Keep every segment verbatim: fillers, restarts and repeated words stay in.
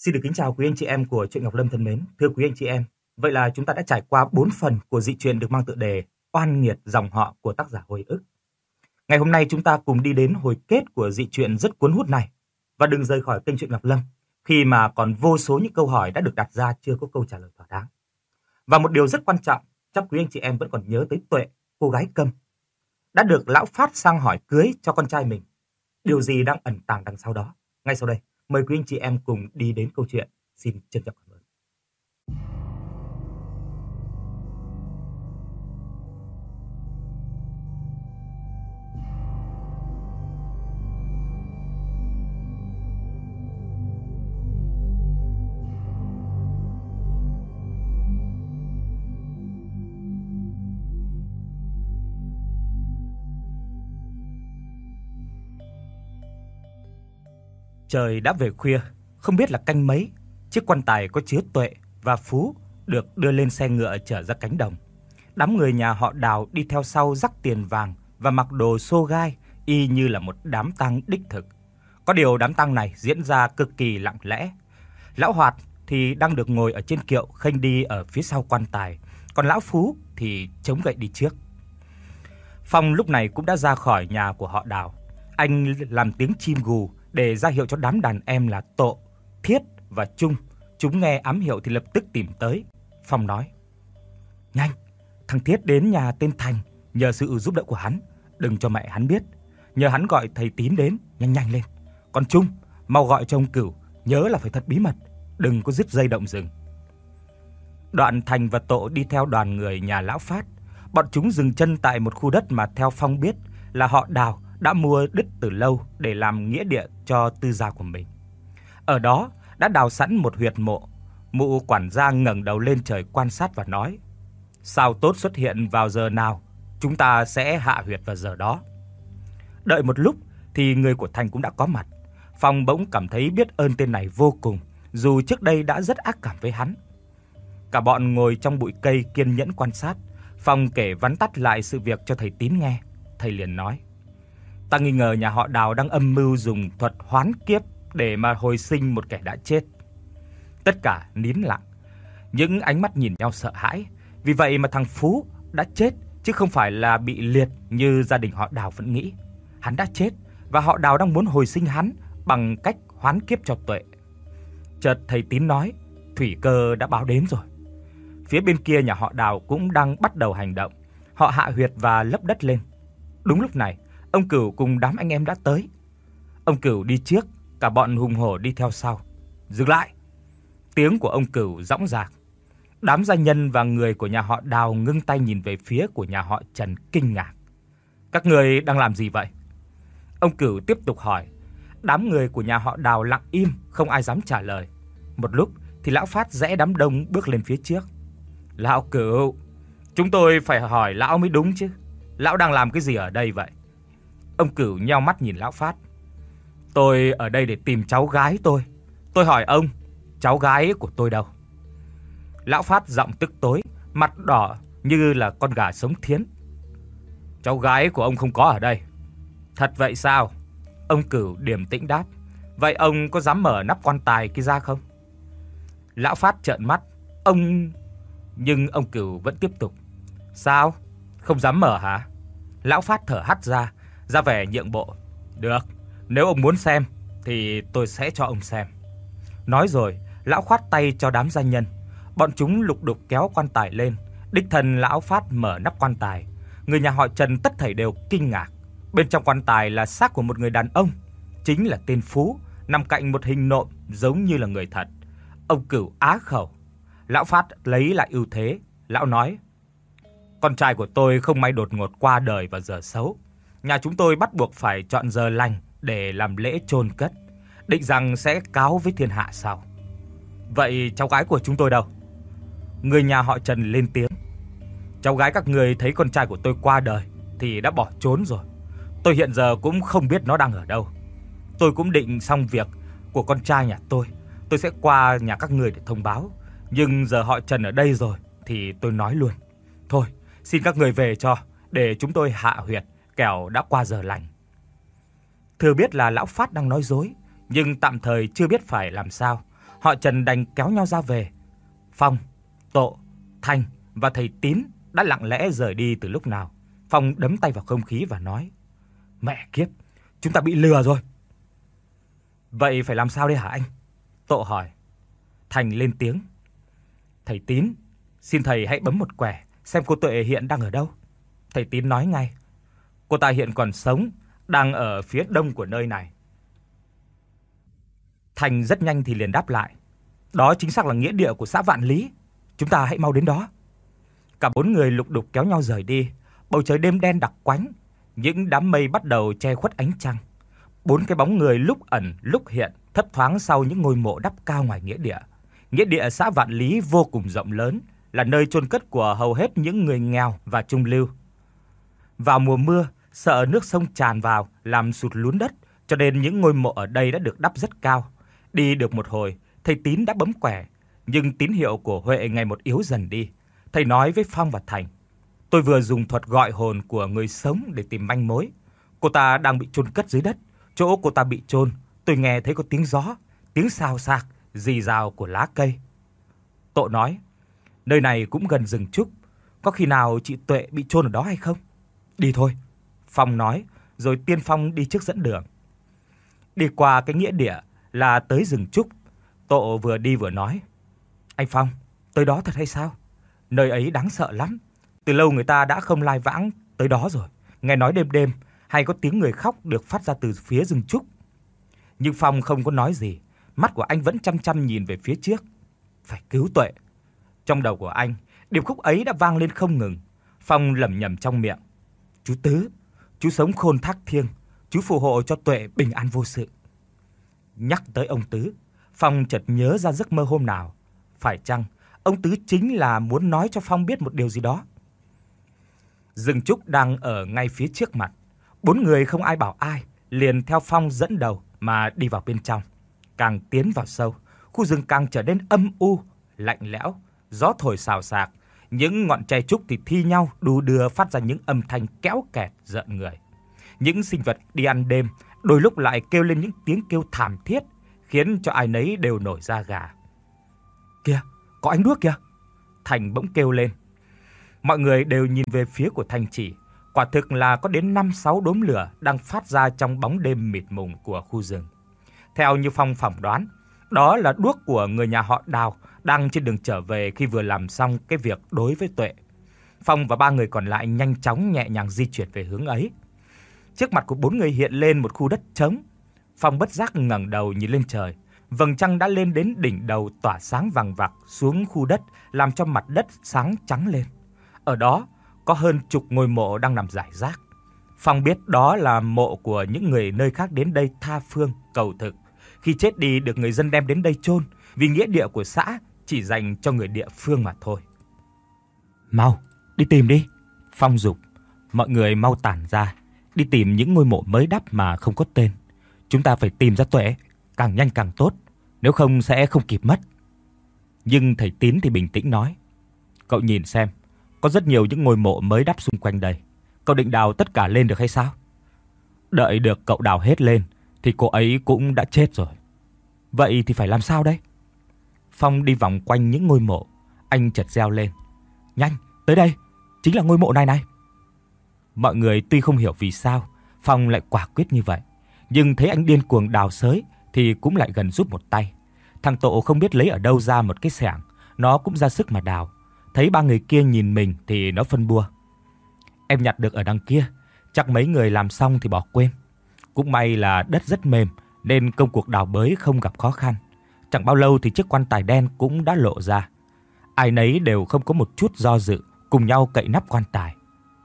Xin được kính chào quý anh chị em của Truyện Ngọc Lâm thân mến. Thưa quý anh chị em, vậy là chúng ta đã trải qua bốn phần của dị truyện được mang tựa đề Oan nghiệt dòng họ của tác giả Hồi Ức. Ngày hôm nay chúng ta cùng đi đến hồi kết của dị truyện rất cuốn hút này. Và đừng rời khỏi kênh Truyện Ngọc Lâm khi mà còn vô số những câu hỏi đã được đặt ra chưa có câu trả lời thỏa đáng. Và một điều rất quan trọng, chắc quý anh chị em vẫn còn nhớ tới Tuệ, cô gái câm, đã được lão Phát sang hỏi cưới cho con trai mình. Điều gì đang ẩn tàng đằng sau đó? Ngay sau đây, mời quý anh chị em cùng đi đến câu chuyện. Xin trân trọng cảm ơn. Trời đã về khuya, không biết là canh mấy, chiếc quan tài có chứa Tuệ và Phú được đưa lên xe ngựa chở ra cánh đồng. Đám người nhà họ Đào đi theo sau rắc tiền vàng và mặc đồ xô gai, y như là một đám tang đích thực. Có điều đám tang này diễn ra cực kỳ lặng lẽ. Lão Hoạt thì đang được ngồi ở trên kiệu khênh đi ở phía sau quan tài, còn lão Phú thì chống gậy đi trước. Phong lúc này cũng đã ra khỏi nhà của họ Đào. Anh làm tiếng chim gù để ra hiệu cho đám đàn em là Tộ, Thiết và Trung. Chúng nghe ám hiệu thì lập tức tìm tới. Phong nói: "Nhanh, thằng Thiết đến nhà tên Thành nhờ sự giúp đỡ của hắn, đừng cho mẹ hắn biết. Nhờ hắn gọi thầy Tín đến, nhanh nhanh lên. Còn Trung, mau gọi cho ông Cửu, nhớ là phải thật bí mật, đừng có dứt dây động rừng." Đoạn Thành và Tộ đi theo đoàn người nhà lão Phát. Bọn chúng dừng chân tại một khu đất mà theo Phong biết là họ Đào đã mua đất từ lâu để làm nghĩa địa cho tư gia của mình. Ở đó đã đào sẵn một huyệt mộ. Mụ quản gia ngẩng đầu lên trời quan sát và nói: "Sao tốt xuất hiện vào giờ nào, chúng ta sẽ hạ huyệt vào giờ đó." Đợi một lúc thì người của Thành cũng đã có mặt. Phong bỗng cảm thấy biết ơn tên này vô cùng, dù trước đây đã rất ác cảm với hắn. Cả bọn ngồi trong bụi cây kiên nhẫn quan sát. Phong kể vắn tắt lại sự việc cho thầy Tín nghe. Thầy liền nói: "Ta nghi ngờ nhà họ Đào đang âm mưu dùng thuật hoán kiếp để mà hồi sinh một kẻ đã chết." Tất cả nín lặng, những ánh mắt nhìn nhau sợ hãi. Vì vậy mà thằng Phú đã chết chứ không phải là bị liệt như gia đình họ Đào vẫn nghĩ. Hắn đã chết và họ Đào đang muốn hồi sinh hắn bằng cách hoán kiếp cho Tuệ. Chợt thầy Tín nói: "Thủy cơ đã báo đến rồi." Phía bên kia nhà họ Đào cũng đang bắt đầu hành động. Họ hạ huyệt và lấp đất lên. Đúng lúc này, ông Cửu cùng đám anh em đã tới. Ông Cửu đi trước, cả bọn hùng hổ đi theo sau. "Dừng lại!" Tiếng của ông Cửu dõng dạc. Đám gia nhân và người của nhà họ Đào ngưng tay nhìn về phía của nhà họ Trần kinh ngạc. "Các người đang làm gì vậy?" Ông Cửu tiếp tục hỏi. Đám người của nhà họ Đào lặng im, không ai dám trả lời. Một lúc thì lão Phát rẽ đám đông bước lên phía trước. "Lão Cửu, chúng tôi phải hỏi lão mới đúng chứ. Lão đang làm cái gì ở đây vậy?" Ông Cửu nheo mắt nhìn lão Phát. "Tôi ở đây để tìm cháu gái tôi. Tôi hỏi ông, cháu gái của tôi đâu?" Lão Phát giọng tức tối, mặt đỏ như là con gà sống thiến. "Cháu gái của ông không có ở đây." "Thật vậy sao?" Ông Cửu điềm tĩnh đáp. "Vậy ông có dám mở nắp quan tài kia ra không?" Lão Phát trợn mắt. Ông... Nhưng ông Cửu vẫn tiếp tục. "Sao? Không dám mở hả?" Lão Phát thở hắt ra, ra vẻ nhượng bộ. "Được, nếu ông muốn xem thì tôi sẽ cho ông xem." Nói rồi, lão khoát tay cho đám gia nhân. Bọn chúng lục đục kéo quan tài lên. Đích thân lão Phát mở nắp quan tài. Người nhà họ Trần tất thảy đều kinh ngạc. Bên trong quan tài là xác của một người đàn ông, chính là tên Phú, nằm cạnh một hình nộm giống như là người thật. Ông Cửu á khẩu. Lão Phát lấy lại ưu thế. Lão nói: "Con trai của tôi không may đột ngột qua đời vào giờ xấu. Nhà chúng tôi bắt buộc phải chọn giờ lành để làm lễ chôn cất, định rằng sẽ cáo với thiên hạ sau. Vậy cháu gái của chúng tôi đâu?" Người nhà họ Trần lên tiếng: "Cháu gái các người thấy con trai của tôi qua đời thì đã bỏ trốn rồi. Tôi hiện giờ cũng không biết nó đang ở đâu. Tôi cũng định xong việc của con trai nhà tôi, tôi sẽ qua nhà các người để thông báo. Nhưng giờ họ Trần ở đây rồi thì tôi nói luôn. Thôi, xin các người về cho, để chúng tôi hạ huyệt, kẻo đã qua giờ lành." Thừa biết là lão Phát đang nói dối, nhưng tạm thời chưa biết phải làm sao. Họ Trần đành kéo nhau ra về. Phong, Tộ, Thành và thầy Tín đã lặng lẽ rời đi từ lúc nào. Phong đấm tay vào không khí và nói: "Mẹ kiếp, chúng ta bị lừa rồi." "Vậy phải làm sao đây hả anh?" Tộ hỏi. Thành lên tiếng: "Thầy Tín, xin thầy hãy bấm một quẻ xem cô Tuệ hiện đang ở đâu." Thầy Tín nói ngay: "Cô ta hiện còn sống, đang ở phía đông của nơi này." Thành rất nhanh thì liền đáp lại: "Đó chính xác là nghĩa địa của xã Vạn Lý, chúng ta hãy mau đến đó." Cả bốn người lục đục kéo nhau rời đi. Bầu trời đêm đen đặc quánh, những đám mây bắt đầu che khuất ánh trăng. Bốn cái bóng người lúc ẩn lúc hiện thấp thoáng sau những ngôi mộ đắp cao ngoài nghĩa địa. Nghĩa địa xã Vạn Lý vô cùng rộng lớn, là nơi chôn cất của hầu hết những người nghèo và trung lưu. Vào mùa mưa, sợ nước sông tràn vào làm sụt lún đất, cho nên những ngôi mộ ở đây đã được đắp rất cao. Đi được một hồi, thầy Tín đã bấm quẻ, nhưng tín hiệu của Huệ ngày một yếu dần đi. Thầy nói với Phong và Thành: "Tôi vừa dùng thuật gọi hồn của người sống để tìm manh mối. Cô ta đang bị chôn cất dưới đất. Chỗ cô ta bị chôn, tôi nghe thấy có tiếng gió, tiếng xào xạc, rì rào của lá cây." Tộ nói: "Nơi này cũng gần rừng trúc, có khi nào chị Tuệ bị chôn ở đó hay không?" "Đi thôi," Phong nói, rồi tiên phong đi trước dẫn đường. Đi qua cái nghĩa địa là tới rừng trúc. Tộ vừa đi vừa nói: "Anh Phong, tới đó thật hay sao? Nơi ấy đáng sợ lắm. Từ lâu người ta đã không lai vãng tới đó rồi. Nghe nói đêm đêm hay có tiếng người khóc được phát ra từ phía rừng trúc." Nhưng Phong không có nói gì, mắt của anh vẫn chăm chăm nhìn về phía trước. Phải cứu Tuệ. Trong đầu của anh, điệp khúc ấy đã vang lên không ngừng. Phong lẩm nhẩm trong miệng: "Chú Tứ, chú sống khôn thác thiêng, chú phù hộ cho Tuệ bình an vô sự." Nhắc tới ông Tứ, Phong chợt nhớ ra giấc mơ hôm nào. Phải chăng ông Tứ chính là muốn nói cho Phong biết một điều gì đó? Rừng trúc đang ở ngay phía trước mặt. Bốn người không ai bảo ai, liền theo Phong dẫn đầu mà đi vào bên trong. Càng tiến vào sâu, khu rừng càng trở nên âm u, lạnh lẽo, gió thổi xào xạc, những ngọn tre trúc thì thi nhau đu đưa phát ra những âm thanh kéo kẹt rợn người. Những sinh vật đi ăn đêm đôi lúc lại kêu lên những tiếng kêu thảm thiết, khiến cho ai nấy đều nổi da gà. "Kìa, có ánh đuốc kìa!" Thành bỗng kêu lên. Mọi người đều nhìn về phía của Thành chỉ. Quả thực là có đến năm sáu đốm lửa đang phát ra trong bóng đêm mịt mùng của khu rừng. Theo như Phong phỏng đoán, đó là đuốc của người nhà họ Đào đang trên đường trở về khi vừa làm xong cái việc đối với Tuệ. Phong và ba người còn lại nhanh chóng nhẹ nhàng di chuyển về hướng ấy. Trước mặt của bốn người hiện lên một khu đất trống. Phong bất giác ngẩng đầu nhìn lên trời. Vầng trăng đã lên đến đỉnh đầu tỏa sáng vàng vặc xuống khu đất, làm cho mặt đất sáng trắng lên. Ở đó có hơn chục ngôi mộ đang nằm rải rác. Phong biết đó là mộ của những người nơi khác đến đây tha phương cầu thực. Khi chết đi được người dân đem đến đây chôn, vì nghĩa địa của xã chỉ dành cho người địa phương mà thôi. "Mau, đi tìm đi," Phong giục. Mọi người mau tản ra, đi tìm những ngôi mộ mới đắp mà không có tên. Chúng ta phải tìm ra Tuệ, càng nhanh càng tốt, nếu không sẽ không kịp mất. Nhưng thầy Tín thì bình tĩnh nói: "Cậu nhìn xem, có rất nhiều những ngôi mộ mới đắp xung quanh đây. Cậu định đào tất cả lên được hay sao? Đợi được cậu đào hết lên thì cô ấy cũng đã chết rồi. Vậy thì phải làm sao đây?" Phong đi vòng quanh những ngôi mộ, anh chợt reo lên: "Nhanh, tới đây, chính là ngôi mộ này này." Mọi người tuy không hiểu vì sao Phong lại quả quyết như vậy, nhưng thấy anh điên cuồng đào xới thì cũng lại gần giúp một tay. Thằng Tộ không biết lấy ở đâu ra một cái xẻng, nó cũng ra sức mà đào. Thấy ba người kia nhìn mình thì nó phân bua: "Em nhặt được ở đằng kia, chắc mấy người làm xong thì bỏ quên." Cũng may là đất rất mềm nên công cuộc đào bới không gặp khó khăn. Chẳng bao lâu thì chiếc quan tài đen cũng đã lộ ra. Ai nấy đều không có một chút do dự, cùng nhau cậy nắp quan tài.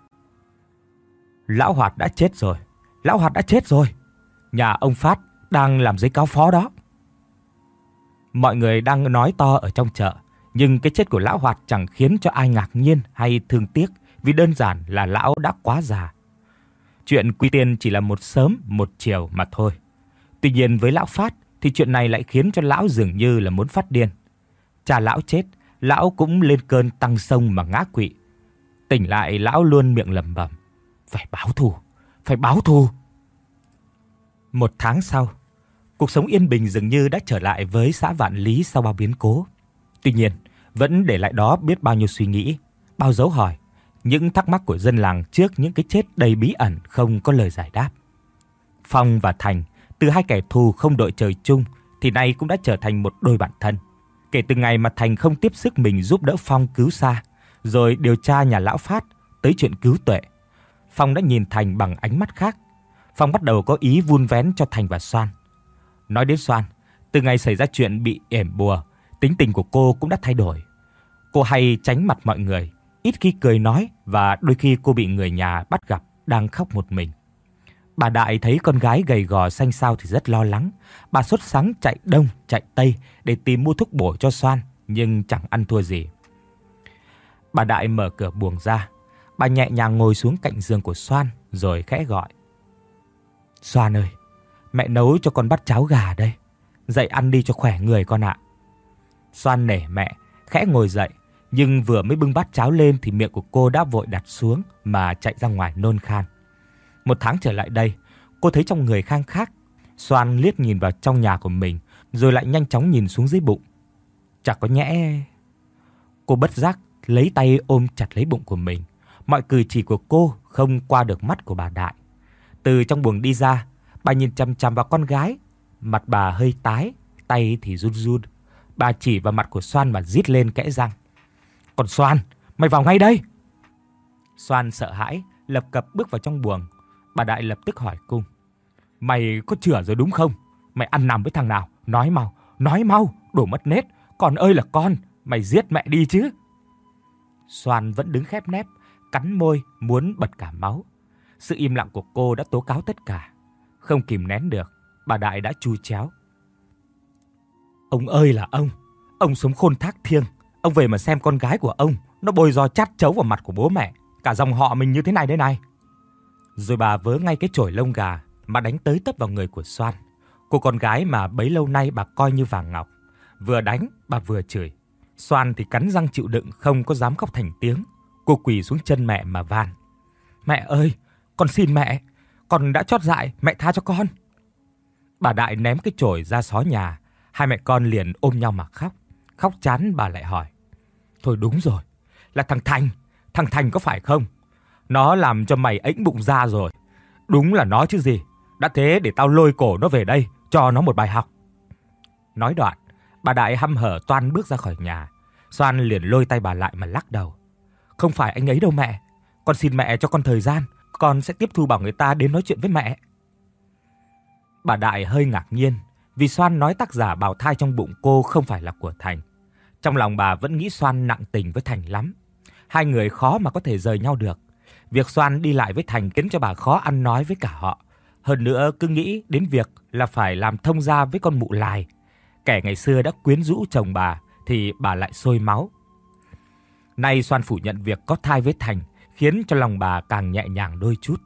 "Lão Hoạt đã chết rồi, Lão Hoạt đã chết rồi. Nhà ông Phát đang làm giấy cáo phó đó." Mọi người đang nói to ở trong chợ, nhưng cái chết của Lão Hoạt chẳng khiến cho ai ngạc nhiên hay thương tiếc, vì đơn giản là lão đã quá già. Chuyện quy tiên chỉ là một sớm một chiều mà thôi. Tuy nhiên với Lão Phát thì chuyện này lại khiến cho lão dường như là muốn phát điên. Cha lão chết, lão cũng lên cơn tăng sông mà ngã quỵ. Tỉnh lại lão luôn miệng lẩm bẩm: "Phải báo thù, phải báo thù." Một tháng sau, Cuộc sống yên bình dường như đã trở lại với xã Vạn Lý sau bao biến cố. Tuy nhiên, vẫn để lại đó biết bao nhiêu suy nghĩ, bao dấu hỏi, những thắc mắc của dân làng trước những cái chết đầy bí ẩn không có lời giải đáp. Phong và Thành, từ hai kẻ thù không đội trời chung, thì nay cũng đã trở thành một đôi bạn thân. Kể từ ngày mà Thành không tiếp sức mình giúp đỡ Phong cứu Sa, rồi điều tra nhà lão Phát tới chuyện cứu Tuệ, Phong đã nhìn Thành bằng ánh mắt khác. Phong bắt đầu có ý vun vén cho Thành và Soan. Nói đến Soan, từ ngày xảy ra chuyện bị yểm bùa, tính tình của cô cũng đã thay đổi. Cô hay tránh mặt mọi người, ít khi cười nói, và đôi khi cô bị người nhà bắt gặp đang khóc một mình. Bà Đại thấy con gái gầy gò xanh xao thì rất lo lắng. Bà sốt sắng chạy đông chạy tây để tìm mua thuốc bổ cho Soan, nhưng chẳng ăn thua gì. Bà Đại mở cửa buồng ra. Bà nhẹ nhàng ngồi xuống cạnh giường của Soan rồi khẽ gọi. Soan ơi, mẹ nấu cho con bát cháo gà đây. Dậy ăn đi cho khỏe người con ạ. Soan nể mẹ, khẽ ngồi dậy. Nhưng vừa mới bưng bát cháo lên thì miệng của cô đã vội đặt xuống mà chạy ra ngoài nôn khan. Một tháng trở lại đây, cô thấy trong người khang khác. Soan liếc nhìn vào trong nhà của mình, rồi lại nhanh chóng nhìn xuống dưới bụng. Chả có nhẽ... Cô bất giác lấy tay ôm chặt lấy bụng của mình. Mọi cử chỉ của cô không qua được mắt của bà Đại. Từ trong buồng đi ra, bà nhìn chằm chằm vào con gái. Mặt bà hơi tái, tay thì run run. Bà chỉ vào mặt của Soan mà rít lên kẽ răng. Còn Soan, mày vào ngay đây! Soan sợ hãi, lập cập bước vào trong buồng. Bà Đại lập tức hỏi cung. Mày có chửa rồi đúng không? Mày ăn nằm với thằng nào? Nói mau, nói mau, đổ mất nết. Con ơi là con, mày giết mẹ đi chứ. Soan vẫn đứng khép nép, cắn môi muốn bật cả máu. Sự im lặng của cô đã tố cáo tất cả. Không kìm nén được, bà Đại đã chu chéo. Ông ơi là ông, ông sống khôn thác thiêng. Ông về mà xem con gái của ông nó bôi giò chát chấu vào mặt của bố mẹ. Cả dòng họ mình như thế này đây này. Rồi bà vớ ngay cái chổi lông gà mà đánh tới tấp vào người của Soan. Cô con gái mà bấy lâu nay bà coi như vàng ngọc. Vừa đánh bà vừa chửi. Soan thì cắn răng chịu đựng, không có dám khóc thành tiếng. Cô quỳ xuống chân mẹ mà van. Mẹ ơi, con xin mẹ, con đã chót dại, mẹ tha cho con. Bà Đại ném cái chổi ra xó nhà. Hai mẹ con liền ôm nhau mà khóc. Khóc chán bà lại hỏi. Thôi đúng rồi, là thằng Thành. Thằng Thành có phải không? Nó làm cho mày ếnh bụng ra rồi. Đúng là nó chứ gì. Đã thế để tao lôi cổ nó về đây, cho nó một bài học. Nói đoạn, bà Đại hăm hở toan bước ra khỏi nhà. Soan liền lôi tay bà lại mà lắc đầu. Không phải anh ấy đâu mẹ. Con xin mẹ cho con thời gian. Con sẽ tiếp thu bảo người ta đến nói chuyện với mẹ. Bà Đại hơi ngạc nhiên vì Soan nói tác giả bào thai trong bụng cô không phải là của Thành. Trong lòng bà vẫn nghĩ Soan nặng tình với Thành lắm. Hai người khó mà có thể rời nhau được. Việc Soan đi lại với Thành khiến cho bà khó ăn nói với cả họ. Hơn nữa cứ nghĩ đến việc là phải làm thông gia với con mụ Lài. Kẻ ngày xưa đã quyến rũ chồng bà thì bà lại sôi máu. Nay Soan phủ nhận việc có thai với Thành khiến cho lòng bà càng nhẹ nhàng đôi chút.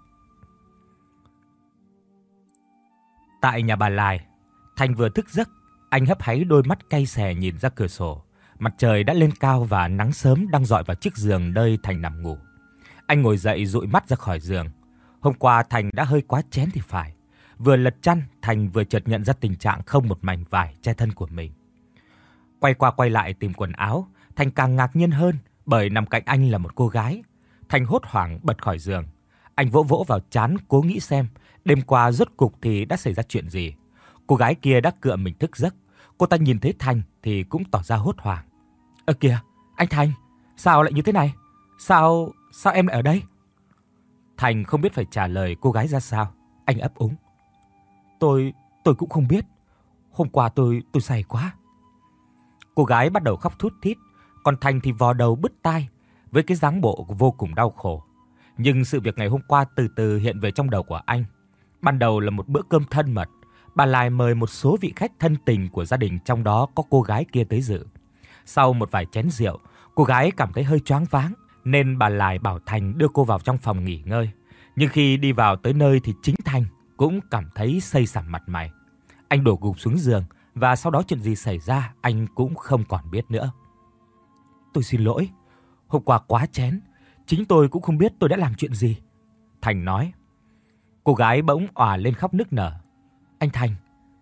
Tại nhà bà Lài, Thành vừa thức giấc, anh hấp háy đôi mắt cay xè nhìn ra cửa sổ. Mặt trời đã lên cao và nắng sớm đang rọi vào chiếc giường nơi Thành nằm ngủ. Anh ngồi dậy dụi mắt ra khỏi giường. Hôm qua Thành đã hơi quá chén thì phải. Vừa lật chăn, Thành vừa chợt nhận ra tình trạng không một mảnh vải che thân của mình. Quay qua quay lại tìm quần áo, Thành càng ngạc nhiên hơn bởi nằm cạnh anh là một cô gái. Thành hốt hoảng bật khỏi giường. Anh vỗ vỗ vào trán cố nghĩ xem đêm qua rốt cục thì đã xảy ra chuyện gì. Cô gái kia đã cựa mình thức giấc. Cô ta nhìn thấy Thành thì cũng tỏ ra hốt hoảng. Ơ kìa, anh Thành, sao lại như thế này? Sao, sao em lại ở đây? Thành không biết phải trả lời cô gái ra sao. Anh ấp úng. Tôi, tôi cũng không biết. Hôm qua tôi, tôi say quá. Cô gái bắt đầu khóc thút thít. Còn Thành thì vò đầu bứt tai với cái dáng bộ vô cùng đau khổ. Nhưng sự việc ngày hôm qua từ từ hiện về trong đầu của anh. Ban đầu là một bữa cơm thân mật. Bà Lài mời một số vị khách thân tình của gia đình, trong đó có cô gái kia tới dự. Sau một vài chén rượu, cô gái cảm thấy hơi choáng váng nên bà Lài bảo Thành đưa cô vào trong phòng nghỉ ngơi. Nhưng khi đi vào tới nơi thì chính Thành cũng cảm thấy xây sẩm mặt mày. Anh đổ gục xuống giường và sau đó chuyện gì xảy ra anh cũng không còn biết nữa. Tôi xin lỗi, hôm qua quá chén, chính tôi cũng không biết tôi đã làm chuyện gì. Thành nói. Cô gái bỗng òa lên khóc nức nở. Anh Thành,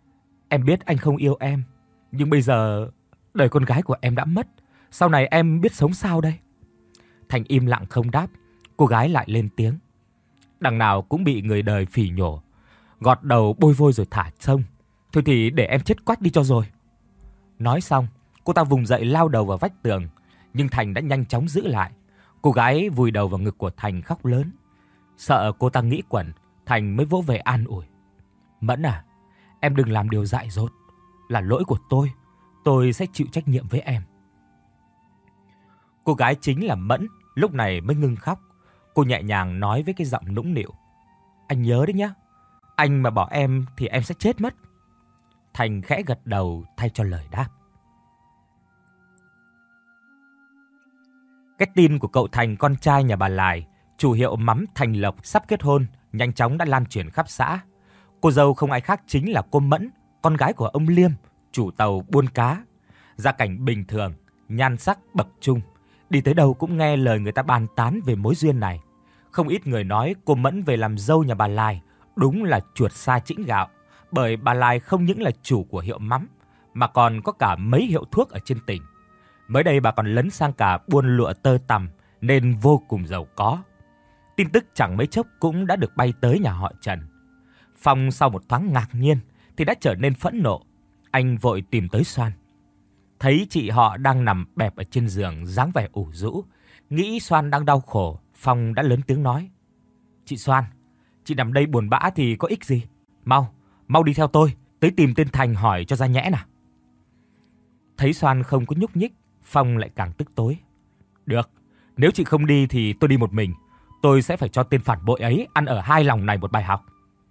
Em biết anh không yêu em, nhưng bây giờ đời con gái của em đã mất, sau này em biết sống sao đây? Thành im lặng không đáp, cô gái lại lên tiếng. Đằng nào cũng bị người đời phỉ nhổ, gọt đầu bôi vôi rồi thả sông. Thôi thì để em chết quách đi cho rồi. Nói xong, cô ta vùng dậy lao đầu vào vách tường, nhưng Thành đã nhanh chóng giữ lại. Cô gái vùi đầu vào ngực của Thành khóc lớn. Sợ cô ta nghĩ quẩn, Thành mới vỗ về an ủi. Mẫn à, em đừng làm điều dại dột, là lỗi của tôi, tôi sẽ chịu trách nhiệm với em. Cô gái chính là Mẫn lúc này mới ngưng khóc. Cô nhẹ nhàng nói với cái giọng nũng nịu. Anh nhớ đấy nhá, anh mà bỏ em thì em sẽ chết mất. Thành khẽ gật đầu thay cho lời đáp. Cái tin của cậu Thành, con trai nhà bà Lài, chủ hiệu mắm Thành Lộc, sắp kết hôn nhanh chóng đã lan truyền khắp xã. Cô dâu không ai khác chính là cô Mẫn, con gái của ông Liêm, chủ tàu buôn cá. Gia cảnh bình thường, nhan sắc bậc trung, đi tới đâu cũng nghe lời người ta bàn tán về mối duyên này. Không ít người nói cô Mẫn về làm dâu nhà bà Lài đúng là chuột sa chĩnh gạo, bởi bà Lài không những là chủ của hiệu mắm mà còn có cả mấy hiệu thuốc ở trên tỉnh. Mới đây bà còn lấn sang cả buôn lụa tơ tằm nên vô cùng giàu có. Tin tức chẳng mấy chốc cũng đã được bay tới nhà họ Trần. Phong sau một thoáng ngạc nhiên thì đã trở nên phẫn nộ. Anh vội tìm tới Soan. Thấy chị họ đang nằm bẹp ở trên giường dáng vẻ ủ rũ, nghĩ Soan đang đau khổ, Phong đã lớn tiếng nói. Chị Soan, chị nằm đây buồn bã thì có ích gì? Mau, mau đi theo tôi, tới tìm tên Thành hỏi cho ra nhẽ nào. Thấy Soan không có nhúc nhích, Phong lại càng tức tối. Được, nếu chị không đi thì tôi đi một mình. Tôi sẽ phải cho tên phản bội ấy ăn ở hai lòng này một bài học.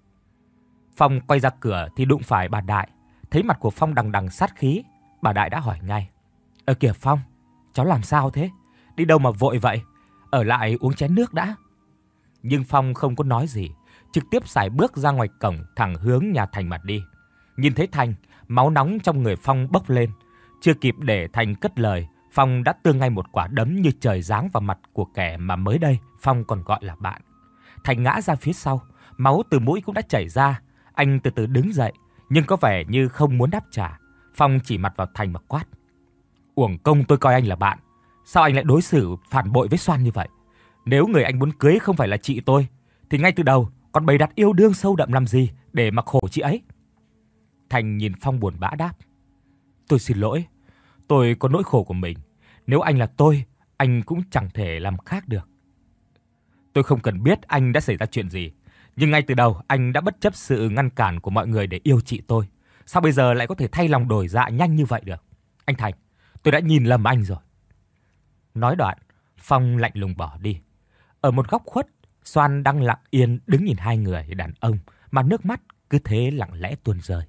Phong quay ra cửa thì đụng phải bà Đại. Thấy mặt của Phong đằng đằng sát khí, bà Đại đã hỏi ngay. Ờ kìa Phong, cháu làm sao thế? Đi đâu mà vội vậy? Ở lại uống chén nước đã. Nhưng Phong không có nói gì, trực tiếp sải bước ra ngoài cổng thẳng hướng nhà Thành mà đi. Nhìn thấy Thành, máu nóng trong người Phong bốc lên. Chưa kịp để Thành cất lời, Phong đã tươn ngay một quả đấm như trời giáng vào mặt của kẻ mà mới đây Phong còn gọi là bạn. Thành ngã ra phía sau, máu từ mũi cũng đã chảy ra. Anh từ từ đứng dậy, nhưng có vẻ như không muốn đáp trả. Phong chỉ mặt vào Thành mà quát. Uổng công tôi coi anh là bạn, sao anh lại đối xử phản bội với Soan như vậy? Nếu người anh muốn cưới không phải là chị tôi, thì ngay từ đầu còn bày đặt yêu đương sâu đậm làm gì để mà khổ chị ấy? Thành nhìn Phong buồn bã đáp. Tôi xin lỗi, tôi có nỗi khổ của mình. Nếu anh là tôi, anh cũng chẳng thể làm khác được. Tôi không cần biết anh đã xảy ra chuyện gì, nhưng ngay từ đầu anh đã bất chấp sự ngăn cản của mọi người để yêu chị tôi. Sao bây giờ lại có thể thay lòng đổi dạ nhanh như vậy được? Anh Thành, tôi đã nhìn lầm anh rồi. Nói đoạn, Phong lạnh lùng bỏ đi. Ở một góc khuất, Soan đang lặng yên đứng nhìn hai người đàn ông mà nước mắt cứ thế lặng lẽ tuôn rơi.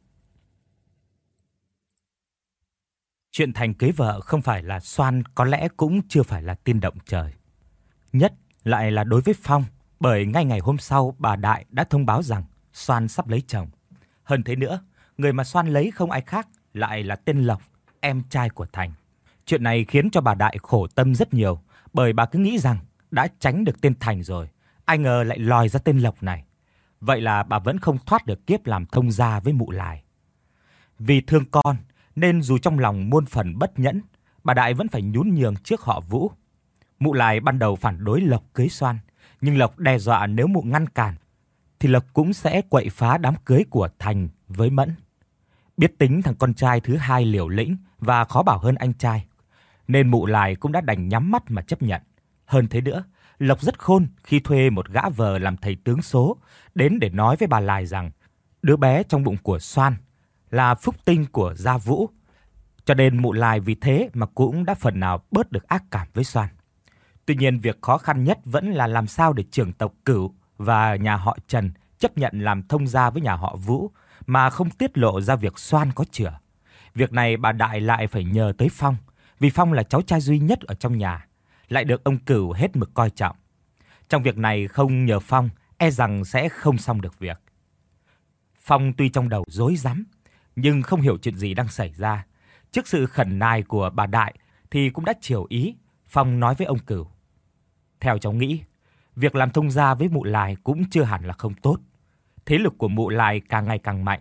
Chuyện Thành cưới vợ không phải là Soan có lẽ cũng chưa phải là tin động trời. Nhất lại là đối với Phong, bởi ngay ngày hôm sau bà Đại đã thông báo rằng Soan sắp lấy chồng. Hơn thế nữa, người mà Soan lấy không ai khác lại là tên Lộc, em trai của Thành. Chuyện này khiến cho bà Đại khổ tâm rất nhiều, bởi bà cứ nghĩ rằng đã tránh được tên Thành rồi, ai ngờ lại lòi ra tên Lộc này. Vậy là bà vẫn không thoát được kiếp làm thông gia với mụ Lài. Vì thương con nên dù trong lòng muôn phần bất nhẫn, bà Đại vẫn phải nhún nhường trước họ Vũ. Mụ Lài ban đầu phản đối Lộc cưới Soan, nhưng Lộc đe dọa nếu mụ ngăn cản thì Lộc cũng sẽ quậy phá đám cưới của Thành với Mẫn. Biết tính thằng con trai thứ hai liều lĩnh và khó bảo hơn anh trai, nên mụ Lài cũng đã đành nhắm mắt mà chấp nhận. Hơn thế nữa, Lộc rất khôn khi thuê một gã vờ làm thầy tướng số đến để nói với bà Lài rằng đứa bé trong bụng của Soan là phúc tinh của gia Vũ. Cho nên mụ Lài vì thế mà cũng đã phần nào bớt được ác cảm với Soan. Tuy nhiên việc khó khăn nhất vẫn là làm sao để trưởng tộc Cửu và nhà họ Trần chấp nhận làm thông gia với nhà họ Vũ mà không tiết lộ ra việc Soan có chữa. Việc này bà Đại lại phải nhờ tới Phong, vì Phong là cháu trai duy nhất ở trong nhà, lại được ông Cửu hết mực coi trọng. Trong việc này không nhờ Phong, e rằng sẽ không xong được việc. Phong tuy trong đầu rối rắm, nhưng không hiểu chuyện gì đang xảy ra. Trước sự khẩn nài của bà Đại thì cũng đã chiều ý, Phong nói với ông Cửu. Theo cháu nghĩ, việc làm thông gia với mụ Lài cũng chưa hẳn là không tốt. Thế lực của mụ Lài càng ngày càng mạnh.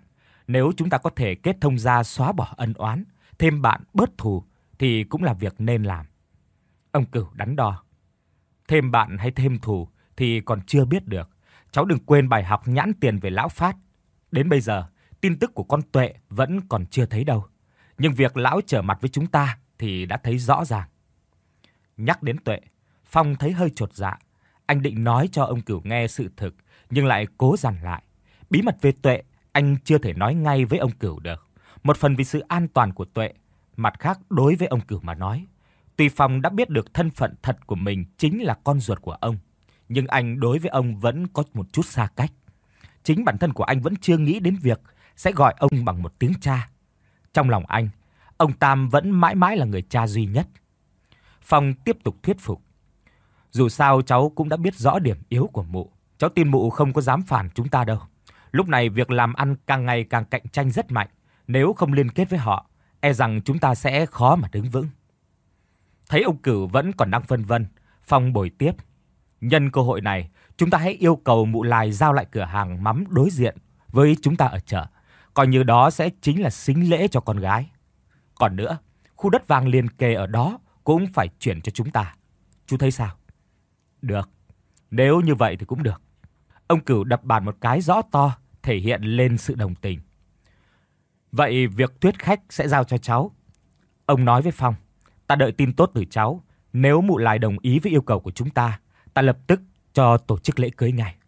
Nếu chúng ta có thể kết thông gia xóa bỏ ân oán, thêm bạn bớt thù thì cũng là việc nên làm. Ông Cửu đắn đo. Thêm bạn hay thêm thù thì còn chưa biết được. Cháu đừng quên bài học nhãn tiền về lão Phát. Đến bây giờ, tin tức của con Tuệ vẫn còn chưa thấy đâu. Nhưng việc lão trở mặt với chúng ta thì đã thấy rõ ràng. Nhắc đến Tuệ, Phong thấy hơi chột dạ. Anh định nói cho ông Cửu nghe sự thực, nhưng lại cố dằn lại. Bí mật về Tuệ, anh chưa thể nói ngay với ông Cửu được. Một phần vì sự an toàn của Tuệ, mặt khác đối với ông Cửu mà nói. Tuy Phong đã biết được thân phận thật của mình chính là con ruột của ông, nhưng anh đối với ông vẫn có một chút xa cách. Chính bản thân của anh vẫn chưa nghĩ đến việc sẽ gọi ông bằng một tiếng cha. Trong lòng anh, ông Tam vẫn mãi mãi là người cha duy nhất. Phong tiếp tục thuyết phục. Dù sao cháu cũng đã biết rõ điểm yếu của mụ. Cháu tin mụ không có dám phản chúng ta đâu. Lúc này việc làm ăn càng ngày càng cạnh tranh rất mạnh. Nếu không liên kết với họ, e rằng chúng ta sẽ khó mà đứng vững. Thấy ông Cửu vẫn còn đang phân vân, Phong bồi tiếp. Nhân cơ hội này, chúng ta hãy yêu cầu mụ Lài giao lại cửa hàng mắm đối diện với chúng ta ở chợ. Coi như đó sẽ chính là sính lễ cho con gái. Còn nữa, khu đất vàng liền kề ở đó cũng phải chuyển cho chúng ta. Chú thấy sao? Được, nếu như vậy thì cũng được. Ông Cửu đập bàn một cái rõ to, thể hiện lên sự đồng tình. Vậy việc thuyết khách sẽ giao cho cháu. Ông nói với Phong, ta đợi tin tốt từ cháu. Nếu mụ Lài đồng ý với yêu cầu của chúng ta, ta lập tức cho tổ chức lễ cưới ngay.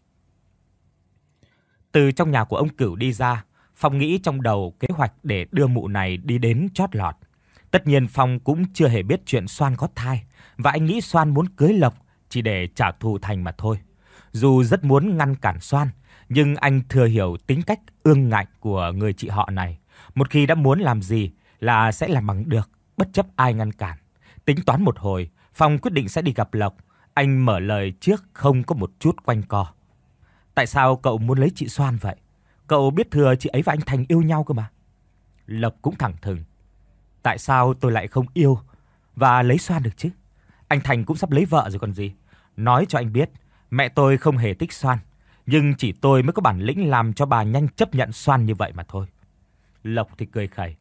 Từ trong nhà của ông Cửu đi ra, Phong nghĩ trong đầu kế hoạch để đưa mụ này đi đến chót lọt. Tất nhiên Phong cũng chưa hề biết chuyện Soan có thai, và anh nghĩ Soan muốn cưới Lộc chỉ để trả thù Thành mà thôi. Dù rất muốn ngăn cản Soan, nhưng anh thừa hiểu tính cách ương ngạnh của người chị họ này. Một khi đã muốn làm gì là sẽ làm bằng được, bất chấp ai ngăn cản. Tính toán một hồi, Phong quyết định sẽ đi gặp Lộc. Anh mở lời trước không có một chút quanh co. Tại sao cậu muốn lấy chị Soan vậy? Cậu biết thừa chị ấy và anh Thành yêu nhau cơ mà. Lộc cũng thẳng thừng. Tại sao tôi lại không yêu và lấy Soan được chứ? Anh Thành cũng sắp lấy vợ rồi còn gì. Nói cho anh biết, mẹ tôi không hề thích Soan, nhưng chỉ tôi mới có bản lĩnh làm cho bà nhanh chấp nhận Soan như vậy mà thôi. Lộc thì cười khẩy.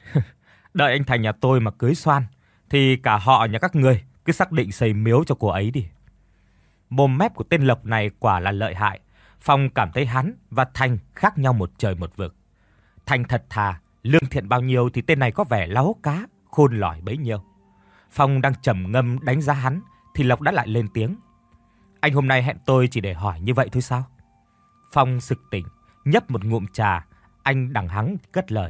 Đợi anh Thành nhà tôi mà cưới Soan thì cả họ nhà các người cứ xác định xây miếu cho cô ấy đi. Mồm mép của tên Lộc này quả là lợi hại. Phong cảm thấy hắn và Thành khác nhau một trời một vực. Thành thật thà, lương thiện bao nhiêu thì tên này có vẻ láu cá, khôn lỏi bấy nhiêu. Phong đang trầm ngâm đánh giá hắn thì Lộc đã lại lên tiếng. Anh hôm nay hẹn tôi chỉ để hỏi như vậy thôi sao? Phong sực tỉnh, nhấp một ngụm trà, anh đằng hắng cất lời.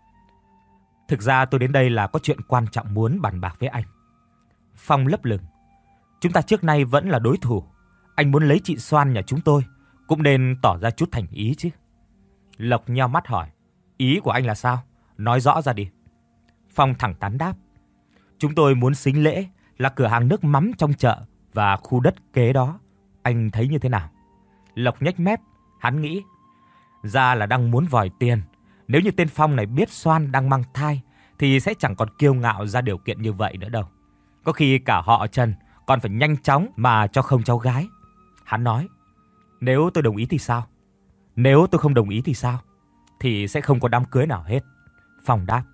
Thực ra tôi đến đây là có chuyện quan trọng muốn bàn bạc với anh. Phong lấp lửng. Chúng ta trước nay vẫn là đối thủ. Anh muốn lấy chị Soan nhà chúng tôi, cũng nên tỏ ra chút thành ý chứ. Lộc nheo mắt hỏi. Ý của anh là sao? Nói rõ ra đi. Phong thẳng thắn đáp. Chúng tôi muốn sính lễ là cửa hàng nước mắm trong chợ và khu đất kế đó. Anh thấy như thế nào? Lộc nhếch mép. Hắn nghĩ. Ra là đang muốn vòi tiền. Nếu như tên Phong này biết Soan đang mang thai thì sẽ chẳng còn kiêu ngạo ra điều kiện như vậy nữa đâu. Có khi cả họ Trần còn phải nhanh chóng mà cho không cháu gái. Hắn nói. Nếu tôi đồng ý thì sao? Nếu tôi không đồng ý thì sao? Thì sẽ không có đám cưới nào hết. Phong đáp.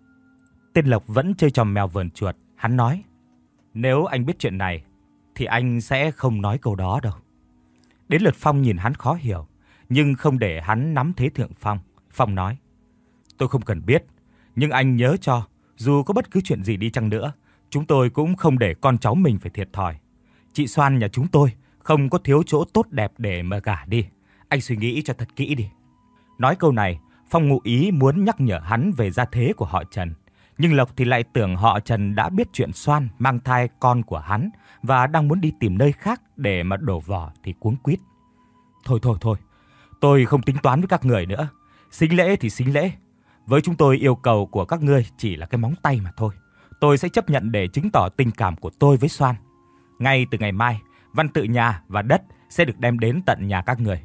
Tên Lộc vẫn chơi trò mèo vờn chuột. Hắn nói. Nếu anh biết chuyện này thì anh sẽ không nói câu đó đâu. Đến lượt Phong nhìn hắn khó hiểu, nhưng không để hắn nắm thế thượng phong. Phong nói. Tôi không cần biết, nhưng anh nhớ cho, dù có bất cứ chuyện gì đi chăng nữa, chúng tôi cũng không để con cháu mình phải thiệt thòi. Chị Soan nhà chúng tôi không có thiếu chỗ tốt đẹp để mà gả đi. Anh suy nghĩ cho thật kỹ đi. Nói câu này, Phong ngụ ý muốn nhắc nhở hắn về gia thế của họ Trần. Nhưng Lộc thì lại tưởng họ Trần đã biết chuyện Soan mang thai con của hắn và đang muốn đi tìm nơi khác để mà đổ vỏ thì cuống quýt. Thôi thôi thôi, tôi không tính toán với các người nữa. Sính lễ thì sính lễ. Với chúng tôi yêu cầu của các ngươi chỉ là cái móng tay mà thôi. Tôi sẽ chấp nhận để chứng tỏ tình cảm của tôi với Soan. Ngay từ ngày mai, văn tự nhà và đất sẽ được đem đến tận nhà các người.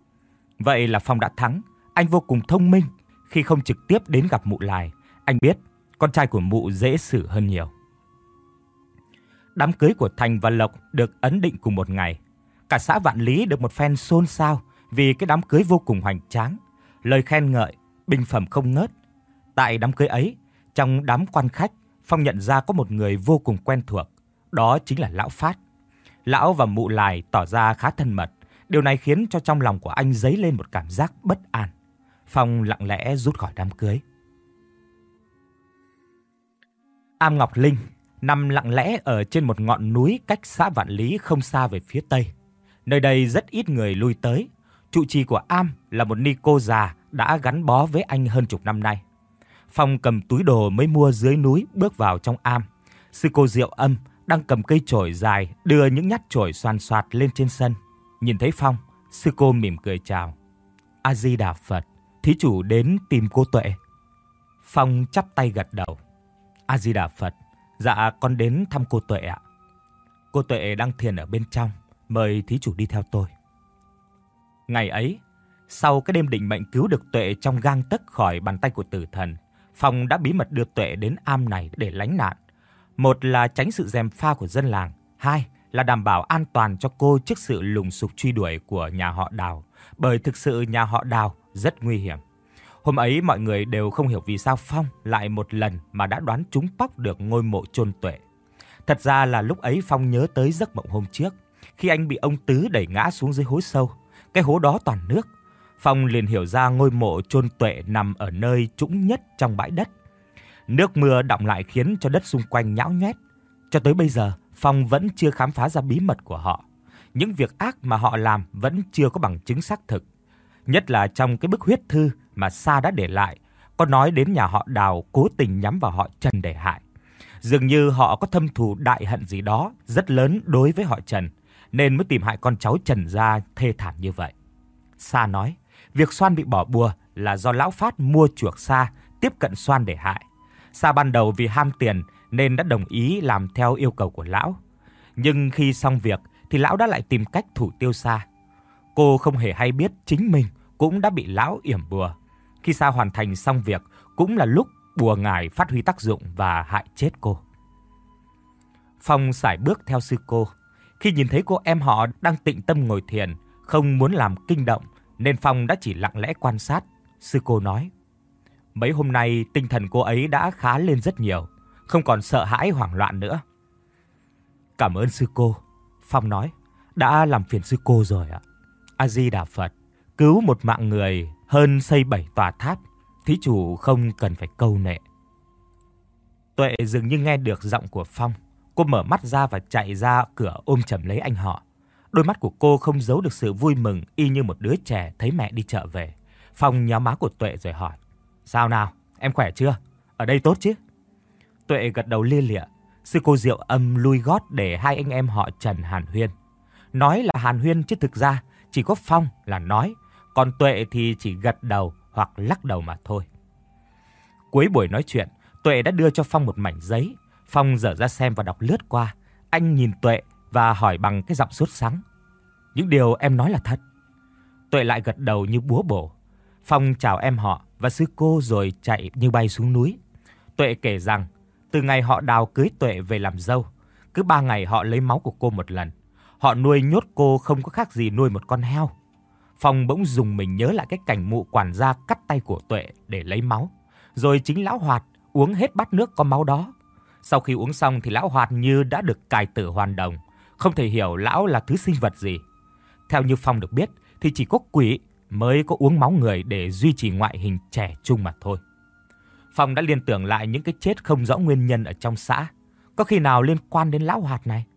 Vậy là Phong đã thắng. Anh vô cùng thông minh khi không trực tiếp đến gặp mụ Lài. Anh biết con trai của mụ dễ xử hơn nhiều. Đám cưới của Thành và Lộc được ấn định cùng một ngày. Cả xã Vạn Lý được một phen xôn xao vì cái đám cưới vô cùng hoành tráng. Lời khen ngợi bình phẩm không ngớt. Tại đám cưới ấy, trong đám quan khách, Phong nhận ra có một người vô cùng quen thuộc, đó chính là Lão Phát. Lão và Mụ Lài tỏ ra khá thân mật, điều này khiến cho trong lòng của anh dấy lên một cảm giác bất an. Phong lặng lẽ rút khỏi đám cưới. Am Ngọc Linh nằm lặng lẽ ở trên một ngọn núi cách xã Vạn Lý không xa về phía tây. Nơi đây rất ít người lui tới. Trụ trì của am là một ni cô già đã gắn bó với anh hơn chục năm nay. Phong cầm túi đồ mới mua dưới núi bước vào trong am. Sư cô Diệu Âm đang cầm cây chổi dài đưa những nhát chổi xoàn xoạt lên trên sân. Nhìn thấy Phong, sư cô mỉm cười chào. A Di Đà Phật, thí chủ đến tìm cô Tuệ. Phong chắp tay gật đầu. A Di Đà Phật, dạ con đến thăm cô Tuệ ạ. Cô Tuệ đang thiền ở bên trong, mời thí chủ đi theo tôi. Ngày ấy, sau cái đêm định mệnh cứu được Tuệ trong gang tấc khỏi bàn tay của tử thần, Phong đã bí mật đưa Tuệ đến am này để lánh nạn. Một là tránh sự gièm pha của dân làng, hai là đảm bảo an toàn cho cô trước sự lùng sục truy đuổi của nhà họ Đào, bởi thực sự nhà họ Đào rất nguy hiểm. Hôm ấy mọi người đều không hiểu vì sao Phong lại một lần mà đã đoán trúng póc được ngôi mộ chôn Tuệ. Thật ra là lúc ấy Phong nhớ tới giấc mộng hôm trước, khi anh bị ông Tứ đẩy ngã xuống dưới hố sâu, cái hố đó toàn nước. Phong liền hiểu ra ngôi mộ chôn Tuệ nằm ở nơi trũng nhất trong bãi đất. Nước mưa đọng lại khiến cho đất xung quanh nhão nhoét. Cho tới bây giờ, Phong vẫn chưa khám phá ra bí mật của họ. Những việc ác mà họ làm vẫn chưa có bằng chứng xác thực. Nhất là trong cái bức huyết thư mà Sa đã để lại, có nói đến nhà họ Đào cố tình nhắm vào họ Trần để hại. Dường như họ có thâm thù đại hận gì đó rất lớn đối với họ Trần, nên mới tìm hại con cháu Trần gia thê thảm như vậy. Sa nói, việc Xoan bị bỏ bùa là do Lão Phát mua chuộc Sa tiếp cận Xoan để hại. Sa ban đầu vì ham tiền nên đã đồng ý làm theo yêu cầu của Lão. Nhưng khi xong việc thì Lão đã lại tìm cách thủ tiêu Sa. Cô không hề hay biết chính mình cũng đã bị Lão yểm bùa. Khi Sa hoàn thành xong việc cũng là lúc bùa ngải phát huy tác dụng và hại chết cô. Phong sải bước theo sư cô. Khi nhìn thấy cô em họ đang tịnh tâm ngồi thiền, không muốn làm kinh động, nên Phong đã chỉ lặng lẽ quan sát. Sư cô nói, mấy hôm nay tinh thần cô ấy đã khá lên rất nhiều, không còn sợ hãi hoảng loạn nữa. Cảm ơn sư cô, Phong nói, đã làm phiền sư cô rồi ạ. A Di Đà Phật, cứu một mạng người hơn xây bảy tòa tháp, thí chủ không cần phải câu nệ. Tuệ dường như nghe được giọng của Phong. Cô mở mắt ra và chạy ra cửa ôm chầm lấy anh họ. Đôi mắt của cô không giấu được sự vui mừng, y như một đứa trẻ thấy mẹ đi chợ về. Phong nhéo má của Tuệ rồi hỏi, sao nào, em khỏe chưa? Ở đây tốt chứ? Tuệ gật đầu lia lịa. Sư cô Diệu Âm lui gót để hai anh em họ Trần hàn huyên. Nói là hàn huyên chứ thực ra chỉ có Phong là nói, còn Tuệ thì chỉ gật đầu hoặc lắc đầu mà thôi. Cuối buổi nói chuyện, Tuệ đã đưa cho Phong một mảnh giấy. Phong dở ra xem và đọc lướt qua. Anh nhìn Tuệ và hỏi bằng cái giọng sốt sắng, những điều em nói là thật? Tuệ lại gật đầu như búa bổ. Phong chào em họ và sư cô rồi chạy như bay xuống núi. Tuệ kể rằng từ ngày họ Đào cưới Tuệ về làm dâu, cứ ba ngày họ lấy máu của cô một lần. Họ nuôi nhốt cô không có khác gì nuôi một con heo. Phong bỗng dùng mình nhớ lại cái cảnh mụ quản gia cắt tay của Tuệ để lấy máu, rồi chính Lão Hoạt uống hết bát nước có máu đó. Sau khi uống xong thì Lão Hoạt như đã được cải tử hoàn đồng, không thể hiểu lão là thứ sinh vật gì. Theo như Phong được biết thì chỉ có quỷ mới có uống máu người để duy trì ngoại hình trẻ trung mà thôi. Phong đã liên tưởng lại những cái chết không rõ nguyên nhân ở trong xã, có khi nào liên quan đến Lão Hoạt này.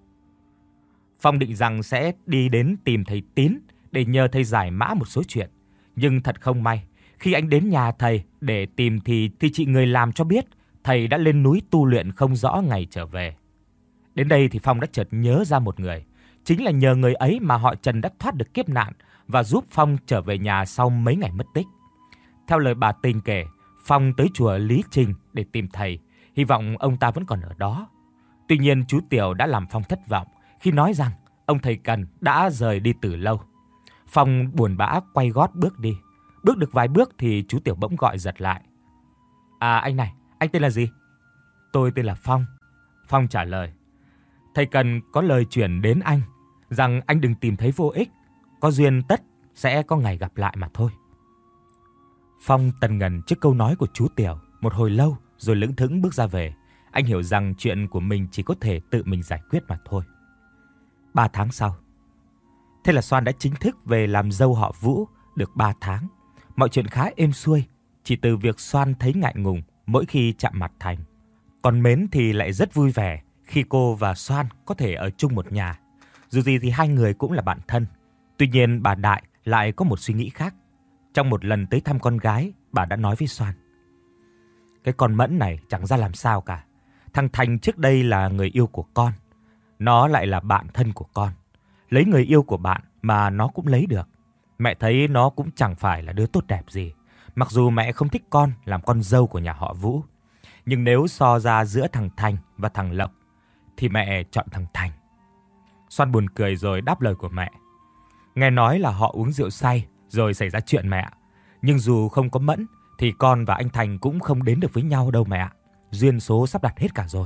Phong định rằng sẽ đi đến tìm thầy Tín để nhờ thầy giải mã một số chuyện. Nhưng thật không may, khi anh đến nhà thầy để tìm thì, thì chị người làm cho biết thầy đã lên núi tu luyện không rõ ngày trở về. Đến đây thì Phong đã chợt nhớ ra một người. Chính là nhờ người ấy mà họ Trần đã thoát được kiếp nạn và giúp Phong trở về nhà sau mấy ngày mất tích. Theo lời bà Tình kể, Phong tới chùa Lý Trình để tìm thầy, hy vọng ông ta vẫn còn ở đó. Tuy nhiên chú Tiểu đã làm Phong thất vọng khi nói rằng ông thầy Cần đã rời đi từ lâu. Phong buồn bã quay gót bước đi. Bước được vài bước thì chú Tiểu bỗng gọi giật lại. À anh này, anh tên là gì? Tôi tên là Phong. Phong trả lời. Thầy Cần có lời truyền đến anh rằng anh đừng tìm thấy vô ích, có duyên tất sẽ có ngày gặp lại mà thôi. Phong tần ngần trước câu nói của chú Tiểu một hồi lâu rồi lững thững bước ra về. Anh hiểu rằng chuyện của mình chỉ có thể tự mình giải quyết mà thôi. Ba tháng sau. Thế là Soan đã chính thức về làm dâu họ Vũ được ba tháng. Mọi chuyện khá êm xuôi, chỉ từ việc Soan thấy ngại ngùng mỗi khi chạm mặt Thành. Còn Mến thì lại rất vui vẻ khi cô và Soan có thể ở chung một nhà. Dù gì thì hai người cũng là bạn thân. Tuy nhiên bà Đại lại có một suy nghĩ khác. Trong một lần tới thăm con gái, bà đã nói với Soan: cái con Mẫn này chẳng ra làm sao cả. Thằng Thành trước đây là người yêu của con. Nó lại là bạn thân của con. Lấy người yêu của bạn mà nó cũng lấy được. Mẹ thấy nó cũng chẳng phải là đứa tốt đẹp gì. Mặc dù mẹ không thích con làm con dâu của nhà họ Vũ. Nhưng nếu so ra giữa thằng Thành và thằng Lộc thì mẹ chọn thằng Thành. Soan buồn cười rồi đáp lời của mẹ. Nghe nói là họ uống rượu say rồi xảy ra chuyện mẹ. Nhưng dù không có Mẫn thì con và anh Thành cũng không đến được với nhau đâu mẹ. Duyên số sắp đặt hết cả rồi.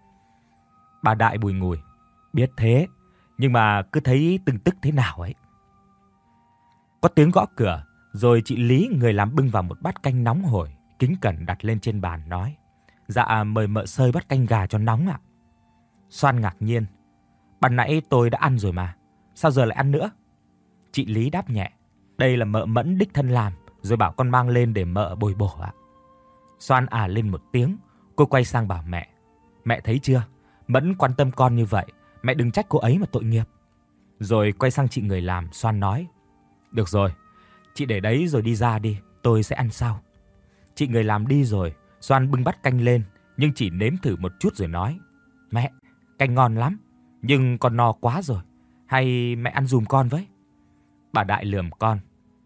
Bà Đại bùi ngùi. Biết thế, nhưng mà cứ thấy từng tức thế nào ấy. Có tiếng gõ cửa, rồi chị Lý, người làm bưng vào một bát canh nóng hổi, kính cẩn đặt lên trên bàn nói: Dạ mời mợ Sơi bát canh gà cho nóng ạ. Soan ngạc nhiên. Ban nãy tôi đã ăn rồi mà, sao giờ lại ăn nữa? Chị Lý đáp nhẹ: Đây là mợ Mẫn đích thân làm, rồi bảo con mang lên để mợ bồi bổ ạ. Soan à lên một tiếng, cô quay sang bảo mẹ: Mẹ thấy chưa, Mẫn quan tâm con như vậy, mẹ đừng trách cô ấy mà tội nghiệp. Rồi quay sang chị người làm, Soan nói: Được rồi, chị để đấy rồi đi ra đi, tôi sẽ ăn sau. Chị người làm đi rồi, Soan bưng bát canh lên, nhưng chỉ nếm thử một chút rồi nói: Mẹ, canh ngon lắm, nhưng con no quá rồi, hay mẹ ăn dùm con với. Bà Đại lườm con: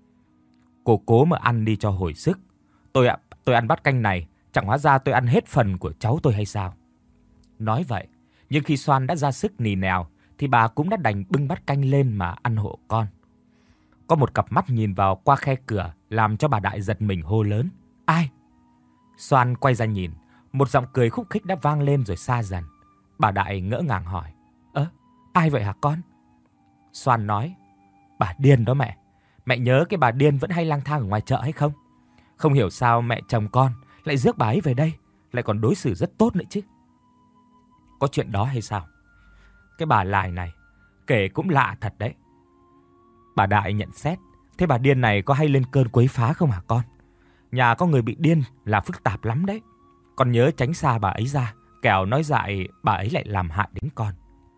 Cô cố mà ăn đi cho hồi sức. Tôi ạ, tôi ăn bát canh này, chẳng hóa ra tôi ăn hết phần của cháu tôi hay sao? Nói vậy, nhưng khi Soan đã ra sức nì nèo, thì bà cũng đã đành bưng bát canh lên mà ăn hộ con. Có một cặp mắt nhìn vào qua khe cửa làm cho bà Đại giật mình hô lớn: Ai? Soan quay ra nhìn, một giọng cười khúc khích đã vang lên rồi xa dần. Bà Đại ngỡ ngàng hỏi: Ơ, ai vậy hả con? Soan nói: Bà điên đó mẹ. Mẹ nhớ cái bà điên vẫn hay lang thang ở ngoài chợ hay không? Không hiểu sao mẹ chồng con lại rước bà ấy về đây, lại còn đối xử rất tốt nữa chứ. Có chuyện đó hay sao? Cái bà Lài này kể cũng lạ thật đấy. Bà Đại nhận xét: Thế bà điên này có hay lên cơn quấy phá không hả con? Nhà có người bị điên là phức tạp lắm đấy. Con nhớ tránh xa bà ấy ra, kẻo nói dại bà ấy lại làm hại đến con.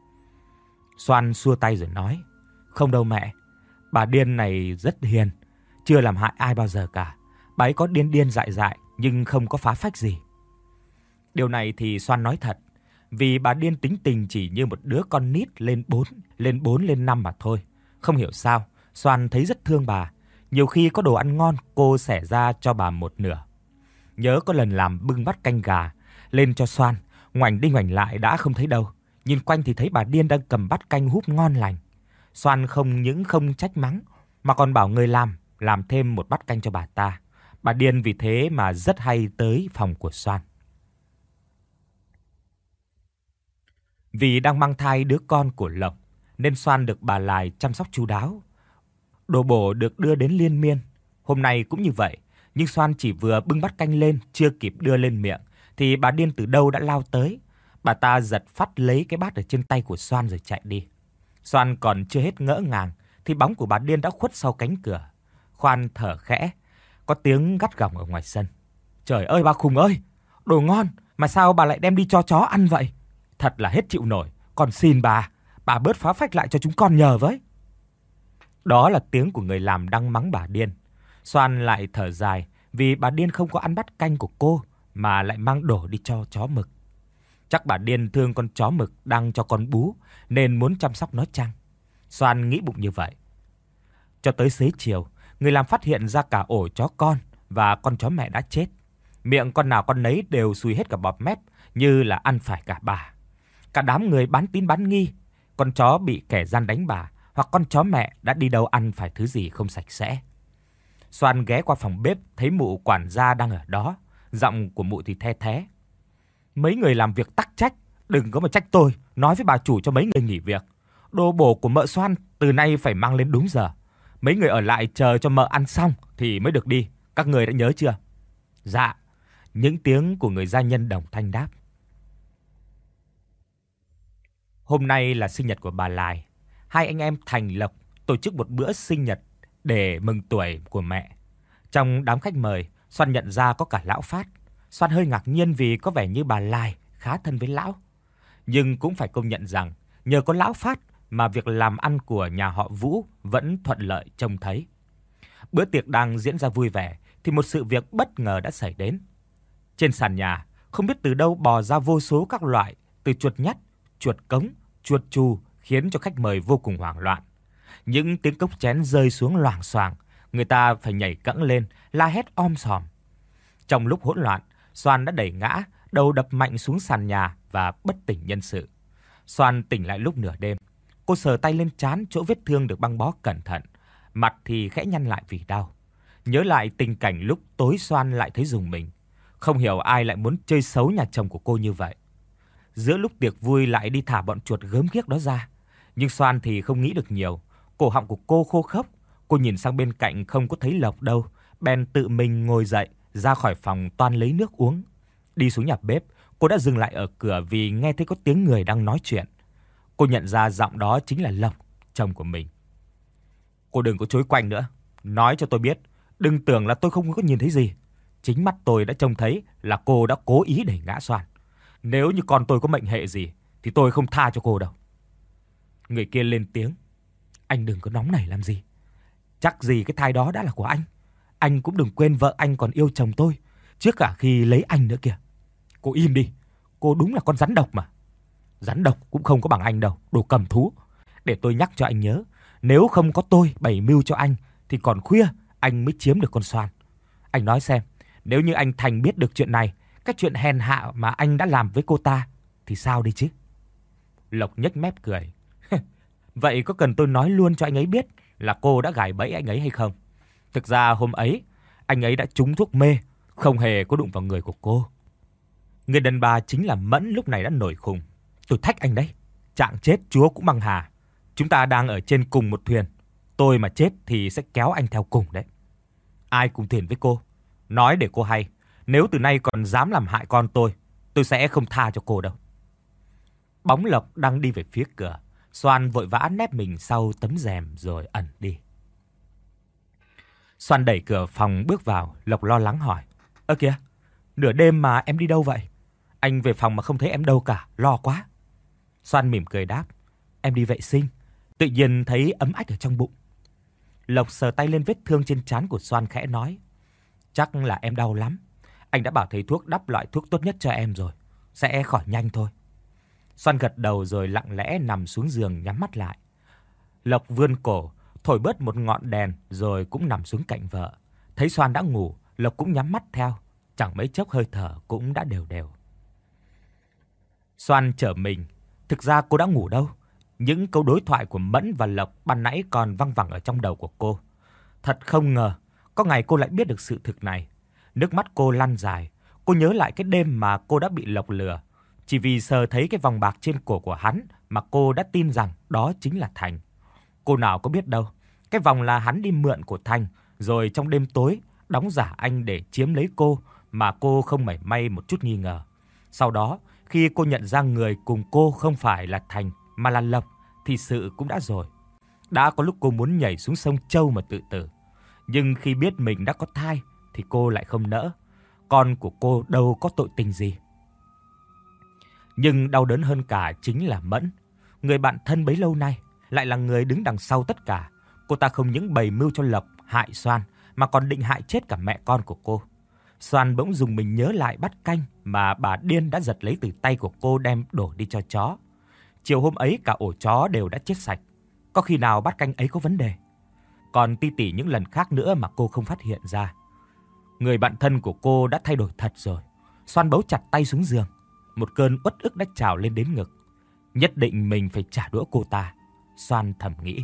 Soan xua tay rồi nói: Không đâu mẹ, bà điên này rất hiền, chưa làm hại ai bao giờ cả. Bà ấy có điên điên dại dại nhưng không có phá phách gì. Điều này thì Soan nói thật, vì bà điên tính tình chỉ như một đứa con nít lên bốn, lên bốn lên năm mà thôi. Không hiểu sao, Soan thấy rất thương bà. Nhiều khi có đồ ăn ngon, cô xẻ ra cho bà một nửa. Nhớ có lần làm bưng bát canh gà lên cho Soan, ngoảnh đi ngoảnh lại đã không thấy đâu. Nhìn quanh thì thấy bà điên đang cầm bát canh húp ngon lành. Soan không những không trách mắng, mà còn bảo người làm làm thêm một bát canh cho bà ta. Bà điên vì thế mà rất hay tới phòng của Soan. Vì đang mang thai đứa con của Lộc, nên Soan được bà Lài chăm sóc chu đáo. Đồ bổ được đưa đến liên miên. Hôm nay cũng như vậy, nhưng Soan chỉ vừa bưng bát canh lên, chưa kịp đưa lên miệng, thì bà điên từ đâu đã lao tới. Bà ta giật phắt lấy cái bát ở trên tay của Soan rồi chạy đi. Soan còn chưa hết ngỡ ngàng, thì bóng của bà điên đã khuất sau cánh cửa. Khoan thở khẽ, có tiếng gắt gỏng ở ngoài sân. Trời ơi bà khùng ơi, đồ ngon mà sao bà lại đem đi cho chó ăn vậy? Thật là hết chịu nổi, còn xin bà, bà bớt phá phách lại cho chúng con nhờ với. Đó là tiếng của người làm đang mắng bà điên. Soan lại thở dài vì bà điên không có ăn bát canh của cô mà lại mang đổ đi cho chó mực. Chắc bà điên thương con chó mực đang cho con bú nên muốn chăm sóc nó chăng? Soan nghĩ bụng như vậy. Cho tới xế chiều, người làm phát hiện ra cả ổ chó con và con chó mẹ đã chết. Miệng con nào con nấy đều sùi hết cả bọt mép như là ăn phải cả bà. Cả đám người bán tín bán nghi, con chó bị kẻ gian đánh bà hoặc con chó mẹ đã đi đâu ăn phải thứ gì không sạch sẽ. Soan ghé qua phòng bếp thấy mụ quản gia đang ở đó, giọng của mụ thì the thé. Mấy người làm việc tắc trách, đừng có mà trách tôi, nói với bà chủ cho mấy người nghỉ việc. Đồ bổ của mợ Soan từ nay phải mang lên đúng giờ. Mấy người ở lại chờ cho mợ ăn xong thì mới được đi, Các người đã nhớ chưa? Dạ. Những tiếng của người gia nhân đồng thanh đáp. Hôm nay là sinh nhật của bà Lài. Hai anh em Thành, Lộc tổ chức một bữa sinh nhật để mừng tuổi của mẹ. Trong đám khách mời, Xoan nhận ra có cả lão Phát. Xoan hơi ngạc nhiên vì có vẻ như bà Lài khá thân với lão. Nhưng cũng phải công nhận rằng nhờ có lão Phát mà việc làm ăn của nhà họ Vũ vẫn thuận lợi trông thấy. Bữa tiệc đang diễn ra vui vẻ thì một sự việc bất ngờ đã xảy đến. Trên sàn nhà, không biết từ đâu bò ra vô số các loại, từ chuột nhắt, chuột cống, chuột chù, khiến cho khách mời vô cùng hoảng loạn. Những tiếng cốc chén rơi xuống loảng xoảng, người ta phải nhảy cẫng lên, la hét om sòm. Trong lúc hỗn loạn, Xoan đã đẩy ngã, đầu đập mạnh xuống sàn nhà và bất tỉnh nhân sự. Xoan tỉnh lại lúc nửa đêm. Cô sờ tay lên trán chỗ vết thương được băng bó cẩn thận, mặt thì khẽ nhăn lại vì đau. Nhớ lại tình cảnh lúc tối, Xoan lại thấy rùng mình. Không hiểu ai lại muốn chơi xấu nhà chồng của cô như vậy. Giữa lúc tiệc vui lại đi thả bọn chuột gớm ghiếc đó ra. Nhưng Xoan thì không nghĩ được nhiều. Cổ họng của cô khô khốc. Cô nhìn sang bên cạnh không có thấy Lộc đâu, bèn tự mình ngồi dậy, ra khỏi phòng toan lấy nước uống. Đi xuống nhà bếp, cô đã dừng lại ở cửa vì nghe thấy có tiếng người đang nói chuyện. Cô nhận ra giọng đó chính là Lộc, chồng của mình. Cô đừng có chối quanh nữa. Nói cho tôi biết, đừng tưởng là tôi không có nhìn thấy gì. Chính mắt tôi đã trông thấy là cô đã cố ý đẩy ngã Xoan. Nếu như con tôi có mệnh hệ gì thì tôi không tha cho cô đâu. Người kia lên tiếng. Anh đừng có nóng nảy làm gì. Chắc gì cái thai đó đã là của anh. Anh cũng đừng quên vợ anh còn yêu chồng tôi, trước cả khi lấy anh nữa kìa. Cô im đi. Cô đúng là con rắn độc mà. Rắn độc cũng không có bằng anh đâu, đồ cầm thú. Để tôi nhắc cho anh nhớ, nếu không có tôi bày mưu cho anh thì còn khuya anh mới chiếm được con Xoan. Anh nói xem, nếu như anh Thành biết được chuyện này, cái chuyện hèn hạ mà anh đã làm với cô ta thì sao đi chứ? Lộc nhếch mép cười. Vậy có cần tôi nói luôn cho anh ấy biết là cô đã gài bẫy anh ấy hay không? Thực ra hôm ấy, anh ấy đã trúng thuốc mê, không hề có đụng vào người của cô. Người đàn bà chính là Mẫn lúc này đã nổi khùng. Tôi thách anh đấy, trạng chết Chúa cũng băng hà. Chúng ta đang ở trên cùng một thuyền. Tôi mà chết thì sẽ kéo anh theo cùng đấy. Ai cùng thuyền với cô? Nói để cô hay, nếu từ nay còn dám làm hại con tôi, tôi sẽ không tha cho cô đâu. Bóng Lộc đang đi về phía cửa. Xoan vội vã nép mình sau tấm rèm rồi ẩn đi. Xoan đẩy cửa phòng bước vào, Lộc lo lắng hỏi. Ơ kìa, nửa đêm mà em đi đâu vậy? Anh về phòng mà không thấy em đâu cả, lo quá. Xoan mỉm cười đáp. Em đi vệ sinh, tự nhiên thấy ấm ách ở trong bụng. Lộc sờ tay lên vết thương trên trán của Xoan khẽ nói. Chắc là em đau lắm. Anh đã bảo thầy thuốc đắp loại thuốc tốt nhất cho em rồi, sẽ khỏi nhanh thôi. Xoan gật đầu rồi lặng lẽ nằm xuống giường nhắm mắt lại. Lộc vươn cổ, thổi bớt một ngọn đèn rồi cũng nằm xuống cạnh vợ. Thấy Xoan đã ngủ, Lộc cũng nhắm mắt theo. Chẳng mấy chốc hơi thở cũng đã đều đều. Xoan trở mình. Thực ra cô đã ngủ đâu. Những câu đối thoại của Mẫn và Lộc ban nãy còn văng vẳng ở trong đầu của cô. Thật không ngờ, có ngày cô lại biết được sự thực này. Nước mắt cô lăn dài. Cô nhớ lại cái đêm mà cô đã bị Lộc lừa. Chỉ vì sờ thấy cái vòng bạc trên cổ của hắn mà cô đã tin rằng đó chính là Thành. Cô nào có biết đâu, cái vòng là hắn đi mượn của Thành, rồi trong đêm tối đóng giả anh để chiếm lấy cô mà cô không mảy may một chút nghi ngờ. Sau đó, khi cô nhận ra người cùng cô không phải là Thành mà là Lộc thì sự cũng đã rồi. Đã có lúc cô muốn nhảy xuống sông Châu mà tự tử. Nhưng khi biết mình đã có thai thì cô lại không nỡ. Con của cô đâu có tội tình gì. Nhưng đau đớn hơn cả chính là Mẫn. Người bạn thân bấy lâu nay lại là người đứng đằng sau tất cả. Cô ta không những bày mưu cho Lộc hại Xoan mà còn định hại chết cả mẹ con của cô. Xoan bỗng dùng mình nhớ lại bát canh mà bà điên đã giật lấy từ tay của cô đem đổ đi cho chó. Chiều hôm ấy cả ổ chó đều đã chết sạch. Có khi nào bát canh ấy có vấn đề? Còn ti tỉ những lần khác nữa mà cô không phát hiện ra. Người bạn thân của cô đã thay đổi thật rồi. Xoan bấu chặt tay xuống giường. Một cơn uất ức đã trào lên đến ngực. Nhất định mình phải trả đũa cô ta, Xoan thầm nghĩ.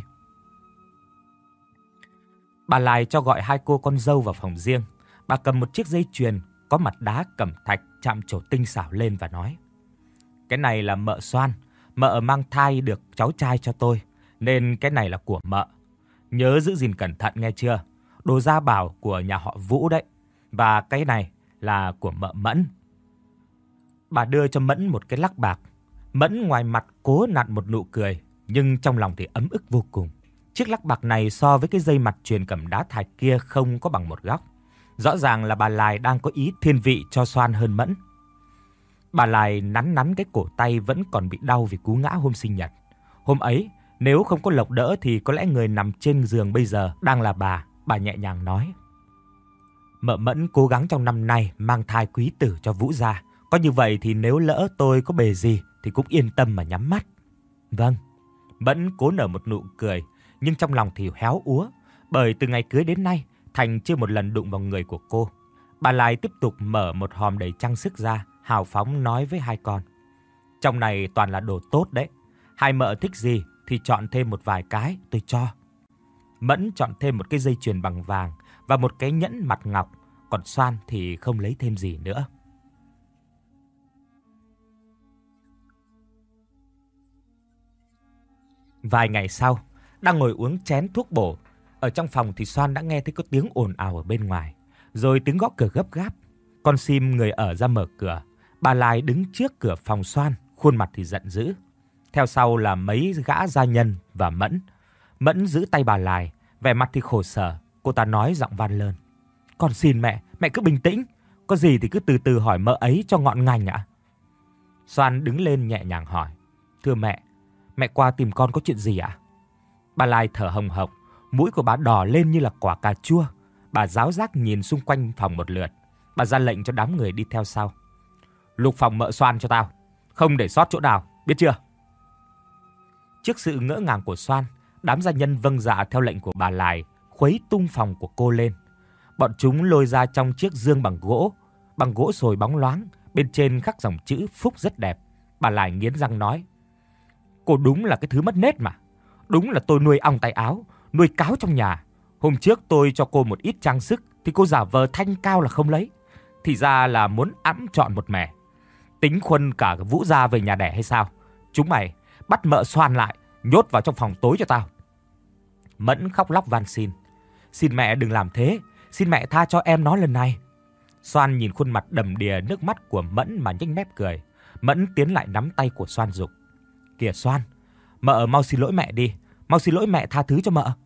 Bà Lài cho gọi hai cô con dâu vào phòng riêng. Bà cầm một chiếc dây chuyền có mặt đá cẩm thạch chạm trổ tinh xảo lên và nói. Cái này là mợ Xoan. Mợ mang thai được cháu trai cho tôi, nên cái này là của mợ. Nhớ giữ gìn cẩn thận nghe chưa? đồ gia bảo của nhà họ Vũ đấy. Và cái này là của mợ Mẫn. Bà đưa cho Mẫn một cái lắc bạc. Mẫn ngoài mặt cố nặn một nụ cười, nhưng trong lòng thì ấm ức vô cùng. Chiếc lắc bạc này so với cái dây mặt chuyền cẩm đá thạch kia không có bằng một góc. Rõ ràng là bà Lài đang có ý thiên vị cho Xoan hơn Mẫn. Bà Lài nắn nắn cái cổ tay vẫn còn bị đau vì cú ngã hôm sinh nhật. Hôm ấy, nếu không có Lộc đỡ thì có lẽ người nằm trên giường bây giờ đang là bà. Bà nhẹ nhàng nói: Mợ Mẫn cố gắng trong năm nay mang thai quý tử cho Vũ gia. Có như vậy thì nếu lỡ tôi có bề gì thì cũng yên tâm mà nhắm mắt. Vâng. Mẫn cố nở một nụ cười, nhưng trong lòng thì héo úa. Bởi từ ngày cưới đến nay, Thành chưa một lần đụng vào người của cô. Bà Lài tiếp tục mở một hòm đầy trang sức ra, hào phóng nói với hai con: Trong này toàn là đồ tốt đấy. Hai mợ thích gì thì chọn thêm một vài cái tôi cho. Mẫn chọn thêm một cái dây chuyền bằng vàng và một cái nhẫn mặt ngọc, còn Xoan thì không lấy thêm gì nữa. Vài ngày sau, đang ngồi uống chén thuốc bổ, ở trong phòng thì Xoan đã nghe thấy có tiếng ồn ào ở bên ngoài, rồi tiếng gõ cửa gấp gáp. Con Sim người ở ra mở cửa. Bà Lài đứng trước cửa phòng Xoan, khuôn mặt thì giận dữ. Theo sau là mấy gã gia nhân và Mẫn. Mẫn giữ tay bà Lài, vẻ mặt thì khổ sở. Cô ta nói giọng van lơn: Con xin mẹ, mẹ cứ bình tĩnh. Có gì thì cứ từ từ hỏi mợ ấy cho ngọn ngành ạ. Xoan đứng lên nhẹ nhàng hỏi: Thưa mẹ, mẹ qua tìm con có chuyện gì ạ? Bà Lài thở hồng hộc, mũi của bà đỏ lên như là quả cà chua. Bà giáo giác nhìn xung quanh phòng một lượt. Bà ra lệnh cho đám người đi theo sau: Lục phòng mợ Xoan cho tao, không để sót chỗ nào, biết chưa? Trước sự ngỡ ngàng của Xoan, đám gia nhân vâng dạ theo lệnh của bà Lài, khuấy tung phòng của cô lên. Bọn chúng lôi ra trong chiếc giương bằng gỗ, bằng gỗ sồi bóng loáng, bên trên khắc dòng chữ Phúc rất đẹp. Bà Lài nghiến răng nói: Cô đúng là cái thứ mất nết mà. Đúng là tôi nuôi ong tay áo, nuôi cáo trong nhà. Hôm trước tôi cho cô một ít trang sức thì cô giả vờ thanh cao là không lấy. Thì ra là muốn ẵm trọn một mẻ. Tính khuân cả Vũ gia về nhà đẻ hay sao? Chúng mày bắt mợ Xoan lại, nhốt vào trong phòng tối cho tao. Mẫn khóc lóc van xin: Xin mẹ đừng làm thế, xin mẹ tha cho em nó lần này. Xoan nhìn khuôn mặt đầm đìa nước mắt của Mẫn mà nhếch mép cười. Mẫn tiến lại nắm tay của Xoan giục: Kìa Xoan, mợ mau xin lỗi mẹ đi, mau xin lỗi mẹ tha thứ cho mợ.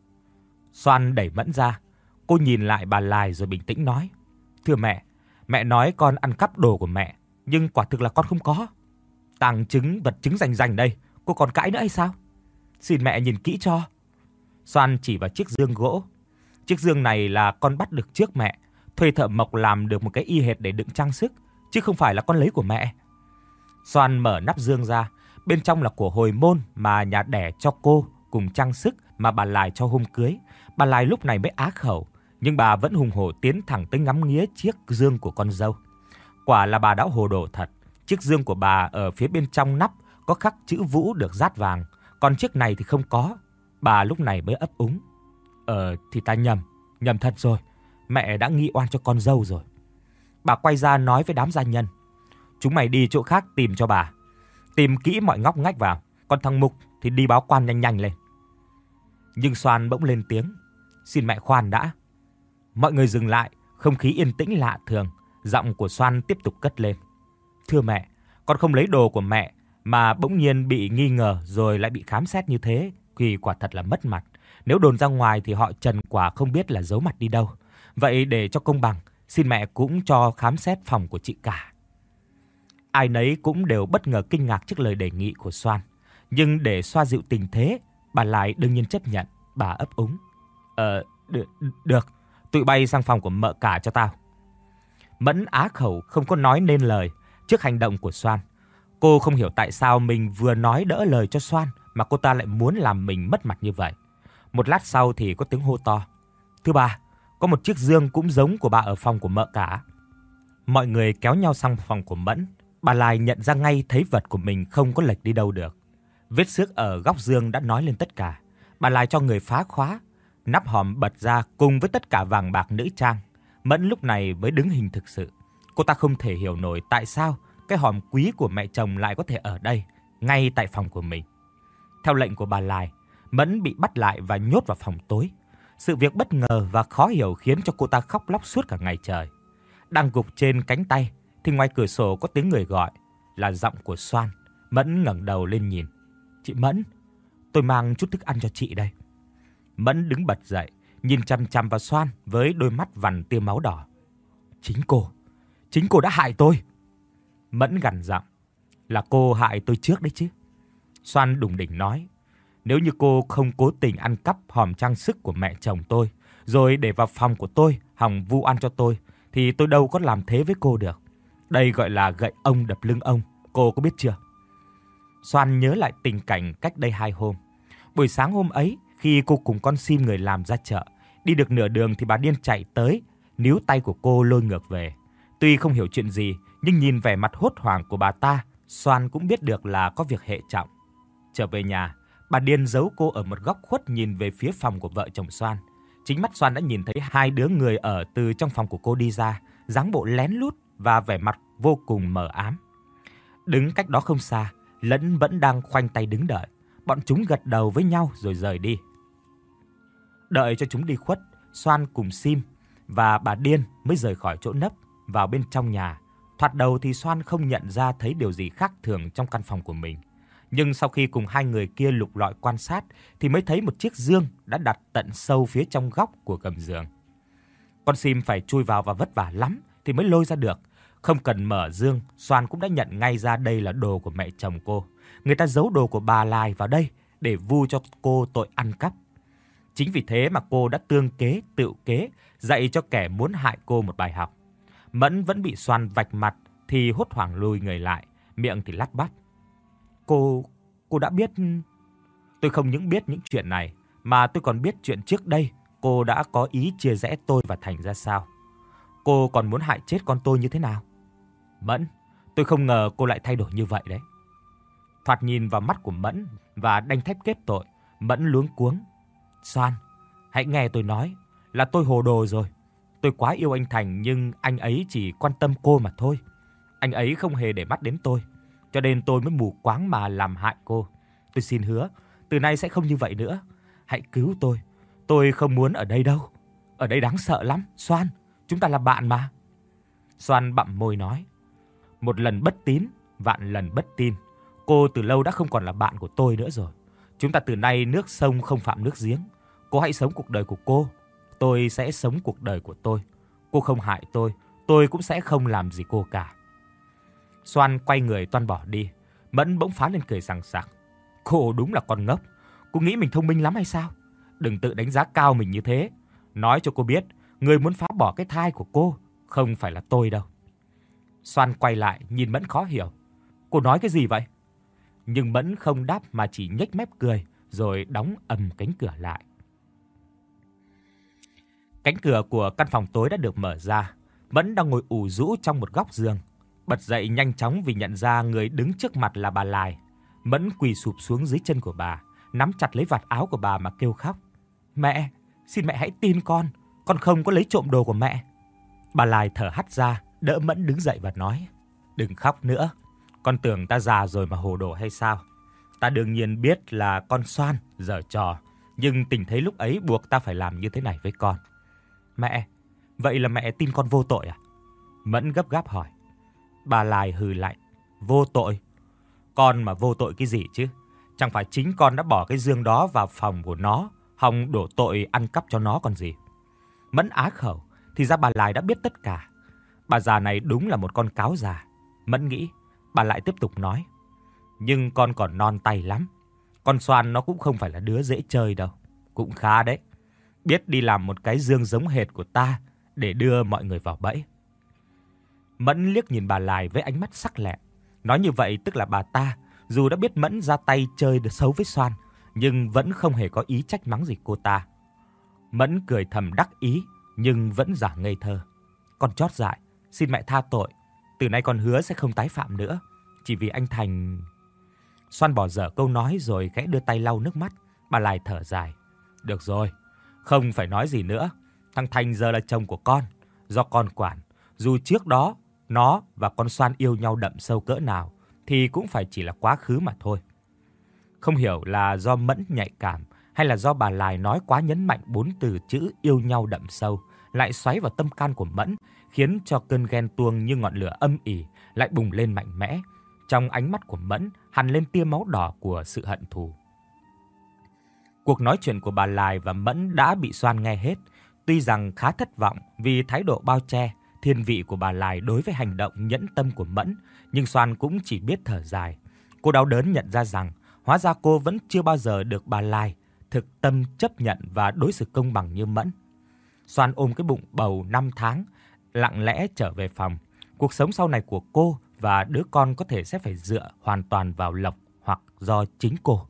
Xoan đẩy Mẫn ra. Cô nhìn lại bà Lài rồi bình tĩnh nói: Thưa mẹ, mẹ nói con ăn cắp đồ của mẹ, nhưng quả thực là con không có. Tàng chứng vật chứng rành rành đây, cô còn cãi nữa hay sao? Xin mẹ nhìn kỹ cho. Xoan chỉ vào chiếc giương gỗ. Chiếc giương này là con bắt được trước mẹ, thuê thợ mộc làm được một cái y hệt để đựng trang sức, chứ không phải là con lấy của mẹ. Xoan mở nắp giương ra, bên trong là của hồi môn mà nhà đẻ cho cô cùng trang sức mà bà Lài cho hôm cưới. Bà Lài lúc này mới á khẩu, nhưng bà vẫn hùng hổ tiến thẳng tới ngắm nghía chiếc giương của con dâu. Quả là bà đã hồ đồ thật. Chiếc giương của bà ở phía bên trong nắp có khắc chữ Vũ được dát vàng, còn chiếc này thì không có. Bà lúc này mới ấp úng: Ờ thì ta nhầm, nhầm thật rồi. Mẹ đã nghi oan cho con dâu rồi. Bà quay ra nói với đám gia nhân: Chúng mày đi chỗ khác tìm cho bà. Tìm kỹ mọi ngóc ngách vào. Còn thằng Mục thì đi báo quan nhanh nhanh lên. Nhưng Xoan bỗng lên tiếng: Xin mẹ khoan đã. Mọi người dừng lại, không khí yên tĩnh lạ thường. Giọng của Xoan tiếp tục cất lên: Thưa mẹ, con không lấy đồ của mẹ mà bỗng nhiên bị nghi ngờ rồi lại bị khám xét như thế thì quả thật là mất mặt. Nếu đồn ra ngoài thì họ Trần quả không biết là giấu mặt đi đâu. Vậy để cho công bằng, xin mẹ cũng cho khám xét phòng của chị cả. Ai nấy cũng đều bất ngờ kinh ngạc trước lời đề nghị của Xoan. Nhưng để xoa dịu tình thế, bà Lài đương nhiên chấp nhận. Bà ấp úng: Ờ, được, được, tụi bay sang phòng của mợ cả cho tao. Mẫn á khẩu không có nói nên lời trước hành động của Xoan. Cô không hiểu tại sao mình vừa nói đỡ lời cho Xoan mà cô ta lại muốn làm mình mất mặt như vậy. Một lát sau thì có tiếng hô to: Thưa bà, có một chiếc giương cũng giống của bà ở phòng của mợ cả. Mọi người kéo nhau sang phòng của Mẫn. Bà Lài nhận ra ngay thấy vật của mình không có lệch đi đâu được. Vết xước ở góc giương đã nói lên tất cả. Bà Lài cho người phá khóa, nắp hòm bật ra cùng với tất cả vàng bạc nữ trang. Mẫn lúc này mới đứng hình thực sự. Cô ta không thể hiểu nổi tại sao cái hòm quý của mẹ chồng lại có thể ở đây, ngay tại phòng của mình. Theo lệnh của bà Lài, Mẫn bị bắt lại và nhốt vào phòng tối. Sự việc bất ngờ và khó hiểu khiến cho cô ta khóc lóc suốt cả ngày trời. Đang gục trên cánh tay thì ngoài cửa sổ có tiếng người gọi, là giọng của Soan. Mẫn ngẩng đầu lên nhìn. "Chị Mẫn, tôi mang chút thức ăn cho chị đây." Mẫn đứng bật dậy, nhìn chằm chằm vào Soan với đôi mắt vằn tia máu đỏ. "Chính cô, chính cô đã hại tôi." Mẫn gằn giọng. "Là cô hại tôi trước đấy chứ." Soan đùng đỉnh nói. "Nếu như cô không cố tình ăn cắp hòm trang sức của mẹ chồng tôi, rồi để vào phòng của tôi hòng vu oan cho tôi, thì tôi đâu có làm thế với cô được. Đây gọi là gậy ông đập lưng ông, cô có biết chưa?" Soan nhớ lại tình cảnh cách đây hai hôm. Buổi sáng hôm ấy, khi cô cùng con Sim người làm ra chợ, đi được nửa đường thì bà điên chạy tới, níu tay của cô lôi ngược về. Tuy không hiểu chuyện gì, nhưng nhìn vẻ mặt hốt hoảng của bà ta, Soan cũng biết được là có việc hệ trọng. Trở về nhà, bà điên giấu cô ở một góc khuất nhìn về phía phòng của vợ chồng Soan. Chính mắt Soan đã nhìn thấy hai đứa người ở từ trong phòng của cô đi ra, dáng bộ lén lút và vẻ mặt vô cùng mờ ám. Đứng cách đó không xa, Lẫn vẫn đang khoanh tay đứng đợi. Bọn chúng gật đầu với nhau rồi rời đi. Đợi cho chúng đi khuất, Soan cùng Sim và bà điên mới rời khỏi chỗ nấp vào bên trong nhà. Thoạt đầu thì Soan không nhận ra thấy điều gì khác thường trong căn phòng của mình. Nhưng sau khi cùng hai người kia lục lọi quan sát thì mới thấy một chiếc giường đã đặt tận sâu phía trong góc của gầm giường. Con Sim phải chui vào và vất vả lắm thì mới lôi ra được. Không cần mở giường, Soan cũng đã nhận ngay ra đây là đồ của mẹ chồng cô. Người ta giấu đồ của bà Lai vào đây để vu cho cô tội ăn cắp. Chính vì thế mà cô đã tương kế, tự kế, dạy cho kẻ muốn hại cô một bài học. Mẫn vẫn bị Soan vạch mặt thì hốt hoảng lùi người lại, miệng thì lắp bắp. Cô, cô đã biết... Tôi không những biết những chuyện này, mà tôi còn biết chuyện trước đây cô đã có ý chia rẽ tôi và Thành ra sao. Cô còn muốn hại chết con tôi như thế nào? Mẫn, tôi không ngờ cô lại thay đổi như vậy đấy. Thoạt nhìn vào mắt của Mẫn và đanh thép kết tội, Mẫn luống cuống. Soan, hãy nghe tôi nói, là tôi hồ đồ rồi. Tôi quá yêu anh Thành nhưng anh ấy chỉ quan tâm cô mà thôi. Anh ấy không hề để mắt đến tôi, cho nên tôi mới mù quáng mà làm hại cô. Tôi xin hứa, từ nay sẽ không như vậy nữa. Hãy cứu tôi, tôi không muốn ở đây đâu. Ở đây đáng sợ lắm, Soan, chúng ta là bạn mà. Soan bặm môi nói. Một lần bất tín, vạn lần bất tin. Cô từ lâu đã không còn là bạn của tôi nữa rồi. Chúng ta từ nay nước sông không phạm nước giếng. Cô hãy sống cuộc đời của cô, tôi sẽ sống cuộc đời của tôi. Cô không hại tôi, tôi cũng sẽ không làm gì cô cả. Soan quay người toan bỏ đi. Mẫn bỗng phá lên cười sằng sặc. Cô đúng là con ngốc. Cô nghĩ mình thông minh lắm hay sao? Đừng tự đánh giá cao mình như thế. Nói cho cô biết, người muốn phá bỏ cái thai của cô không phải là tôi đâu. Soan quay lại nhìn Mẫn khó hiểu. Cô nói cái gì vậy? Nhưng Mẫn không đáp mà chỉ nhếch mép cười rồi đóng ầm cánh cửa lại. Cánh cửa của căn phòng tối đã được mở ra. Mẫn đang ngồi ủ rũ trong một góc giường. Bật dậy nhanh chóng vì nhận ra người đứng trước mặt là bà Lai. Mẫn quỳ sụp xuống dưới chân của bà, nắm chặt lấy vạt áo của bà mà kêu khóc. Mẹ, xin mẹ hãy tin con, con không có lấy trộm đồ của mẹ. Bà Lai thở hắt ra, đỡ Mẫn đứng dậy và nói. Đừng khóc nữa, con tưởng ta già rồi mà hồ đồ hay sao? Ta đương nhiên biết là con Soan giở trò, nhưng tình thế lúc ấy buộc ta phải làm như thế này với con. Mẹ, vậy là mẹ tin con vô tội à? Mẫn gấp gáp hỏi. Bà Lai hừ lạnh. Vô tội? Con mà vô tội cái gì chứ? Chẳng phải chính con đã bỏ cái giường đó vào phòng của nó, hòng đổ tội ăn cắp cho nó còn gì. Mẫn á khẩu, thì ra bà Lai đã biết tất cả. Bà già này đúng là một con cáo già. Mẫn nghĩ, bà lại tiếp tục nói. Nhưng con còn non tay lắm. Con Soan nó cũng không phải là đứa dễ chơi đâu. Cũng khá đấy. Biết đi làm một cái giường giống hệt của ta để đưa mọi người vào bẫy. Mẫn liếc nhìn bà Lai với ánh mắt sắc lẹm. Nói như vậy tức là bà ta, dù đã biết Mẫn ra tay chơi được xấu với Soan, nhưng vẫn không hề có ý trách mắng gì cô ta. Mẫn cười thầm đắc ý, nhưng vẫn giả ngây thơ. Con chót dại, xin mẹ tha tội. Từ nay con hứa sẽ không tái phạm nữa. Chỉ vì anh Thành... Soan bỏ dở câu nói rồi khẽ đưa tay lau nước mắt. Bà Lai thở dài. Được rồi, không phải nói gì nữa. Thằng Thành giờ là chồng của con, do con quản. Dù trước đó nó và con Soan yêu nhau đậm sâu cỡ nào thì cũng phải chỉ là quá khứ mà thôi. Không hiểu là do Mẫn nhạy cảm hay là do bà Lài nói quá nhấn mạnh bốn từ chữ yêu nhau đậm sâu, lại xoáy vào tâm can của Mẫn, khiến cho cơn ghen tuông như ngọn lửa âm ỉ lại bùng lên mạnh mẽ. Trong ánh mắt của Mẫn hằn lên tia máu đỏ của sự hận thù. Cuộc nói chuyện của bà Lài và Mẫn đã bị Xoan nghe hết. Tuy rằng khá thất vọng vì thái độ bao che, thiên vị của bà Lài đối với hành động nhẫn tâm của Mẫn, nhưng Xoan cũng chỉ biết thở dài. Cô đau đớn nhận ra rằng hóa ra cô vẫn chưa bao giờ được bà Lài thực tâm chấp nhận và đối xử công bằng như Mẫn. Xoan ôm cái bụng bầu năm tháng, lặng lẽ trở về phòng. Cuộc sống sau này của cô và đứa con có thể sẽ phải dựa hoàn toàn vào Lộc hoặc do chính cô.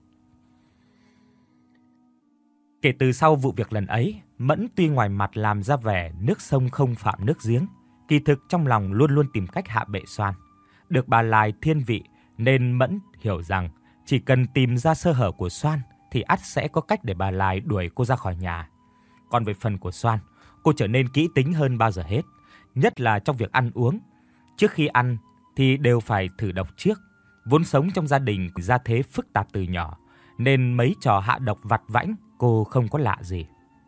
Kể từ sau vụ việc lần ấy, Mẫn tuy ngoài mặt làm ra vẻ nước sông không phạm nước giếng, kỳ thực trong lòng luôn luôn tìm cách hạ bệ Xoan. Được bà Lài thiên vị nên Mẫn hiểu rằng chỉ cần tìm ra sơ hở của Xoan thì ắt sẽ có cách để bà Lài đuổi cô ra khỏi nhà. Còn về phần của Xoan, cô trở nên kỹ tính hơn bao giờ hết, nhất là trong việc ăn uống. Trước khi ăn thì đều phải thử độc trước. Vốn sống trong gia đình gia thế phức tạp từ nhỏ, nên mấy trò hạ độc vặt vãnh cô không có lạ gì.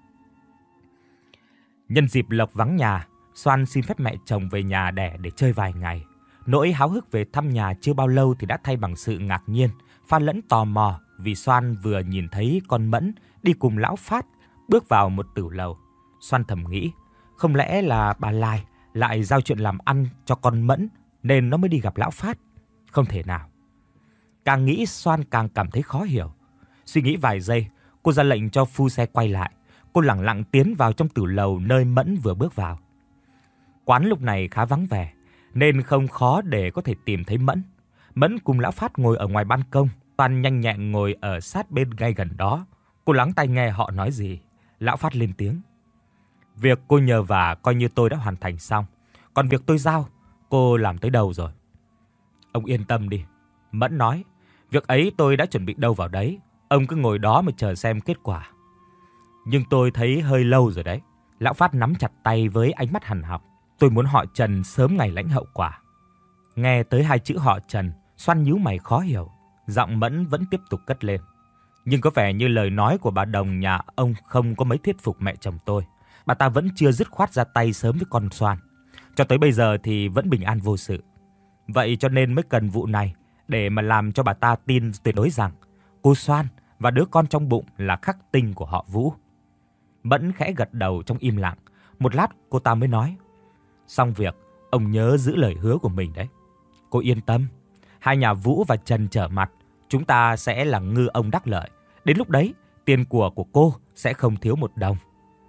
Nhân dịp Lộc vắng nhà, Xoan xin phép mẹ chồng về nhà đẻ để chơi vài ngày. Nỗi háo hức về thăm nhà chưa bao lâu thì đã thay bằng sự ngạc nhiên, pha lẫn tò mò vì Xoan vừa nhìn thấy con Mẫn đi cùng lão Phát bước vào một tử lầu. Xoan thầm nghĩ, không lẽ là bà Lài lại giao chuyện làm ăn cho con Mẫn nên nó mới đi gặp lão Phát? Không thể nào. Càng nghĩ Xoan càng cảm thấy khó hiểu. Suy nghĩ vài giây, cô ra lệnh cho phu xe quay lại. Cô lẳng lặng tiến vào trong tử lầu nơi Mẫn vừa bước vào. Quán lúc này khá vắng vẻ, nên không khó để có thể tìm thấy Mẫn. Mẫn cùng lão Phát ngồi ở ngoài ban công, Xoan nhanh nhẹn ngồi ở sát bên ngay gần đó. Cô lắng tai nghe họ nói gì. Lão Phát lên tiếng. Việc cô nhờ vả coi như tôi đã hoàn thành xong. Còn việc tôi giao, cô làm tới đâu rồi? Ông yên tâm đi. Mẫn nói, việc ấy tôi đã chuẩn bị đâu vào đấy. Ông cứ ngồi đó mà chờ xem kết quả. Nhưng tôi thấy hơi lâu rồi đấy. Lão Phát nắm chặt tay với ánh mắt hằn học. Tôi muốn họ Trần sớm ngày lãnh hậu quả. Nghe tới hai chữ họ Trần, Xoan nhíu mày khó hiểu. Giọng Mẫn vẫn tiếp tục cất lên. Nhưng có vẻ như lời nói của bà Đồng nhà ông không có mấy thuyết phục mẹ chồng tôi. Bà ta vẫn chưa dứt khoát ra tay sớm với con Xoan. Cho tới bây giờ thì vẫn bình an vô sự. Vậy cho nên mới cần vụ này để mà làm cho bà ta tin tuyệt đối rằng cô Xoan và đứa con trong bụng là khắc tinh của họ Vũ. Mẫn khẽ gật đầu trong im lặng. Một lát cô ta mới nói, xong việc, ông nhớ giữ lời hứa của mình đấy. Cô yên tâm, hai nhà Vũ và Trần trở mặt, chúng ta sẽ là ngư ông đắc lợi. Đến lúc đấy, tiền của của cô sẽ không thiếu một đồng.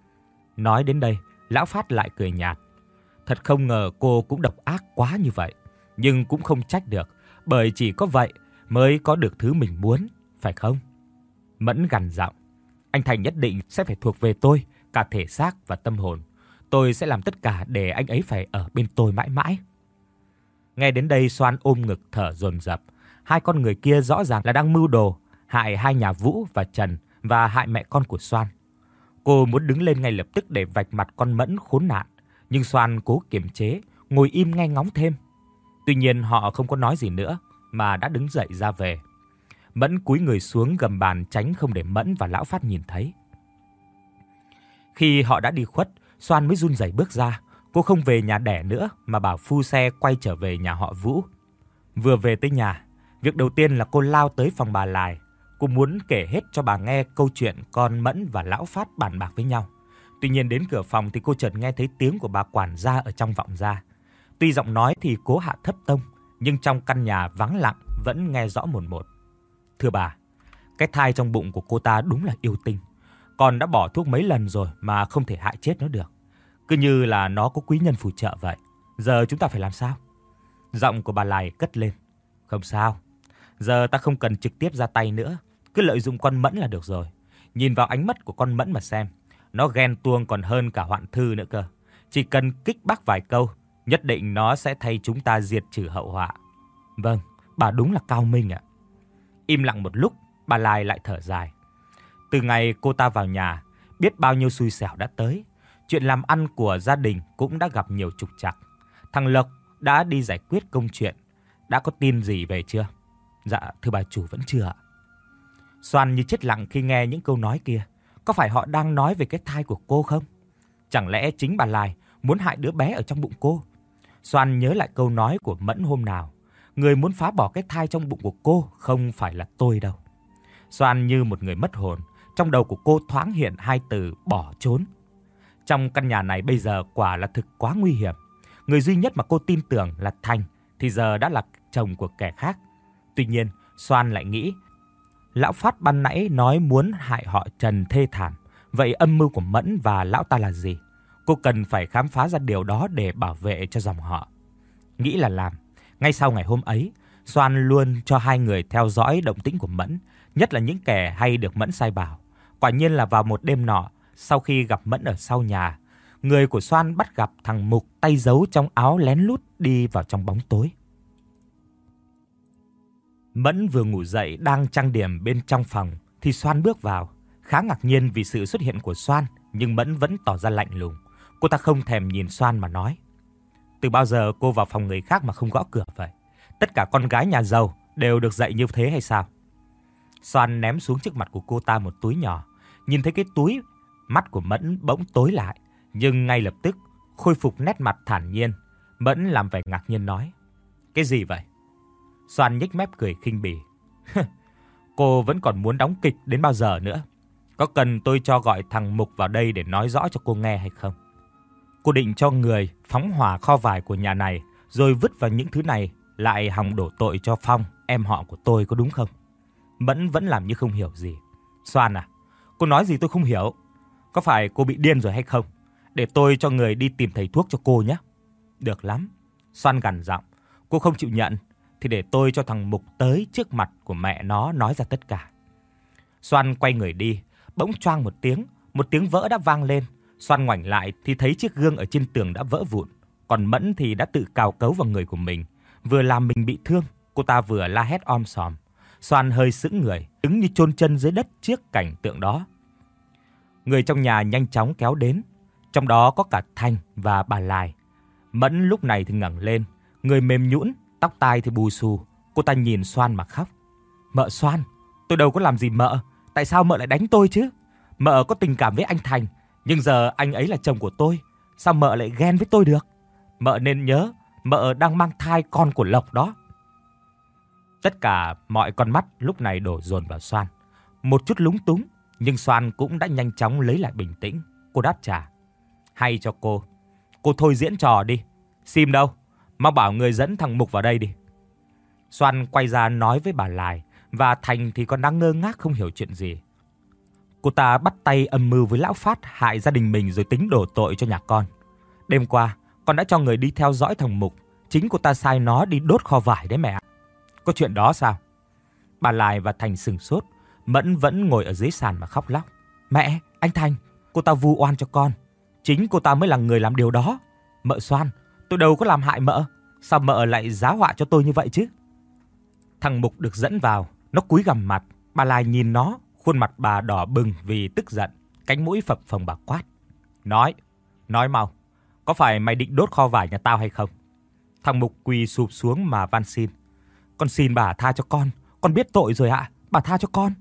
Nói đến đây, lão Phát lại cười nhạt. Thật không ngờ cô cũng độc ác quá như vậy. Nhưng cũng không trách được, bởi chỉ có vậy mới có được thứ mình muốn, phải không? Mẫn gằn giọng. Anh Thành nhất định sẽ phải thuộc về tôi, cả thể xác và tâm hồn. Tôi sẽ làm tất cả để anh ấy phải ở bên tôi mãi mãi. Nghe đến đây Xoan ôm ngực thở dồn dập. Hai con người kia rõ ràng là đang mưu đồ, hại hai nhà Vũ và Trần và hại mẹ con của Xoan. Cô muốn đứng lên ngay lập tức để vạch mặt con Mẫn khốn nạn, nhưng Xoan cố kiềm chế, ngồi im nghe ngóng thêm. Tuy nhiên họ không có nói gì nữa mà đã đứng dậy ra về. Mẫn cúi người xuống gầm bàn tránh không để Mẫn và lão Phát nhìn thấy. Khi họ đã đi khuất, Xoan mới run rẩy bước ra. Cô không về nhà đẻ nữa mà bảo phu xe quay trở về nhà họ Vũ. Vừa về tới nhà, việc đầu tiên là cô lao tới phòng bà Lài. Cô muốn kể hết cho bà nghe câu chuyện con Mẫn và lão Phát bàn bạc với nhau. Tuy nhiên đến cửa phòng thì cô chợt nghe thấy tiếng của bà quản gia ở trong vọng ra. Tuy giọng nói thì cố hạ thấp tông, nhưng trong căn nhà vắng lặng vẫn nghe rõ mồn một. Thưa bà, cái thai trong bụng của cô ta đúng là yêu tinh. Con đã bỏ thuốc mấy lần rồi mà không thể hại chết nó được. Cứ như là nó có quý nhân phù trợ vậy. Giờ chúng ta phải làm sao? Giọng của bà Lài cất lên. Không sao. Giờ ta không cần trực tiếp ra tay nữa. Cứ lợi dụng con Mẫn là được rồi. Nhìn vào ánh mắt của con Mẫn mà xem. Nó ghen tuông còn hơn cả Hoạn Thư nữa cơ. Chỉ cần kích bác vài câu, nhất định nó sẽ thay chúng ta diệt trừ hậu họa. Vâng, bà đúng là cao minh ạ. Im lặng một lúc, bà Lài lại thở dài. Từ ngày cô ta vào nhà, biết bao nhiêu xui xẻo đã tới. Chuyện làm ăn của gia đình cũng đã gặp nhiều trục trặc. Thằng Lộc đã đi giải quyết công chuyện. Đã có tin gì về chưa? Dạ, thưa bà chủ vẫn chưa ạ. Xoan như chết lặng khi nghe những câu nói kia. Có phải họ đang nói về cái thai của cô không? Chẳng lẽ chính bà Lai muốn hại đứa bé ở trong bụng cô? Xoan nhớ lại câu nói của Mẫn hôm nào. Người muốn phá bỏ cái thai trong bụng của cô không phải là tôi đâu. Xoan như một người mất hồn. Trong đầu của cô thoáng hiện hai từ bỏ trốn. Trong căn nhà này bây giờ quả là thực quá nguy hiểm. Người duy nhất mà cô tin tưởng là Thành thì giờ đã là chồng của kẻ khác. Tuy nhiên, Xoan lại nghĩ lão Phát ban nãy nói muốn hại họ Trần thê thảm. Vậy âm mưu của Mẫn và lão ta là gì? Cô cần phải khám phá ra điều đó để bảo vệ cho dòng họ. Nghĩ là làm. Ngay sau ngày hôm ấy, Xoan luôn cho hai người theo dõi động tĩnh của Mẫn, nhất là những kẻ hay được Mẫn sai bảo. Quả nhiên là vào một đêm nọ, sau khi gặp Mẫn ở sau nhà, người của Xoan bắt gặp thằng Mục tay giấu trong áo lén lút đi vào trong bóng tối. Mẫn vừa ngủ dậy đang trang điểm bên trong phòng thì Xoan bước vào. Khá ngạc nhiên vì sự xuất hiện của Xoan, nhưng Mẫn vẫn tỏ ra lạnh lùng. Cô ta không thèm nhìn Xoan mà nói: từ bao giờ cô vào phòng người khác mà không gõ cửa vậy? Tất cả con gái nhà giàu đều được dạy như thế hay sao? Xoan ném xuống trước mặt của cô ta một túi nhỏ. Nhìn thấy cái túi, mắt của Mẫn bỗng tối lại, nhưng ngay lập tức khôi phục nét mặt thản nhiên. Mẫn làm vẻ ngạc nhiên nói: cái gì vậy? Xoan nhếch mép cười khinh bỉ. Cô vẫn còn muốn đóng kịch đến bao giờ nữa? Có cần tôi cho gọi thằng Mục vào đây để nói rõ cho cô nghe hay không? Cô định cho người phóng hỏa kho vải của nhà này rồi vứt vào những thứ này, lại hòng đổ tội cho Phong, em họ của tôi, có đúng không? Mẫn vẫn làm như không hiểu gì. Xoan à, cô nói gì tôi không hiểu. Có phải cô bị điên rồi hay không? Để tôi cho người đi tìm thầy thuốc cho cô nhé. Được lắm. Xoan gằn giọng. Cô không chịu nhận thì để tôi cho thằng Mục tới trước mặt của mẹ nó nói ra tất cả. Xoan quay người đi. Bỗng choang một tiếng, một tiếng vỡ đã vang lên. Xoan ngoảnh lại thì thấy chiếc gương ở trên tường đã vỡ vụn. Còn Mẫn thì đã tự cào cấu vào người của mình. Vừa làm mình bị thương, cô ta vừa la hét om sòm. Xoan hơi sững người, đứng như chôn chân dưới đất trước cảnh tượng đó. Người trong nhà nhanh chóng kéo đến, trong đó có cả Thành và bà Lai. Mẫn lúc này thì ngẩng lên, người mềm nhũn, tóc tai thì bù xù. Cô ta nhìn Xoan mà khóc. Mợ Xoan, tôi đâu có làm gì mợ. Tại sao mợ lại đánh tôi chứ? Mợ có tình cảm với anh Thành, nhưng giờ anh ấy là chồng của tôi. Sao mợ lại ghen với tôi được? Mợ nên nhớ, mợ đang mang thai con của Lộc đó. Tất cả mọi con mắt lúc này đổ dồn vào Xoan. Một chút lúng túng, nhưng Xoan cũng đã nhanh chóng lấy lại bình tĩnh. Cô đáp trả: hay cho cô. Cô thôi diễn trò đi. Sim đâu? Mau bảo người dẫn thằng Mục vào đây đi. Xoan quay ra nói với bà Lai, và Thành thì còn đang ngơ ngác không hiểu chuyện gì. Cô ta bắt tay âm mưu với lão Phát hại gia đình mình rồi tính đổ tội cho nhà con. Đêm qua, con đã cho người đi theo dõi thằng Mục. Chính cô ta sai nó đi đốt kho vải đấy mẹ. Có chuyện đó sao? Bà Lai và Thành sừng sốt. Mẫn vẫn ngồi ở dưới sàn mà khóc lóc. Mẹ, anh Thành, cô ta vu oan cho con. Chính cô ta mới là người làm điều đó. Mợ Xoan, tôi đâu có làm hại mợ. Sao mợ lại giá họa cho tôi như vậy chứ? Thằng Mục được dẫn vào, nó cúi gằm mặt. Bà Lai nhìn nó, khuôn mặt bà đỏ bừng vì tức giận, cánh mũi phập phồng bà quát. Nói, nói mau, có phải mày định đốt kho vải nhà tao hay không? Thằng Mục quỳ sụp xuống mà van xin. Con xin bà tha cho con, con biết tội rồi ạ, bà tha cho con.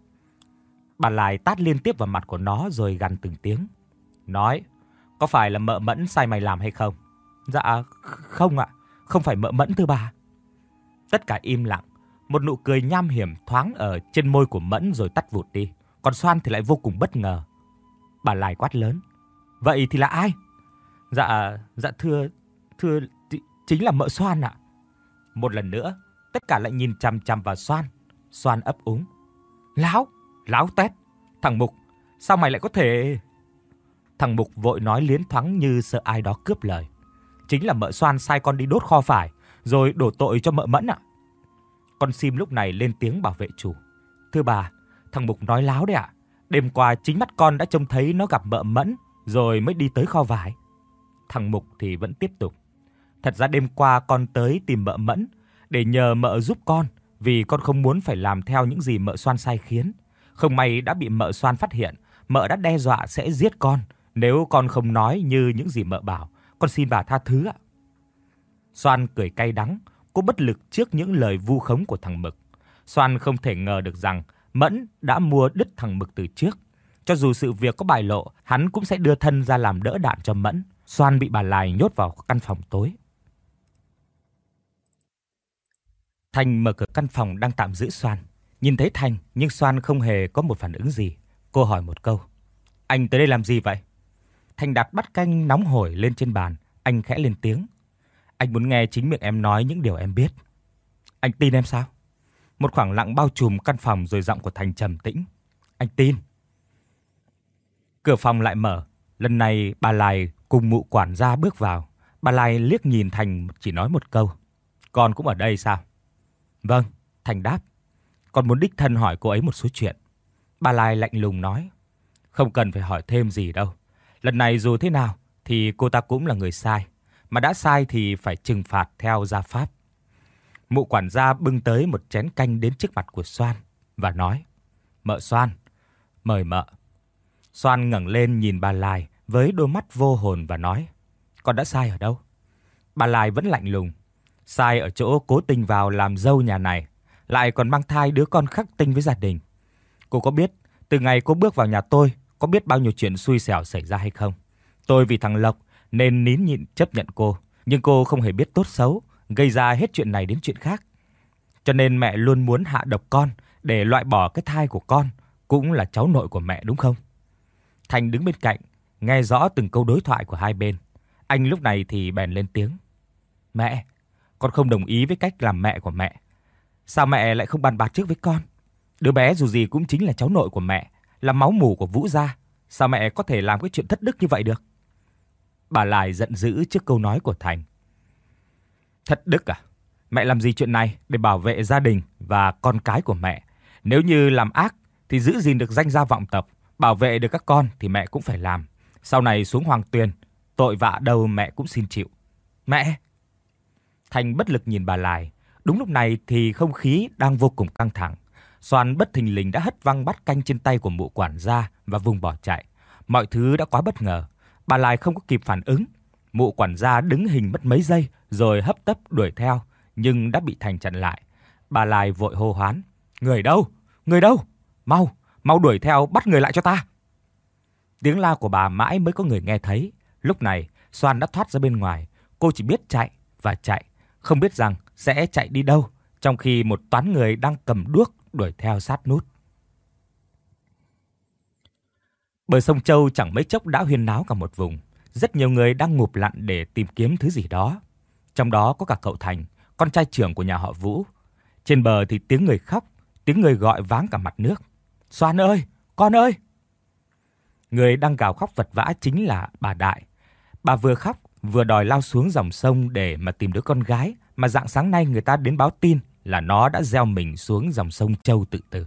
Bà Lai tát liên tiếp vào mặt của nó rồi gằn từng tiếng. Nói, có phải là mợ Mẫn sai mày làm hay không? Dạ, không ạ, không phải mợ Mẫn thưa bà. Tất cả im lặng, một nụ cười nham hiểm thoáng ở trên môi của Mẫn rồi tắt vụt đi. Còn Xoan thì lại vô cùng bất ngờ. Bà Lai quát lớn. Vậy thì là ai? Dạ, dạ thưa, thưa, chính là mợ Xoan ạ. Một lần nữa, tất cả lại nhìn chằm chằm vào Xoan. Xoan ấp úng. Láo, láo tét, thằng Mục, sao mày lại có thể... Thằng Mục vội nói liến thoáng như sợ ai đó cướp lời. Chính là mợ Xoan sai con đi đốt kho vải, rồi đổ tội cho mợ Mẫn ạ. Con Sim lúc này lên tiếng bảo vệ chủ. Thưa bà, thằng Mục nói láo đấy ạ. Đêm qua chính mắt con đã trông thấy nó gặp mợ Mẫn, rồi mới đi tới kho vải. Thằng Mục thì vẫn tiếp tục. Thật ra đêm qua con tới tìm mợ Mẫn để nhờ mợ giúp con, vì con không muốn phải làm theo những gì mợ Xoan sai khiến. Không may đã bị mợ Xoan phát hiện, mợ đã đe dọa sẽ giết con nếu con không nói như những gì mợ bảo. Con xin bà tha thứ ạ. Xoan cười cay đắng, cô bất lực trước những lời vu khống của thằng Mực. Xoan không thể ngờ được rằng Mẫn đã mua đứt thằng Mực từ trước. Cho dù sự việc có bại lộ, hắn cũng sẽ đưa thân ra làm đỡ đạn cho Mẫn. Xoan bị bà Lài nhốt vào căn phòng tối. Thành mở cửa căn phòng đang tạm giữ Xoan. Nhìn thấy Thành nhưng Xoan không hề có một phản ứng gì. Cô hỏi một câu: "Anh tới đây làm gì vậy?" Thành đặt bát canh nóng hổi lên trên bàn. Anh khẽ lên tiếng: "Anh muốn nghe chính miệng em nói những điều em biết." "Anh tin em sao?" Một khoảng lặng bao trùm căn phòng rồi giọng của Thành trầm tĩnh: "Anh tin." Cửa phòng lại mở. Lần này bà Lài cùng Mụ quản gia bước vào. Bà Lài liếc nhìn Thành chỉ nói một câu: "Con cũng ở đây sao?" "Vâng," Thành đáp. "Con muốn đích thân hỏi cô ấy một số chuyện." Bà Lài lạnh lùng nói: "Không cần phải hỏi thêm gì đâu. Lần này dù thế nào thì cô ta cũng là người sai, mà đã sai thì phải trừng phạt theo gia pháp." Mụ quản gia bưng tới một chén canh đến trước mặt của Xoan và nói: "Mợ Xoan, mời mợ." Xoan ngẩng lên nhìn bà Lài với đôi mắt vô hồn và nói: "Con đã sai ở đâu?" Bà Lài vẫn lạnh lùng: "Sai ở chỗ cố tình vào làm dâu nhà này, lại còn mang thai đứa con khắc tinh với gia đình. Cô có biết từ ngày cô bước vào nhà tôi có biết bao nhiêu chuyện xui xẻo xảy ra hay không? Tôi vì thằng Lộc nên nín nhịn chấp nhận cô, nhưng cô không hề biết tốt xấu, gây ra hết chuyện này đến chuyện khác. Cho nên mẹ luôn muốn hạ độc con để loại bỏ cái thai của con, cũng là cháu nội của mẹ đúng không?" Thành đứng bên cạnh, nghe rõ từng câu đối thoại của hai bên. Anh lúc này thì bèn lên tiếng: "Mẹ, con không đồng ý với cách làm mẹ của mẹ. Sao mẹ lại không bàn bạc trước với con? Đứa bé dù gì cũng chính là cháu nội của mẹ, là máu mủ của Vũ gia. Sao mẹ có thể làm cái chuyện thất đức như vậy được?" Bà Lài giận dữ trước câu nói của Thành. "Thất đức à? Mẹ làm gì chuyện này để bảo vệ gia đình và con cái của mẹ? Nếu như làm ác thì giữ gìn được danh gia vọng tộc, bảo vệ được các con thì mẹ cũng phải làm. Sau này xuống hoàng tuyền, tội vạ đâu mẹ cũng xin chịu." "Mẹ!" Thành bất lực nhìn bà Lài. Đúng lúc này thì không khí đang vô cùng căng thẳng. Xoan bất thình lình đã hất văng bát canh trên tay của Mụ quản gia và vùng bỏ chạy. Mọi thứ đã quá bất ngờ. Bà Lài không có kịp phản ứng. Mụ quản gia đứng hình mất mấy giây rồi hấp tấp đuổi theo, nhưng đã bị Thành chặn lại. Bà Lài vội hô hoán: "Người đâu? Người đâu? Mau, mau đuổi theo bắt người lại cho ta." Tiếng la của bà mãi mới có người nghe thấy. Lúc này, Xoan đã thoát ra bên ngoài. Cô chỉ biết chạy và chạy, không biết rằng sẽ chạy đi đâu, trong khi một toán người đang cầm đuốc đuổi theo sát nút. Bờ sông Châu chẳng mấy chốc đã huyên náo cả một vùng. Rất nhiều người đang ngụp lặn để tìm kiếm thứ gì đó. Trong đó có cả cậu Thành, con trai trưởng của nhà họ Vũ. Trên bờ thì tiếng người khóc, tiếng người gọi váng cả mặt nước: "Xoan ơi, con ơi!" Người đang gào khóc vật vã chính là bà Đại. Bà vừa khóc vừa đòi lao xuống dòng sông để mà tìm đứa con gái mà rạng sáng nay người ta đến báo tin là nó đã gieo mình xuống dòng sông Châu tự tử.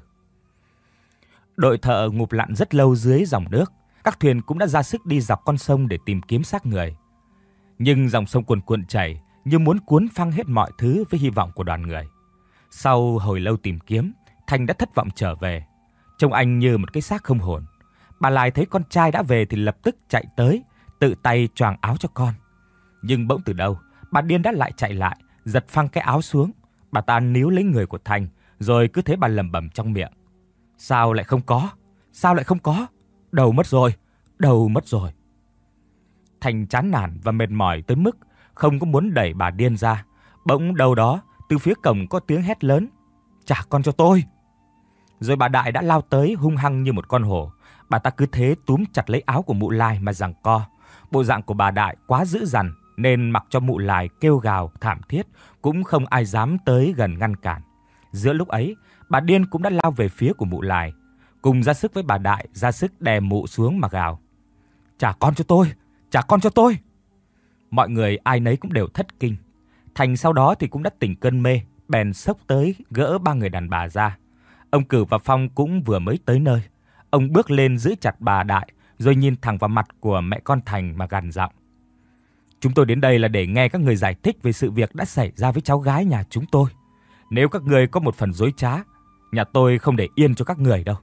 Đội thợ ngụp lặn rất lâu dưới dòng nước, các thuyền cũng đã ra sức đi dọc con sông để tìm kiếm xác người. Nhưng dòng sông cuồn cuộn chảy như muốn cuốn phăng hết mọi thứ với hy vọng của đoàn người. Sau hồi lâu tìm kiếm, Thành đã thất vọng trở về. Trông anh như một cái xác không hồn. Bà Lài thấy con trai đã về thì lập tức chạy tới, tự tay choàng áo cho con. Nhưng bỗng từ đâu, bà điên đã lại chạy lại, giật phăng cái áo xuống. Bà ta níu lấy người của Thành, rồi cứ thế bà lẩm bẩm trong miệng: "Sao lại không có? Sao lại không có? Đầu mất rồi, đầu mất rồi." Thành chán nản và mệt mỏi tới mức không có muốn đẩy bà điên ra. Bỗng đâu đó, từ phía cổng có tiếng hét lớn: "Trả con cho tôi!" Rồi bà Đại đã lao tới hung hăng như một con hổ. Bà ta cứ thế túm chặt lấy áo của Mụ Lài mà giằng co. Bộ dạng của bà Đại quá dữ dằn nên mặc cho Mụ Lài kêu gào thảm thiết cũng không ai dám tới gần ngăn cản. Giữa lúc ấy, bà điên cũng đã lao về phía của Mụ Lài, cùng ra sức với bà Đại, ra sức đè Mụ xuống mà gào: "Trả con cho tôi, trả con cho tôi!" Mọi người ai nấy cũng đều thất kinh. Thành sau đó thì cũng đã tỉnh cơn mê, bèn xốc tới gỡ ba người đàn bà ra. Ông Cử và Phong cũng vừa mới tới nơi. Ông bước lên giữ chặt bà Đại, rồi nhìn thẳng vào mặt của mẹ con Thành mà gằn giọng: "Chúng tôi đến đây là để nghe các người giải thích về sự việc đã xảy ra với cháu gái nhà chúng tôi. Nếu các người có một phần dối trá, nhà tôi không để yên cho các người đâu."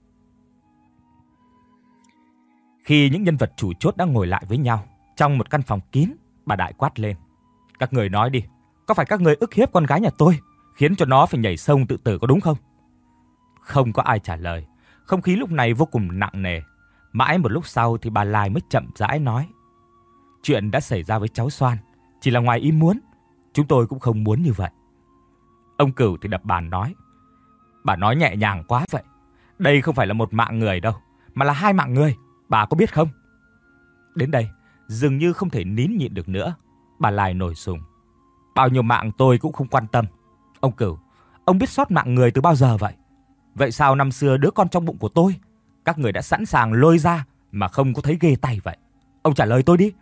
Khi những nhân vật chủ chốt đã ngồi lại với nhau trong một căn phòng kín, bà Đại quát lên: "Các người nói đi, có phải các người ức hiếp con gái nhà tôi, khiến cho nó phải nhảy sông tự tử có đúng không?" Không có ai trả lời. Không khí lúc này vô cùng nặng nề. Mãi một lúc sau thì bà Lai mới chậm rãi nói: Chuyện đã xảy ra với cháu Soan chỉ là ngoài ý muốn. Chúng tôi cũng không muốn như vậy. Ông Cửu thì đập bàn nói: Bà nói nhẹ nhàng quá vậy. Đây không phải là một mạng người đâu, mà là hai mạng người. Bà có biết không? Đến đây, dường như không thể nín nhịn được nữa, bà Lai nổi sùng: Bao nhiêu mạng tôi cũng không quan tâm. Ông Cửu, ông biết sót mạng người từ bao giờ vậy? Vậy sao năm xưa đứa con trong bụng của tôi các người đã sẵn sàng lôi ra mà không có thấy ghê tay vậy? Ông trả lời tôi đi.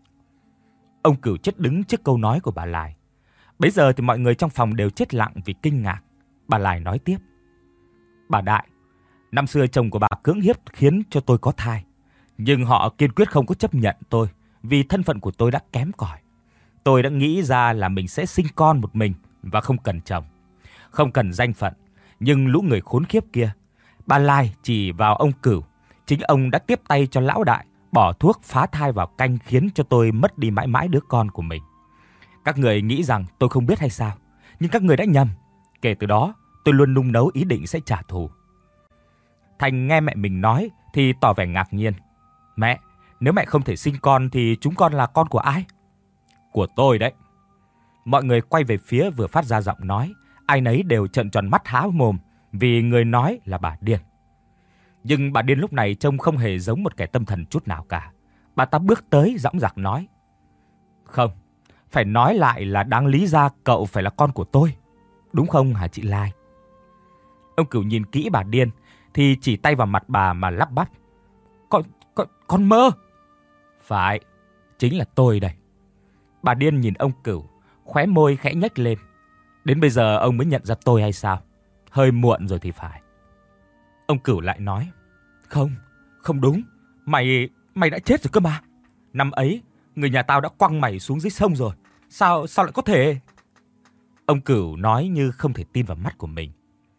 Ông Cửu chết đứng trước câu nói của bà Lai. Bấy giờ thì mọi người trong phòng đều chết lặng vì kinh ngạc. Bà Lai nói tiếp: Bà Đại, năm xưa chồng của bà cưỡng hiếp khiến cho tôi có thai. Nhưng họ kiên quyết không có chấp nhận tôi vì thân phận của tôi đã kém cỏi. Tôi đã nghĩ ra là mình sẽ sinh con một mình và không cần chồng, không cần danh phận. Nhưng lũ người khốn khiếp kia, bà Lai chỉ vào ông Cửu. Chính ông đã tiếp tay cho lão đại bỏ thuốc phá thai vào canh khiến cho tôi mất đi mãi mãi đứa con của mình. Các người nghĩ rằng tôi không biết hay sao? Nhưng các người đã nhầm. Kể từ đó, tôi luôn nung nấu ý định sẽ trả thù. Thành nghe mẹ mình nói thì tỏ vẻ ngạc nhiên. Mẹ, nếu mẹ không thể sinh con thì chúng con là con của ai? Của tôi đấy. Mọi người quay về phía vừa phát ra giọng nói. Ai nấy đều trợn tròn mắt há mồm vì người nói là bà điên. Nhưng bà điên lúc này trông không hề giống một kẻ tâm thần chút nào cả. Bà ta bước tới dõng dạc nói: Không, phải nói lại là đáng lý ra cậu phải là con của tôi. Đúng không hả chị Lai? Ông Cửu nhìn kỹ bà điên thì chỉ tay vào mặt bà mà lắp bắp: Con, con, con mơ. Phải, chính là tôi đây. Bà điên nhìn ông Cửu, khóe môi khẽ nhếch lên. Đến bây giờ ông mới nhận ra tôi hay sao? Hơi muộn rồi thì phải. Ông Cửu lại nói: Không, không đúng. Mày, mày đã chết rồi cơ mà. Năm ấy, người nhà tao đã quăng mày xuống dưới sông rồi. Sao, sao lại có thể? Ông Cửu nói như không thể tin vào mắt của mình.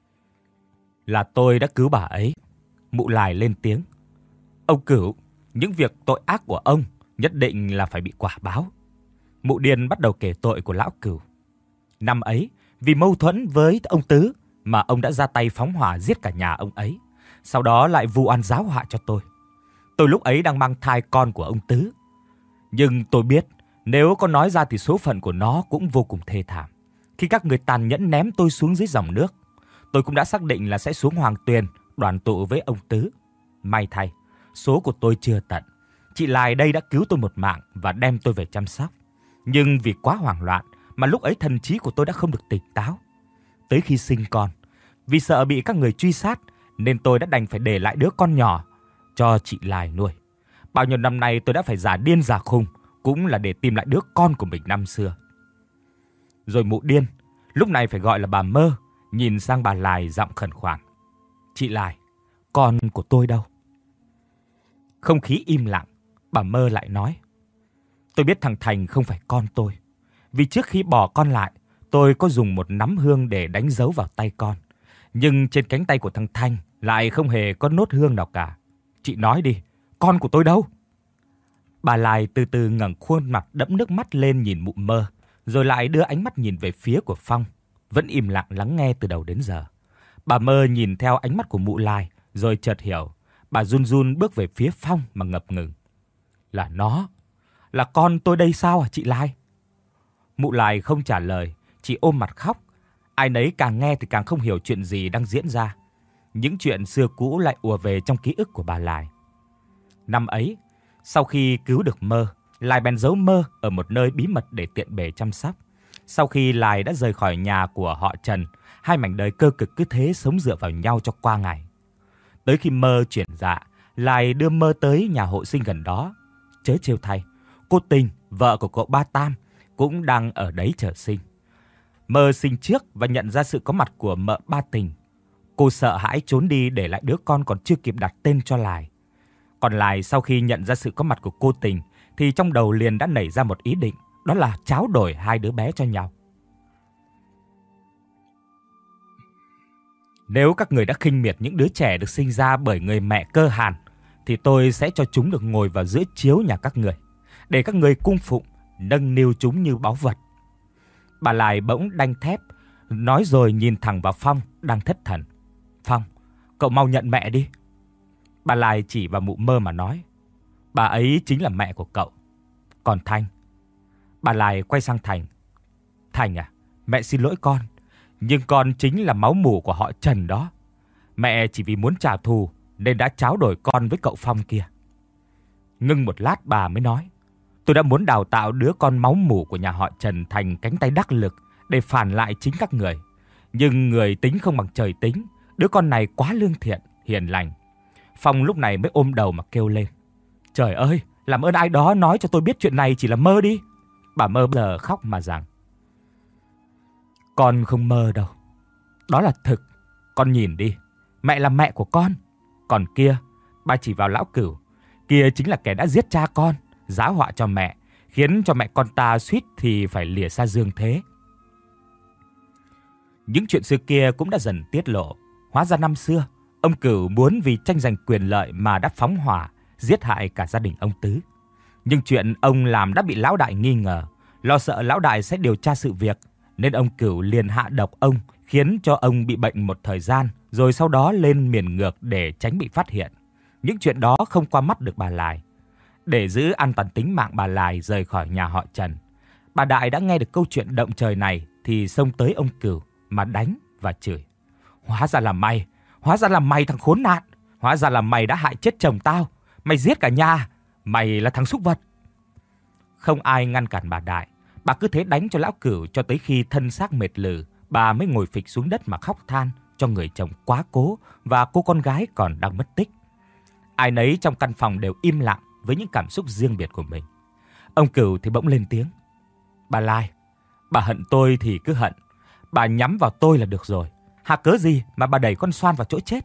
Là tôi đã cứu bà ấy. Mụ Lai lên tiếng: Ông Cửu, những việc tội ác của ông nhất định là phải bị quả báo. Mụ điên bắt đầu kể tội của lão Cửu. Năm ấy, vì mâu thuẫn với ông Tứ mà ông đã ra tay phóng hỏa giết cả nhà ông ấy. Sau đó lại vu oan giáo họa cho tôi. Tôi lúc ấy đang mang thai con của ông Tứ. Nhưng tôi biết nếu có nói ra thì số phận của nó cũng vô cùng thê thảm. Khi các người tàn nhẫn ném tôi xuống dưới dòng nước, tôi cũng đã xác định là sẽ xuống Hoàng Tuyền đoàn tụ với ông Tứ. May thay, số của tôi chưa tận. Chị Lai đây đã cứu tôi một mạng và đem tôi về chăm sóc. Nhưng vì quá hoảng loạn mà lúc ấy thần trí của tôi đã không được tỉnh táo. Tới khi sinh con, vì sợ bị các người truy sát nên tôi đã đành phải để lại đứa con nhỏ cho chị Lai nuôi. Bao nhiêu năm nay tôi đã phải giả điên giả khùng cũng là để tìm lại đứa con của mình năm xưa. Rồi mụ điên, lúc này phải gọi là bà Mơ, nhìn sang bà Lai giọng khẩn khoản: Chị Lai, con của tôi đâu? Không khí im lặng, bà Mơ lại nói: Tôi biết thằng Thành không phải con tôi. Vì trước khi bỏ con lại, tôi có dùng một nắm hương để đánh dấu vào tay con. Nhưng trên cánh tay của thằng Thành lại không hề có nốt hương nào cả. Chị nói đi, con của tôi đâu? Bà Lai từ từ ngẩng khuôn mặt đẫm nước mắt lên nhìn mụ Mơ, rồi lại đưa ánh mắt nhìn về phía của Phong, vẫn im lặng lắng nghe từ đầu đến giờ. Bà Mơ nhìn theo ánh mắt của mụ Lai, rồi chợt hiểu. Bà run run bước về phía Phong mà ngập ngừng. Là nó, là con tôi đây sao hả chị Lai? Mụ Lai không trả lời, chỉ ôm mặt khóc. Ai nấy càng nghe thì càng không hiểu chuyện gì đang diễn ra. Những chuyện xưa cũ lại ùa về trong ký ức của bà Lai. Năm ấy, sau khi cứu được Mơ, Lai bèn giấu Mơ ở một nơi bí mật để tiện bề chăm sóc. Sau khi Lai đã rời khỏi nhà của họ Trần, hai mảnh đời cơ cực cứ thế sống dựa vào nhau cho qua ngày. Tới khi Mơ chuyển dạ, Lai đưa Mơ tới nhà hộ sinh gần đó. Chớ trêu thay, cô Tình, vợ của cậu Ba Tam, cũng đang ở đấy chờ sinh. Mơ sinh trước và nhận ra sự có mặt của mợ Ba Tình. Cô sợ hãi trốn đi để lại đứa con còn chưa kịp đặt tên cho Lai. Còn Lai sau khi nhận ra sự có mặt của cô Tình thì trong đầu liền đã nảy ra một ý định, đó là tráo đổi hai đứa bé cho nhau. Nếu các người đã khinh miệt những đứa trẻ được sinh ra bởi người mẹ cơ hàn, thì tôi sẽ cho chúng được ngồi vào giữa chiếu nhà các người, để các người cung phụng, nâng niu chúng như báu vật. Bà Lai bỗng đanh thép, nói rồi nhìn thẳng vào Phong đang thất thần. Phong, cậu mau nhận mẹ đi. Bà Lai chỉ vào mụ Mơ mà nói. Bà ấy chính là mẹ của cậu. Còn Thành. Bà Lai quay sang Thành. Thành à, mẹ xin lỗi con, nhưng con chính là máu mủ của họ Trần đó. Mẹ chỉ vì muốn trả thù nên đã tráo đổi con với cậu Phong kia. Ngưng một lát bà mới nói. Tôi đã muốn đào tạo đứa con máu mủ của nhà họ Trần thành cánh tay đắc lực để phản lại chính các người. Nhưng người tính không bằng trời tính, đứa con này quá lương thiện, hiền lành. Phong lúc này mới ôm đầu mà kêu lên. Trời ơi, làm ơn ai đó nói cho tôi biết chuyện này chỉ là mơ đi. Bà Mơ giờ khóc mà rằng. Con không mơ đâu. Đó là thực. Con nhìn đi. Mẹ là mẹ của con. Còn kia, bà chỉ vào lão Cửu. Kia chính là kẻ đã giết cha con, giá họa cho mẹ, khiến cho mẹ con ta suýt thì phải lìa xa dương thế. Những chuyện xưa kia cũng đã dần tiết lộ. Hóa ra năm xưa, ông Cửu muốn vì tranh giành quyền lợi mà đã phóng hỏa, giết hại cả gia đình ông Tứ. Nhưng chuyện ông làm đã bị lão đại nghi ngờ. Lo sợ lão đại sẽ điều tra sự việc, nên ông Cửu liền hạ độc ông, khiến cho ông bị bệnh một thời gian, rồi sau đó lên miền ngược để tránh bị phát hiện. Những chuyện đó không qua mắt được bà Lai. Để giữ an toàn tính mạng bà Lai rời khỏi nhà họ Trần, bà Đại đã nghe được câu chuyện động trời này thì xông tới ông Cửu mà đánh và chửi. Hóa ra là mày, hóa ra là mày thằng khốn nạn, hóa ra là mày đã hại chết chồng tao, mày giết cả nhà, mày là thằng súc vật. Không ai ngăn cản bà Đại, bà cứ thế đánh cho lão Cửu cho tới khi thân xác mệt lử, bà mới ngồi phịch xuống đất mà khóc than cho người chồng quá cố và cô con gái còn đang mất tích. Ai nấy trong căn phòng đều im lặng với những cảm xúc riêng biệt của mình. Ông Cửu thì bỗng lên tiếng. Bà Lai, bà hận tôi thì cứ hận, bà nhắm vào tôi là được rồi. Hà cớ gì mà bà đẩy con Xoan vào chỗ chết?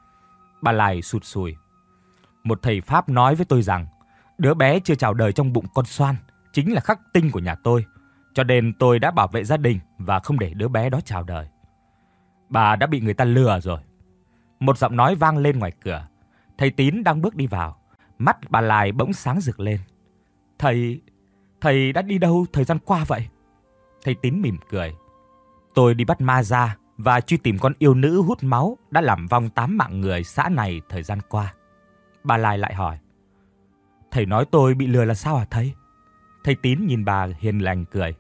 Bà Lai sụt sùi. Một thầy Pháp nói với tôi rằng đứa bé chưa chào đời trong bụng con Xoan chính là khắc tinh của nhà tôi, cho nên tôi đã bảo vệ gia đình và không để đứa bé đó chào đời. Bà đã bị người ta lừa rồi. Một giọng nói vang lên ngoài cửa. Thầy Tín đang bước đi vào. Mắt bà Lai bỗng sáng rực lên. Thầy, thầy đã đi đâu thời gian qua vậy? Thầy Tín mỉm cười. Tôi đi bắt ma ra và truy tìm con yêu nữ hút máu đã làm vong tám mạng người xã này thời gian qua. Bà Lai lại hỏi. Thầy nói tôi bị lừa là sao hả thầy? Thầy Tín nhìn bà hiền lành cười.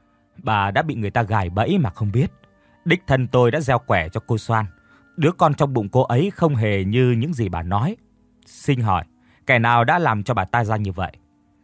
Bà đã bị người ta gài bẫy mà không biết. Đích thân tôi đã gieo quẻ cho cô Xoan. Đứa con trong bụng cô ấy không hề như những gì bà nói. Xin hỏi, kẻ nào đã làm cho bà ta ra như vậy?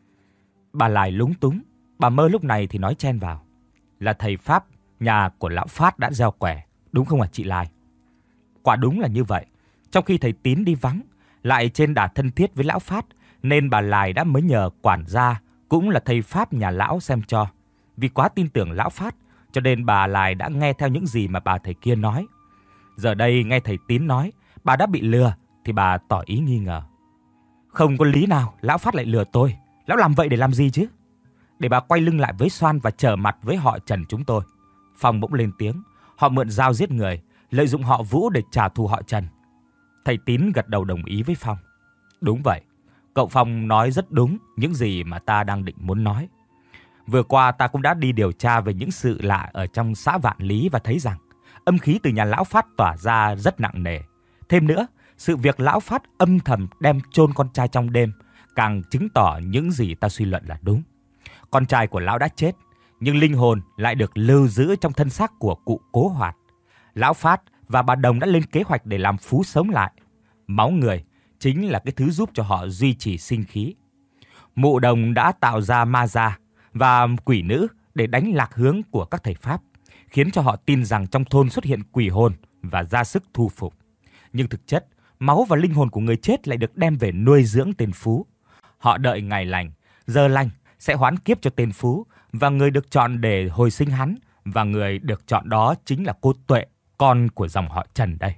Bà Lai lúng túng. Bà Mơ lúc này thì nói chen vào. Là thầy Pháp, nhà của lão Phát đã gieo quẻ, đúng không hả chị Lai? Quả đúng là như vậy. Trong khi thầy Tín đi vắng, lại trên đà thân thiết với lão Phát, nên bà Lai đã mới nhờ quản gia, cũng là thầy Pháp nhà lão xem cho. Vì quá tin tưởng lão Phát, cho nên bà Lai đã nghe theo những gì mà bà thầy kia nói. Giờ đây nghe thầy Tín nói bà đã bị lừa thì bà tỏ ý nghi ngờ. Không có lý nào lão Phát lại lừa tôi. Lão làm vậy để làm gì chứ? Để bà quay lưng lại với Xoan và trở mặt với họ Trần chúng tôi. Phong bỗng lên tiếng. Họ mượn dao giết người, lợi dụng họ Vũ để trả thù họ Trần. Thầy Tín gật đầu đồng ý với Phong. Đúng vậy, cậu Phong nói rất đúng những gì mà ta đang định muốn nói. Vừa qua ta cũng đã đi điều tra về những sự lạ ở trong xã Vạn Lý và thấy rằng âm khí từ nhà lão Phát tỏa ra rất nặng nề. Thêm nữa, sự việc lão Phát âm thầm đem chôn con trai trong đêm càng chứng tỏ những gì ta suy luận là đúng. Con trai của lão đã chết, nhưng linh hồn lại được lưu giữ trong thân xác của cụ Cố Hoạt. Lão Phát và bà Đồng đã lên kế hoạch để làm Phú sống lại. Máu người chính là cái thứ giúp cho họ duy trì sinh khí. Mụ Đồng đã tạo ra ma da và quỷ nữ để đánh lạc hướng của các thầy Pháp, khiến cho họ tin rằng trong thôn xuất hiện quỷ hồn và ra sức thu phục. Nhưng thực chất, máu và linh hồn của người chết lại được đem về nuôi dưỡng tên Phú. Họ đợi ngày lành, giờ lành sẽ hoán kiếp cho tên Phú, và người được chọn để hồi sinh hắn, và người được chọn đó chính là cô Tuệ, con của dòng họ Trần đây.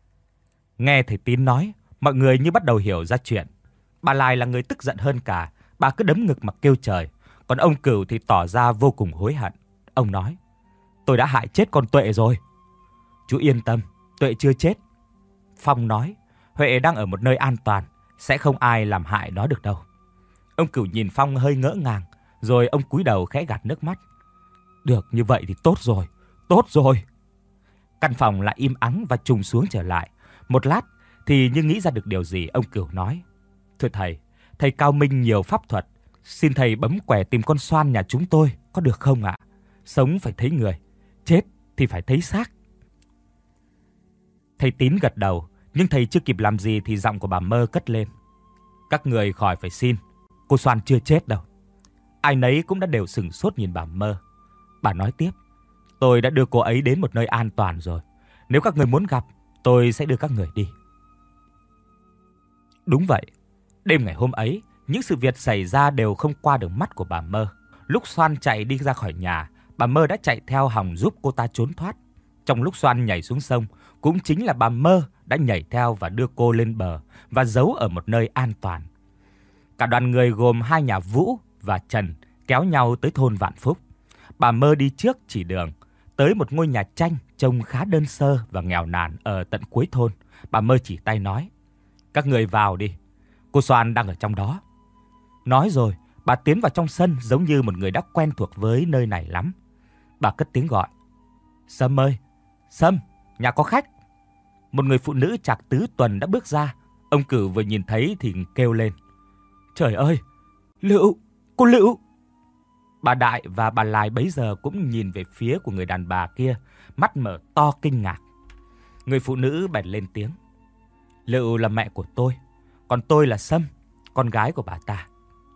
Nghe thầy Tín nói, mọi người như bắt đầu hiểu ra chuyện. Bà Lai là người tức giận hơn cả, bà cứ đấm ngực mà kêu trời. Còn ông Cửu thì tỏ ra vô cùng hối hận. Ông nói, tôi đã hại chết con Tuệ rồi. Chú yên tâm, Tuệ chưa chết. Phong nói, Huệ đang ở một nơi an toàn, sẽ không ai làm hại nó được đâu. Ông Cửu nhìn Phong hơi ngỡ ngàng, rồi ông cúi đầu khẽ gạt nước mắt. Được như vậy thì tốt rồi, tốt rồi. Căn phòng lại im ắng và trùng xuống trở lại. Một lát thì như nghĩ ra được điều gì, ông Cửu nói: "Thưa thầy, thầy cao minh nhiều pháp thuật, xin thầy bấm quẻ tìm con Xoan nhà chúng tôi có được không ạ? Sống phải thấy người, chết thì phải thấy xác." Thầy Tín gật đầu, nhưng thầy chưa kịp làm gì thì giọng của bà Mơ cất lên: "Các người khỏi phải xin, cô Xoan chưa chết đâu." Ai nấy cũng đã đều sửng sốt nhìn bà Mơ. Bà nói tiếp: "Tôi đã đưa cô ấy đến một nơi an toàn rồi. Nếu các người muốn gặp, tôi sẽ đưa các người đi." Đúng vậy, đêm ngày hôm ấy, những sự việc xảy ra đều không qua được mắt của bà Mơ. Lúc Xoan chạy đi ra khỏi nhà, bà Mơ đã chạy theo hòng giúp cô ta trốn thoát. Trong lúc Xoan nhảy xuống sông, cũng chính là bà Mơ đã nhảy theo và đưa cô lên bờ và giấu ở một nơi an toàn. Cả đoàn người gồm hai nhà Vũ và Trần kéo nhau tới thôn Vạn Phúc. Bà Mơ đi trước chỉ đường, tới một ngôi nhà tranh trông khá đơn sơ và nghèo nàn ở tận cuối thôn. Bà Mơ chỉ tay nói: "Các người vào đi, cô Xoan đang ở trong đó." Nói rồi, bà tiến vào trong sân giống như một người đã quen thuộc với nơi này lắm. Bà cất tiếng gọi: "Sâm ơi, Sâm, nhà có khách." Một người phụ nữ trạc tứ tuần đã bước ra. Ông Cửu vừa nhìn thấy thì kêu lên: "Trời ơi, Lựu, cô Lựu!" Bà Đại và bà Lai bấy giờ cũng nhìn về phía của người đàn bà kia, mắt mở to kinh ngạc. Người phụ nữ bèn lên tiếng: "Lựu là mẹ của tôi, còn tôi là Sâm, con gái của bà ta."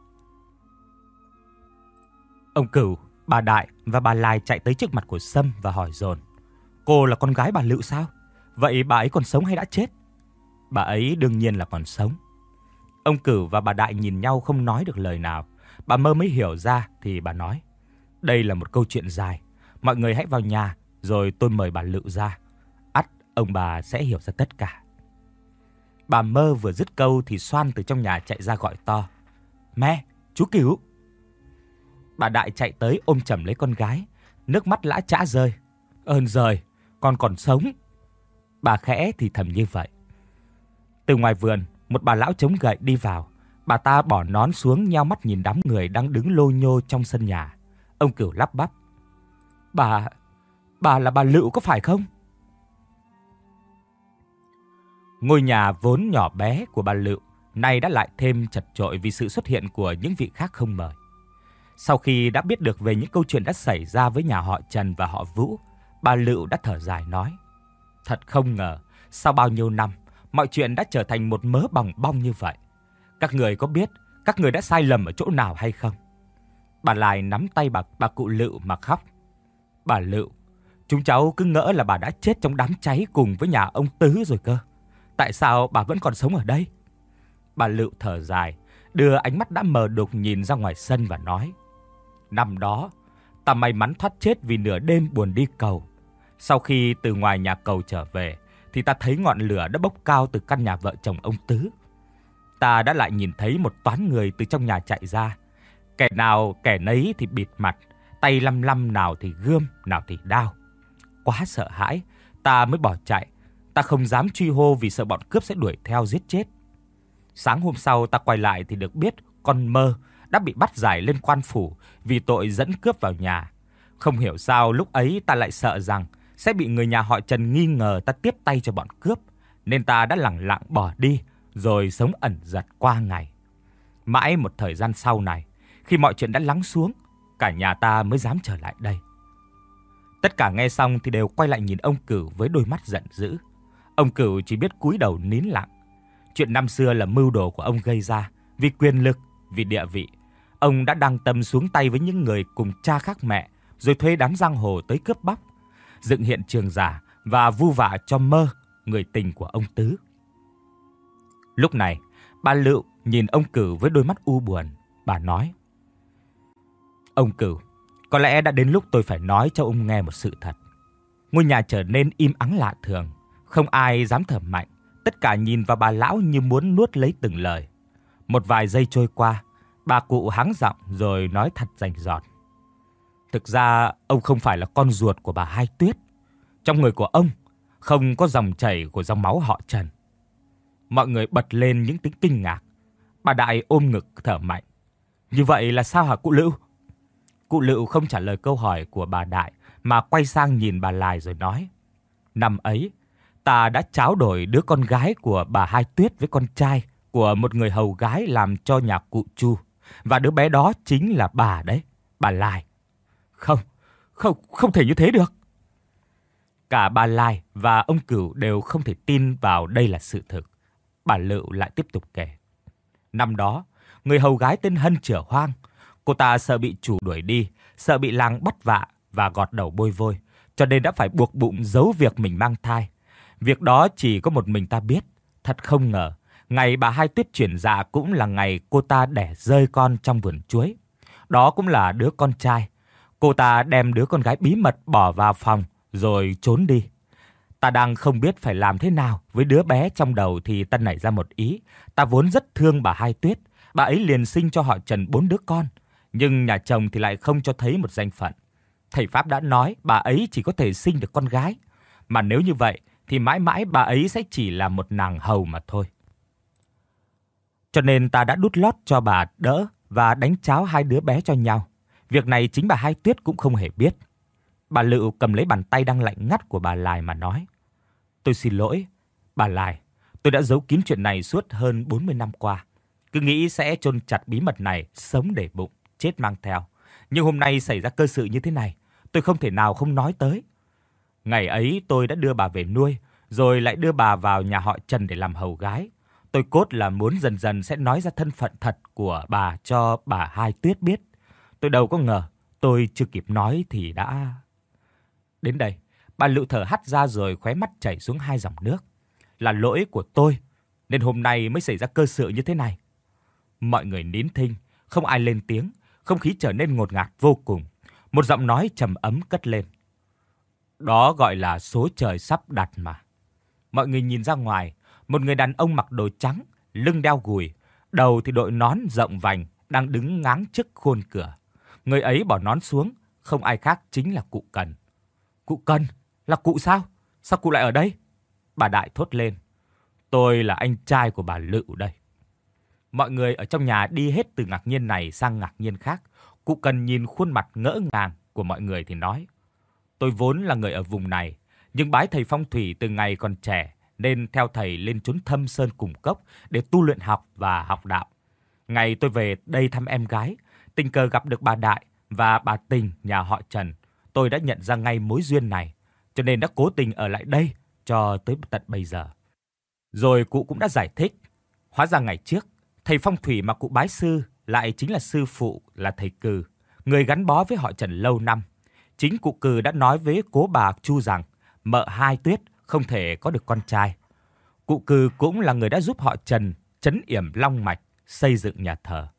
Ông Cửu, bà Đại và bà Lai chạy tới trước mặt của Sâm và hỏi dồn: "Cô là con gái bà Lựu sao? Vậy bà ấy còn sống hay đã chết?" "Bà ấy đương nhiên là còn sống." Ông Cửu và bà Đại nhìn nhau không nói được lời nào. Bà Mơ mới hiểu ra thì bà nói: "Đây là một câu chuyện dài, mọi người hãy vào nhà rồi tôi mời bà Lựu ra. Ắt ông bà sẽ hiểu ra tất cả." Bà Mơ vừa dứt câu thì Xoan từ trong nhà chạy ra gọi to: "Mẹ, chú Cửu!" Bà Đại chạy tới ôm chầm lấy con gái, nước mắt lã chã rơi: "Ơn giời, con còn sống." Bà khẽ thì thầm như vậy. Từ ngoài vườn, một bà lão chống gậy đi vào. Bà ta bỏ nón xuống, nheo mắt nhìn đám người đang đứng lô nhô trong sân nhà. Ông Cửu lắp bắp: Bà... bà là bà Lựu có phải không?" Ngôi nhà vốn nhỏ bé của bà Lựu nay đã lại thêm chật chội vì sự xuất hiện của những vị khác không mời. Sau khi đã biết được về những câu chuyện đã xảy ra với nhà họ Trần và họ Vũ, bà Lựu đã thở dài nói: "Thật không ngờ, sau bao nhiêu năm, mọi chuyện đã trở thành một mớ bòng bong như vậy. Các người có biết các người đã sai lầm ở chỗ nào hay không?" Bà Lai nắm tay bà, bà cụ Lựu mà khóc: "Bà Lựu, chúng cháu cứ ngỡ là bà đã chết trong đám cháy cùng với nhà ông Tứ rồi cơ. Tại sao bà vẫn còn sống ở đây?" Bà Lựu thở dài, đưa ánh mắt đã mờ đục nhìn ra ngoài sân và nói: "Năm đó, ta may mắn thoát chết vì nửa đêm buồn đi cầu. Sau khi từ ngoài nhà cầu trở về, thì ta thấy ngọn lửa đã bốc cao từ căn nhà vợ chồng ông Tứ. Ta đã lại nhìn thấy một toán người từ trong nhà chạy ra. Kẻ nào kẻ nấy thì bịt mặt, tay lăm lăm, nào thì gươm, nào thì đao. Quá sợ hãi, ta mới bỏ chạy. Ta không dám truy hô vì sợ bọn cướp sẽ đuổi theo giết chết. Sáng hôm sau ta quay lại thì được biết con Mơ đã bị bắt giải lên quan phủ vì tội dẫn cướp vào nhà. Không hiểu sao lúc ấy ta lại sợ rằng sẽ bị người nhà họ Trần nghi ngờ ta tiếp tay cho bọn cướp, nên ta đã lẳng lặng bỏ đi rồi sống ẩn dật qua ngày. Mãi một thời gian sau này, khi mọi chuyện đã lắng xuống, cả nhà ta mới dám trở lại đây." Tất cả nghe xong thì đều quay lại nhìn ông Cửu với đôi mắt giận dữ. Ông Cửu chỉ biết cúi đầu nín lặng. Chuyện năm xưa là mưu đồ của ông gây ra, vì quyền lực, vì địa vị. Ông đã đăng tâm xuống tay với những người cùng cha khác mẹ, rồi thuê đám giang hồ tới cướp bóc, dựng hiện trường giả và vu vạ cho Mơ, người tình của ông Tứ. Lúc này, bà Lựu nhìn ông Cửu với đôi mắt u buồn. Bà nói: "Ông Cửu, có lẽ đã đến lúc tôi phải nói cho ông nghe một sự thật." Ngôi nhà trở nên im ắng lạ thường, không ai dám thở mạnh. Tất cả nhìn vào bà lão như muốn nuốt lấy từng lời. Một vài giây trôi qua, bà cụ hắng giọng rồi nói thật rành rọt: "Thực ra ông không phải là con ruột của bà Hai Tuyết. Trong người của ông không có dòng chảy của dòng máu họ Trần." Mọi người bật lên những tiếng kinh ngạc. Bà Đại ôm ngực thở mạnh: "Như vậy là sao hả cụ Lựu?" Cụ Lựu không trả lời câu hỏi của bà Đại mà quay sang nhìn bà Lai rồi nói: Năm ấy, ta đã tráo đổi đứa con gái của bà Hai Tuyết với con trai của một người hầu gái làm cho nhà cụ Chu. Và đứa bé đó chính là bà đấy, bà Lai. Không, không, không thể như thế được. Cả bà Lai và ông Cửu đều không thể tin vào đây là sự thực. Bà Lựu lại tiếp tục kể. Năm đó, người hầu gái tên Hân chửa hoang. Cô ta sợ bị chủ đuổi đi, sợ bị làng bắt vạ và gọt đầu bôi vôi, cho nên đã phải buộc bụng giấu việc mình mang thai. Việc đó chỉ có một mình ta biết. Thật không ngờ, ngày bà Hai Tuyết chuyển dạ cũng là ngày cô ta đẻ rơi con trong vườn chuối. Đó cũng là đứa con trai. Cô ta đem đứa con gái bí mật bỏ vào phòng rồi trốn đi. Ta đang không biết phải làm thế nào với đứa bé trong đầu thì ta nảy ra một ý. Ta vốn rất thương bà Hai Tuyết. Bà ấy liền sinh cho họ Trần bốn đứa con. Nhưng nhà chồng thì lại không cho thấy một danh phận. Thầy Pháp đã nói bà ấy chỉ có thể sinh được con gái. Mà nếu như vậy thì mãi mãi bà ấy sẽ chỉ là một nàng hầu mà thôi. Cho nên ta đã đút lót cho bà đỡ và đánh cháo hai đứa bé cho nhau. Việc này chính bà Hai Tuyết cũng không hề biết. Bà Lựu cầm lấy bàn tay đang lạnh ngắt của bà Lai mà nói. Tôi xin lỗi, bà Lai. Tôi đã giấu kín chuyện này suốt hơn bốn mươi năm qua. Cứ nghĩ sẽ chôn chặt bí mật này, sống để bụng, chết mang theo. Nhưng hôm nay xảy ra cơ sự như thế này, tôi không thể nào không nói tới. Ngày ấy tôi đã đưa bà về nuôi, rồi lại đưa bà vào nhà họ Trần để làm hầu gái. Tôi cốt là muốn dần dần sẽ nói ra thân phận thật của bà cho bà Hai Tuyết biết. Tôi đâu có ngờ, tôi chưa kịp nói thì đã... Đến đây, bà Lựu thở hắt ra rồi khóe mắt chảy xuống hai dòng nước. Là lỗi của tôi, nên hôm nay mới xảy ra cơ sự như thế này. Mọi người nín thinh, không ai lên tiếng, không khí trở nên ngột ngạt vô cùng. Một giọng nói trầm ấm cất lên. Đó gọi là số trời sắp đặt mà. Mọi người nhìn ra ngoài, một người đàn ông mặc đồ trắng, lưng đeo gùi, đầu thì đội nón rộng vành, đang đứng ngáng trước khuôn cửa. Người ấy bỏ nón xuống, không ai khác chính là cụ Cần. Cụ Cần? Là cụ sao? Sao cụ lại ở đây? Bà Đại thốt lên. Tôi là anh trai của bà Lựu đây. Mọi người ở trong nhà đi hết từ ngạc nhiên này sang ngạc nhiên khác. Cụ Cần nhìn khuôn mặt ngỡ ngàng của mọi người thì nói. Tôi vốn là người ở vùng này, nhưng bái thầy phong thủy từ ngày còn trẻ, nên theo thầy lên chốn thâm sơn cùng cốc để tu luyện học và học đạo. Ngày tôi về đây thăm em gái, tình cờ gặp được bà Đại và bà Tình nhà họ Trần. Tôi đã nhận ra ngay mối duyên này, cho nên đã cố tình ở lại đây cho tới tận bây giờ. Rồi cụ cũng đã giải thích. Hóa ra ngày trước, thầy phong thủy mà cụ bái sư lại chính là sư phụ là thầy Cừ, người gắn bó với họ Trần lâu năm. Chính cụ Cừ đã nói với cố bà Chu rằng mợ Hai Tuyết không thể có được con trai. Cụ Cừ cũng là người đã giúp họ Trần trấn yểm long mạch, xây dựng nhà thờ.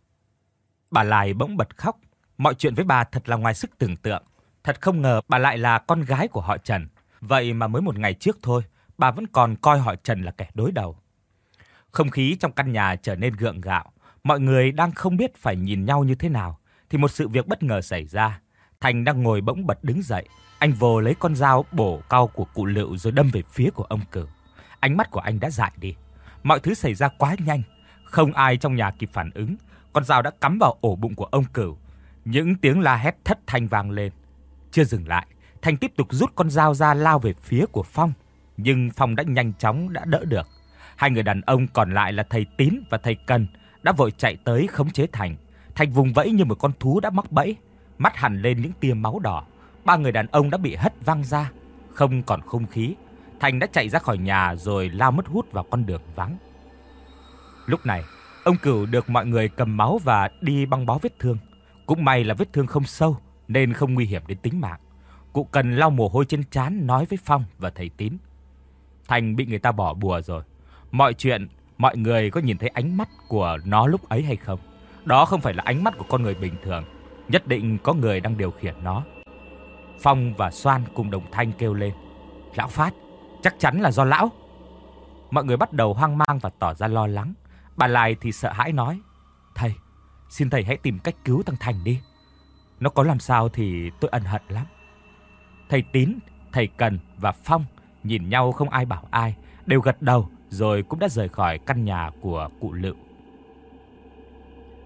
Bà Lai bỗng bật khóc. Mọi chuyện với bà thật là ngoài sức tưởng tượng. Thật không ngờ bà lại là con gái của họ Trần. Vậy mà mới một ngày trước thôi, bà vẫn còn coi họ Trần là kẻ đối đầu. Không khí trong căn nhà trở nên gượng gạo. Mọi người đang không biết phải nhìn nhau như thế nào, thì một sự việc bất ngờ xảy ra. Thành đang ngồi bỗng bật đứng dậy. Anh vồ lấy con dao bổ cau của cụ Lựu rồi đâm về phía của ông Cửu. Ánh mắt của anh đã dại đi. Mọi thứ xảy ra quá nhanh, không ai trong nhà kịp phản ứng. Con dao đã cắm vào ổ bụng của ông Cửu. Những tiếng la hét thất thanh vang lên. Chưa dừng lại, Thành tiếp tục rút con dao ra lao về phía của Phong. Nhưng Phong đã nhanh chóng đã đỡ được. Hai người đàn ông còn lại là thầy Tín và thầy Cần đã vội chạy tới khống chế Thành. Thành vùng vẫy như một con thú đã mắc bẫy, mắt hằn lên những tia máu đỏ. Ba người đàn ông đã bị hất văng ra, không còn không khí. Thành đã chạy ra khỏi nhà rồi lao mất hút vào con đường vắng. Lúc này, ông Cửu được mọi người cầm máu và đi băng bó vết thương. Cũng may là vết thương không sâu nên không nguy hiểm đến tính mạng. Cụ Cần lau mồ hôi trên trán nói với Phong và thầy Tín. Thành bị người ta bỏ bùa rồi. Mọi chuyện, mọi người có nhìn thấy ánh mắt của nó lúc ấy hay không? Đó không phải là ánh mắt của con người bình thường. Nhất định có người đang điều khiển nó. Phong và Soan cùng đồng thanh kêu lên. Lão Phát, chắc chắn là do lão. Mọi người bắt đầu hoang mang và tỏ ra lo lắng. Bà Lai thì sợ hãi nói. Thầy, xin thầy hãy tìm cách cứu thằng Thành đi. Nó có làm sao thì tôi ân hận lắm. Thầy Tín, thầy Cần và Phong nhìn nhau không ai bảo ai, đều gật đầu rồi cũng đã rời khỏi căn nhà của cụ Lựu.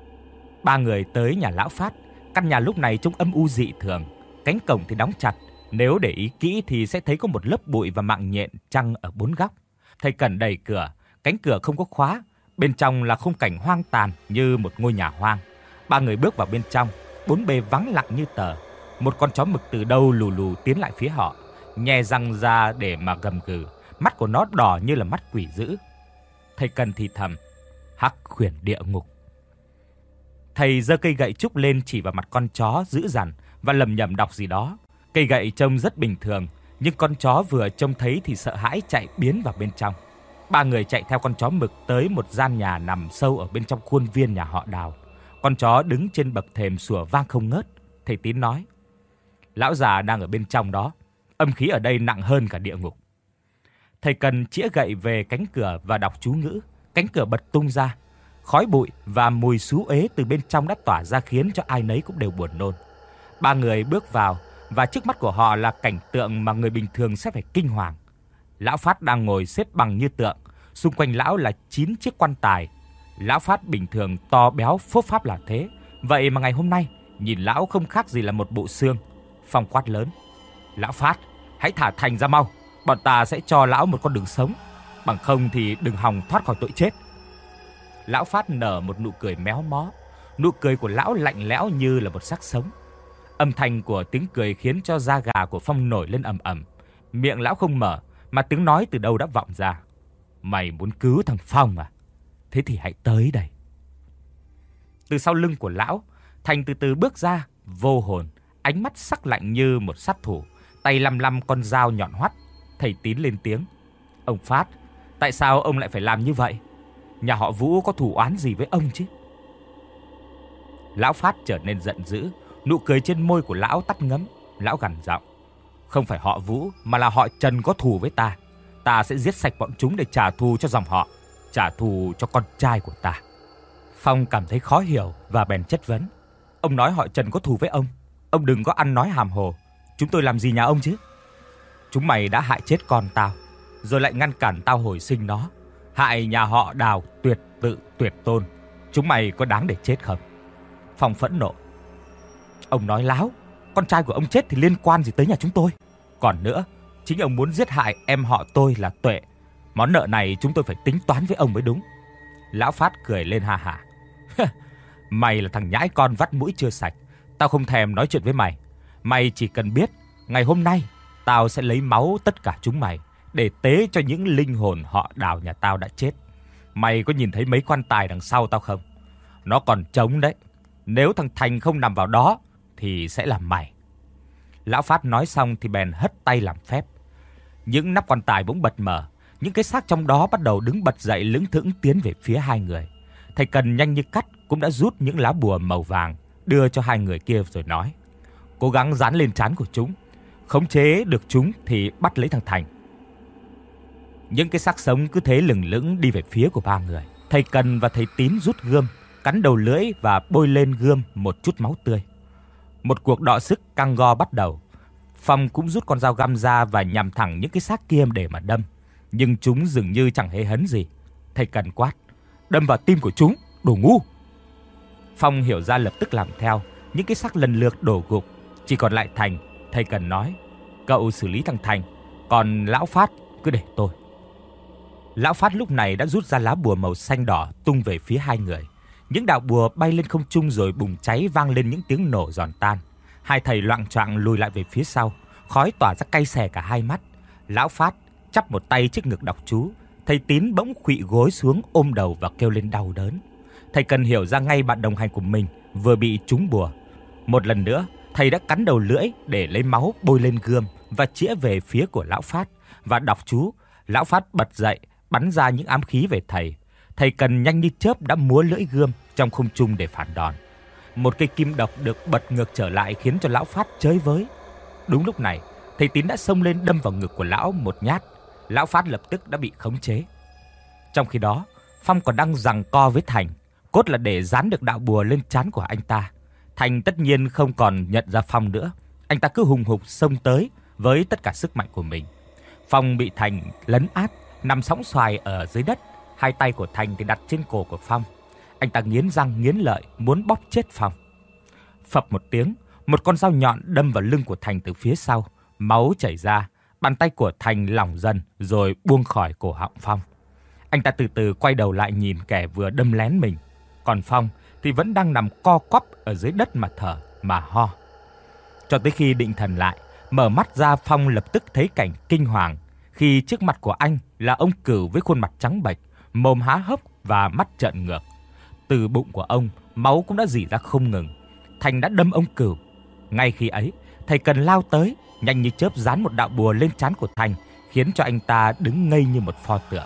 Ba người tới nhà lão Phát. Căn nhà lúc này trông âm u dị thường. Cánh cổng thì đóng chặt, Nếu để ý kỹ thì sẽ thấy có một lớp bụi và mạng nhện trăng ở bốn góc. Thầy Cần đẩy cửa, cánh cửa không có khóa. Bên trong là khung cảnh hoang tàn như một ngôi nhà hoang. Ba người bước vào bên trong, bốn bề vắng lặng như tờ. Một con chó mực từ đâu lù lù tiến lại phía họ, nhe răng ra để mà gầm gừ. Mắt của nó đỏ như là mắt quỷ dữ. Thầy Cần thì thầm: Hắc khuyển địa ngục. Thầy giơ cây gậy trúc lên chỉ vào mặt con chó dữ dằn và lầm nhầm đọc gì đó. Cây gậy trông rất bình thường, nhưng con chó vừa trông thấy thì sợ hãi chạy biến vào bên trong. Ba người chạy theo con chó mực tới một gian nhà nằm sâu ở bên trong khuôn viên nhà họ Đào. Con chó đứng trên bậc thềm sủa vang không ngớt. Thầy Tín nói: Lão già đang ở bên trong đó, âm khí ở đây nặng hơn cả địa ngục. Thầy Cần chĩa gậy về cánh cửa và đọc chú ngữ. Cánh cửa bật tung ra. Khói bụi và mùi xú uế từ bên trong đã tỏa ra khiến cho ai nấy cũng đều buồn nôn. Ba người bước vào và trước mắt của họ là cảnh tượng mà người bình thường sẽ phải kinh hoàng. Lão Phát đang ngồi xếp bằng như tượng, xung quanh lão là chín chiếc quan tài. Lão Phát bình thường to béo phốp pháp là thế, vậy mà ngày hôm nay nhìn lão không khác gì là một bộ xương. Phong quát lớn: Lão Phát, hãy thả Thành ra mau, bọn ta sẽ cho lão một con đường sống, bằng không thì đừng hòng thoát khỏi tội chết. Lão Phát nở một nụ cười méo mó. Nụ cười của lão lạnh lẽo như là một xác sống. Âm thanh của tiếng cười khiến cho da gà của Phong nổi lên ầm ầm. Miệng lão không mở, mà tiếng nói từ đâu đã vọng ra: Mày muốn cứu thằng Phong à? Thế thì hãy tới đây. Từ sau lưng của lão, Thành từ từ bước ra, vô hồn, ánh mắt sắc lạnh như một sát thủ, tay lăm lăm con dao nhọn hoắt. Thầy Tín lên tiếng: Ông Phát, tại sao ông lại phải làm như vậy? Nhà họ Vũ có thù oán gì với ông chứ? Lão Phát trở nên giận dữ, nụ cười trên môi của lão tắt ngấm. Lão gằn giọng: Không phải họ Vũ mà là họ Trần có thù với ta. Ta sẽ giết sạch bọn chúng để trả thù cho dòng họ, trả thù cho con trai của ta. Phong cảm thấy khó hiểu và bèn chất vấn: Ông nói họ Trần có thù với ông, ông đừng có ăn nói hàm hồ. Chúng tôi làm gì nhà ông chứ? Chúng mày đã hại chết con tao, rồi lại ngăn cản tao hồi sinh nó, hại nhà họ Đào tuyệt tự tuyệt tôn. Chúng mày có đáng để chết không? Phong phẫn nộ: Ông nói láo, con trai của ông chết thì liên quan gì tới nhà chúng tôi? Còn nữa, chính ông muốn giết hại em họ tôi là Tuệ. Món nợ này chúng tôi phải tính toán với ông mới đúng. Lão Phát cười lên ha hả: Mày là thằng nhãi con vắt mũi chưa sạch, tao không thèm nói chuyện với mày. Mày chỉ cần biết, ngày hôm nay tao sẽ lấy máu tất cả chúng mày để tế cho những linh hồn họ Đào nhà tao đã chết. Mày có nhìn thấy mấy quan tài đằng sau tao không? Nó còn trống đấy. Nếu thằng Thành không nằm vào đó thì sẽ là mày. Lão Phát nói xong thì bèn hất tay làm phép. Những nắp quan tài bỗng bật mở, những cái xác trong đó bắt đầu đứng bật dậy lững thững tiến về phía hai người. Thầy Cần nhanh như cắt cũng đã rút những lá bùa màu vàng đưa cho hai người kia rồi nói: Cố gắng dán lên trán của chúng, khống chế được chúng thì bắt lấy thằng Thành. Những cái xác sống cứ thế lừng lững đi về phía của ba người. Thầy Cần và thầy Tín rút gươm, cắn đầu lưỡi và bôi lên gươm một chút máu tươi. Một cuộc đọ sức căng go bắt đầu. Phong cũng rút con dao găm ra và nhằm thẳng những cái xác kia để mà đâm, nhưng chúng dường như chẳng hề hấn gì. Thầy Cần quát: Đâm vào tim của chúng, đồ ngu! Phong hiểu ra lập tức làm theo. Những cái xác lần lượt đổ gục, chỉ còn lại Thành. Thầy Cần nói: Cậu xử lý thằng Thành, còn Lão Phát cứ để tôi. Lão Phát lúc này đã rút ra lá bùa màu xanh đỏ tung về phía hai người. Những đạo bùa bay lên không trung rồi bùng cháy, vang lên những tiếng nổ giòn tan. Hai thầy loạng choạng lùi lại về phía sau, khói tỏa ra cay xè cả hai mắt. Lão Phát chắp một tay trước ngực đọc chú. Thầy Tín bỗng khuỵu gối xuống ôm đầu và kêu lên đau đớn. Thầy Cần hiểu ra ngay bạn đồng hành của mình vừa bị trúng bùa. Một lần nữa, thầy đã cắn đầu lưỡi để lấy máu bôi lên gươm và chĩa về phía của Lão Phát và đọc chú. Lão Phát bật dậy, bắn ra những ám khí về thầy. Thầy Cần nhanh như chớp đã múa lưỡi gươm trong không trung để phản đòn. Một cây kim độc được bật ngược trở lại khiến cho Lão Phát chới với. Đúng lúc này, thầy Tín đã xông lên đâm vào ngực của lão một nhát. Lão Phát lập tức đã bị khống chế. Trong khi đó, Phong còn đang giằng co với Thành, cốt là để dán được đạo bùa lên trán của anh ta. Thành tất nhiên không còn nhận ra Phong nữa. Anh ta cứ hùng hục xông tới với tất cả sức mạnh của mình. Phong bị Thành lấn át, nằm sóng xoài ở dưới đất. Hai tay của Thành thì đặt trên cổ của Phong. Anh ta nghiến răng nghiến lợi muốn bóp chết Phong. Phập một tiếng, một con dao nhọn đâm vào lưng của Thành từ phía sau. Máu chảy ra, bàn tay của Thành lỏng dần rồi buông khỏi cổ họng Phong. Anh ta từ từ quay đầu lại nhìn kẻ vừa đâm lén mình. Còn Phong thì vẫn đang nằm co quắp ở dưới đất mà thở, mà ho. Cho tới khi định thần lại, mở mắt ra, Phong lập tức thấy cảnh kinh hoàng khi trước mặt của anh là ông Cửu với khuôn mặt trắng bệch, mồm há hốc và mắt trợn ngược. Từ bụng của ông, máu cũng đã rỉ ra không ngừng. Thành đã đâm ông Cửu. Ngay khi ấy, thầy Cần lao tới, nhanh như chớp dán một đạo bùa lên trán của Thành, khiến cho anh ta đứng ngây như một pho tượng.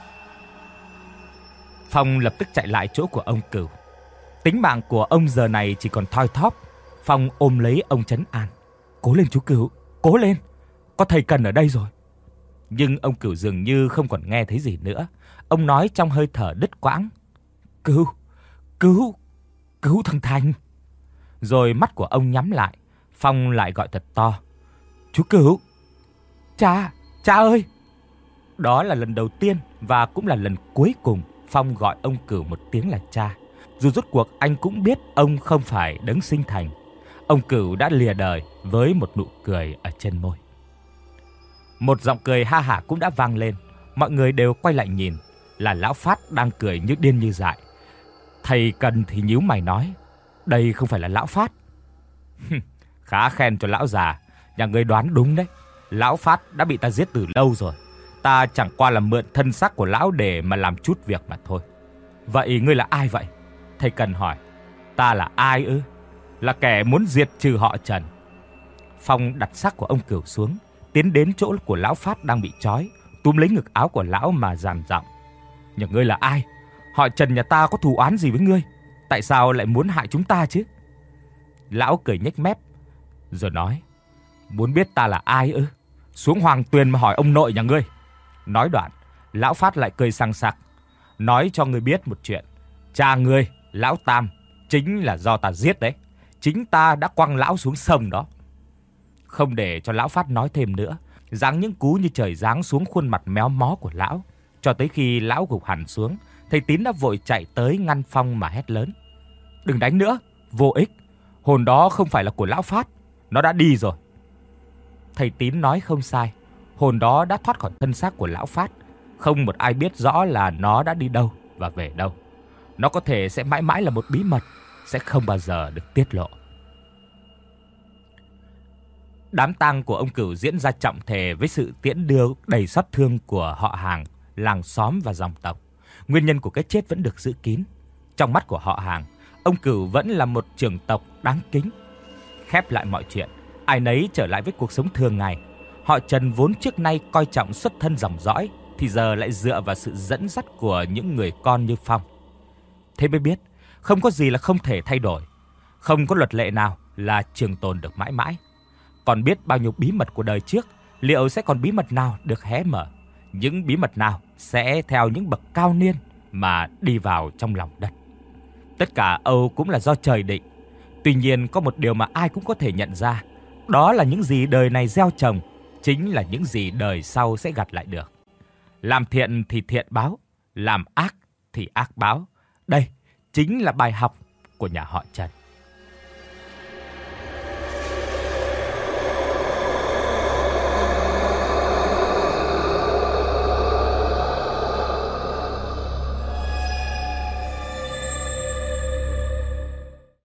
Phong lập tức chạy lại chỗ của ông Cửu. Tính mạng của ông giờ này chỉ còn thoi thóp. Phong ôm lấy ông trấn an. Cố lên chú Cửu, cố lên, có thầy Cần ở đây rồi. Nhưng ông Cửu dường như không còn nghe thấy gì nữa. Ông nói trong hơi thở đứt quãng. Cứu, cứu, cứu thằng Thành. Rồi mắt của ông nhắm lại. Phong lại gọi thật to. Chú Cửu, cha, cha ơi. Đó là lần đầu tiên và cũng là lần cuối cùng Phong gọi ông Cửu một tiếng là cha. Dù rốt cuộc anh cũng biết ông không phải đấng sinh thành. Ông Cửu đã lìa đời với một nụ cười ở trên môi. Một giọng cười ha hả cũng đã vang lên. Mọi người đều quay lại nhìn. Là lão Phát đang cười như điên như dại. Thầy Cần thì nhíu mày nói. Đây không phải là lão Phát. Khá khen cho lão già. Nhà ngươi đoán đúng đấy. Lão Phát đã bị ta giết từ lâu rồi. Ta chẳng qua là mượn thân xác của lão để mà làm chút việc mà thôi. Vậy ngươi là ai vậy? Thầy Cần hỏi. Ta là ai ư? Là kẻ muốn diệt trừ họ Trần. Phong đặt xác của ông Cửu xuống, tiến đến chỗ của lão Phát đang bị trói, túm lấy ngực áo của lão mà gằn giọng. Nhà ngươi là ai? Họ Trần nhà ta có thù oán gì với ngươi? Tại sao lại muốn hại chúng ta chứ? Lão cười nhếch mép rồi nói. Muốn biết ta là ai ư? Xuống Hoàng Tuyền mà hỏi ông nội nhà ngươi. Nói đoạn, lão Phát lại cười sằng sặc. Nói cho ngươi biết một chuyện. Cha ngươi, lão Tam, chính là do ta giết đấy. Chính ta đã quăng lão xuống sông đó. Không để cho lão Phát nói thêm nữa, giáng những cú như trời giáng xuống khuôn mặt méo mó của lão. Cho tới khi lão gục hẳn xuống, thầy Tín đã vội chạy tới ngăn Phong mà hét lớn. Đừng đánh nữa, vô ích. Hồn đó không phải là của lão Phát, nó đã đi rồi. Thầy Tín nói không sai. Hồn đó đã thoát khỏi thân xác của lão Phát. Không một ai biết rõ là nó đã đi đâu và về đâu. Nó có thể sẽ mãi mãi là một bí mật, sẽ không bao giờ được tiết lộ. Đám tang của ông Cửu diễn ra trọng thể với sự tiễn đưa đầy xót thương của họ hàng, làng xóm và dòng tộc. Nguyên nhân của cái chết vẫn được giữ kín. Trong mắt của họ hàng, ông Cửu vẫn là một trưởng tộc đáng kính. Khép lại mọi chuyện, ai nấy trở lại với cuộc sống thường ngày. Họ Trần vốn trước nay coi trọng xuất thân dòng dõi, thì giờ lại dựa vào sự dẫn dắt của những người con như Phong. Thế mới biết, không có gì là không thể thay đổi. Không có luật lệ nào là trường tồn được mãi mãi. Còn biết bao nhiêu bí mật của đời trước, liệu sẽ còn bí mật nào được hé mở? Những bí mật nào sẽ theo những bậc cao niên mà đi vào trong lòng đất? Tất cả Âu cũng là do trời định. Tuy nhiên có một điều mà ai cũng có thể nhận ra. Đó là những gì đời này gieo trồng, chính là những gì đời sau sẽ gặt lại được. Làm thiện thì thiện báo, làm ác thì ác báo. Đây chính là bài học của nhà họ Trần.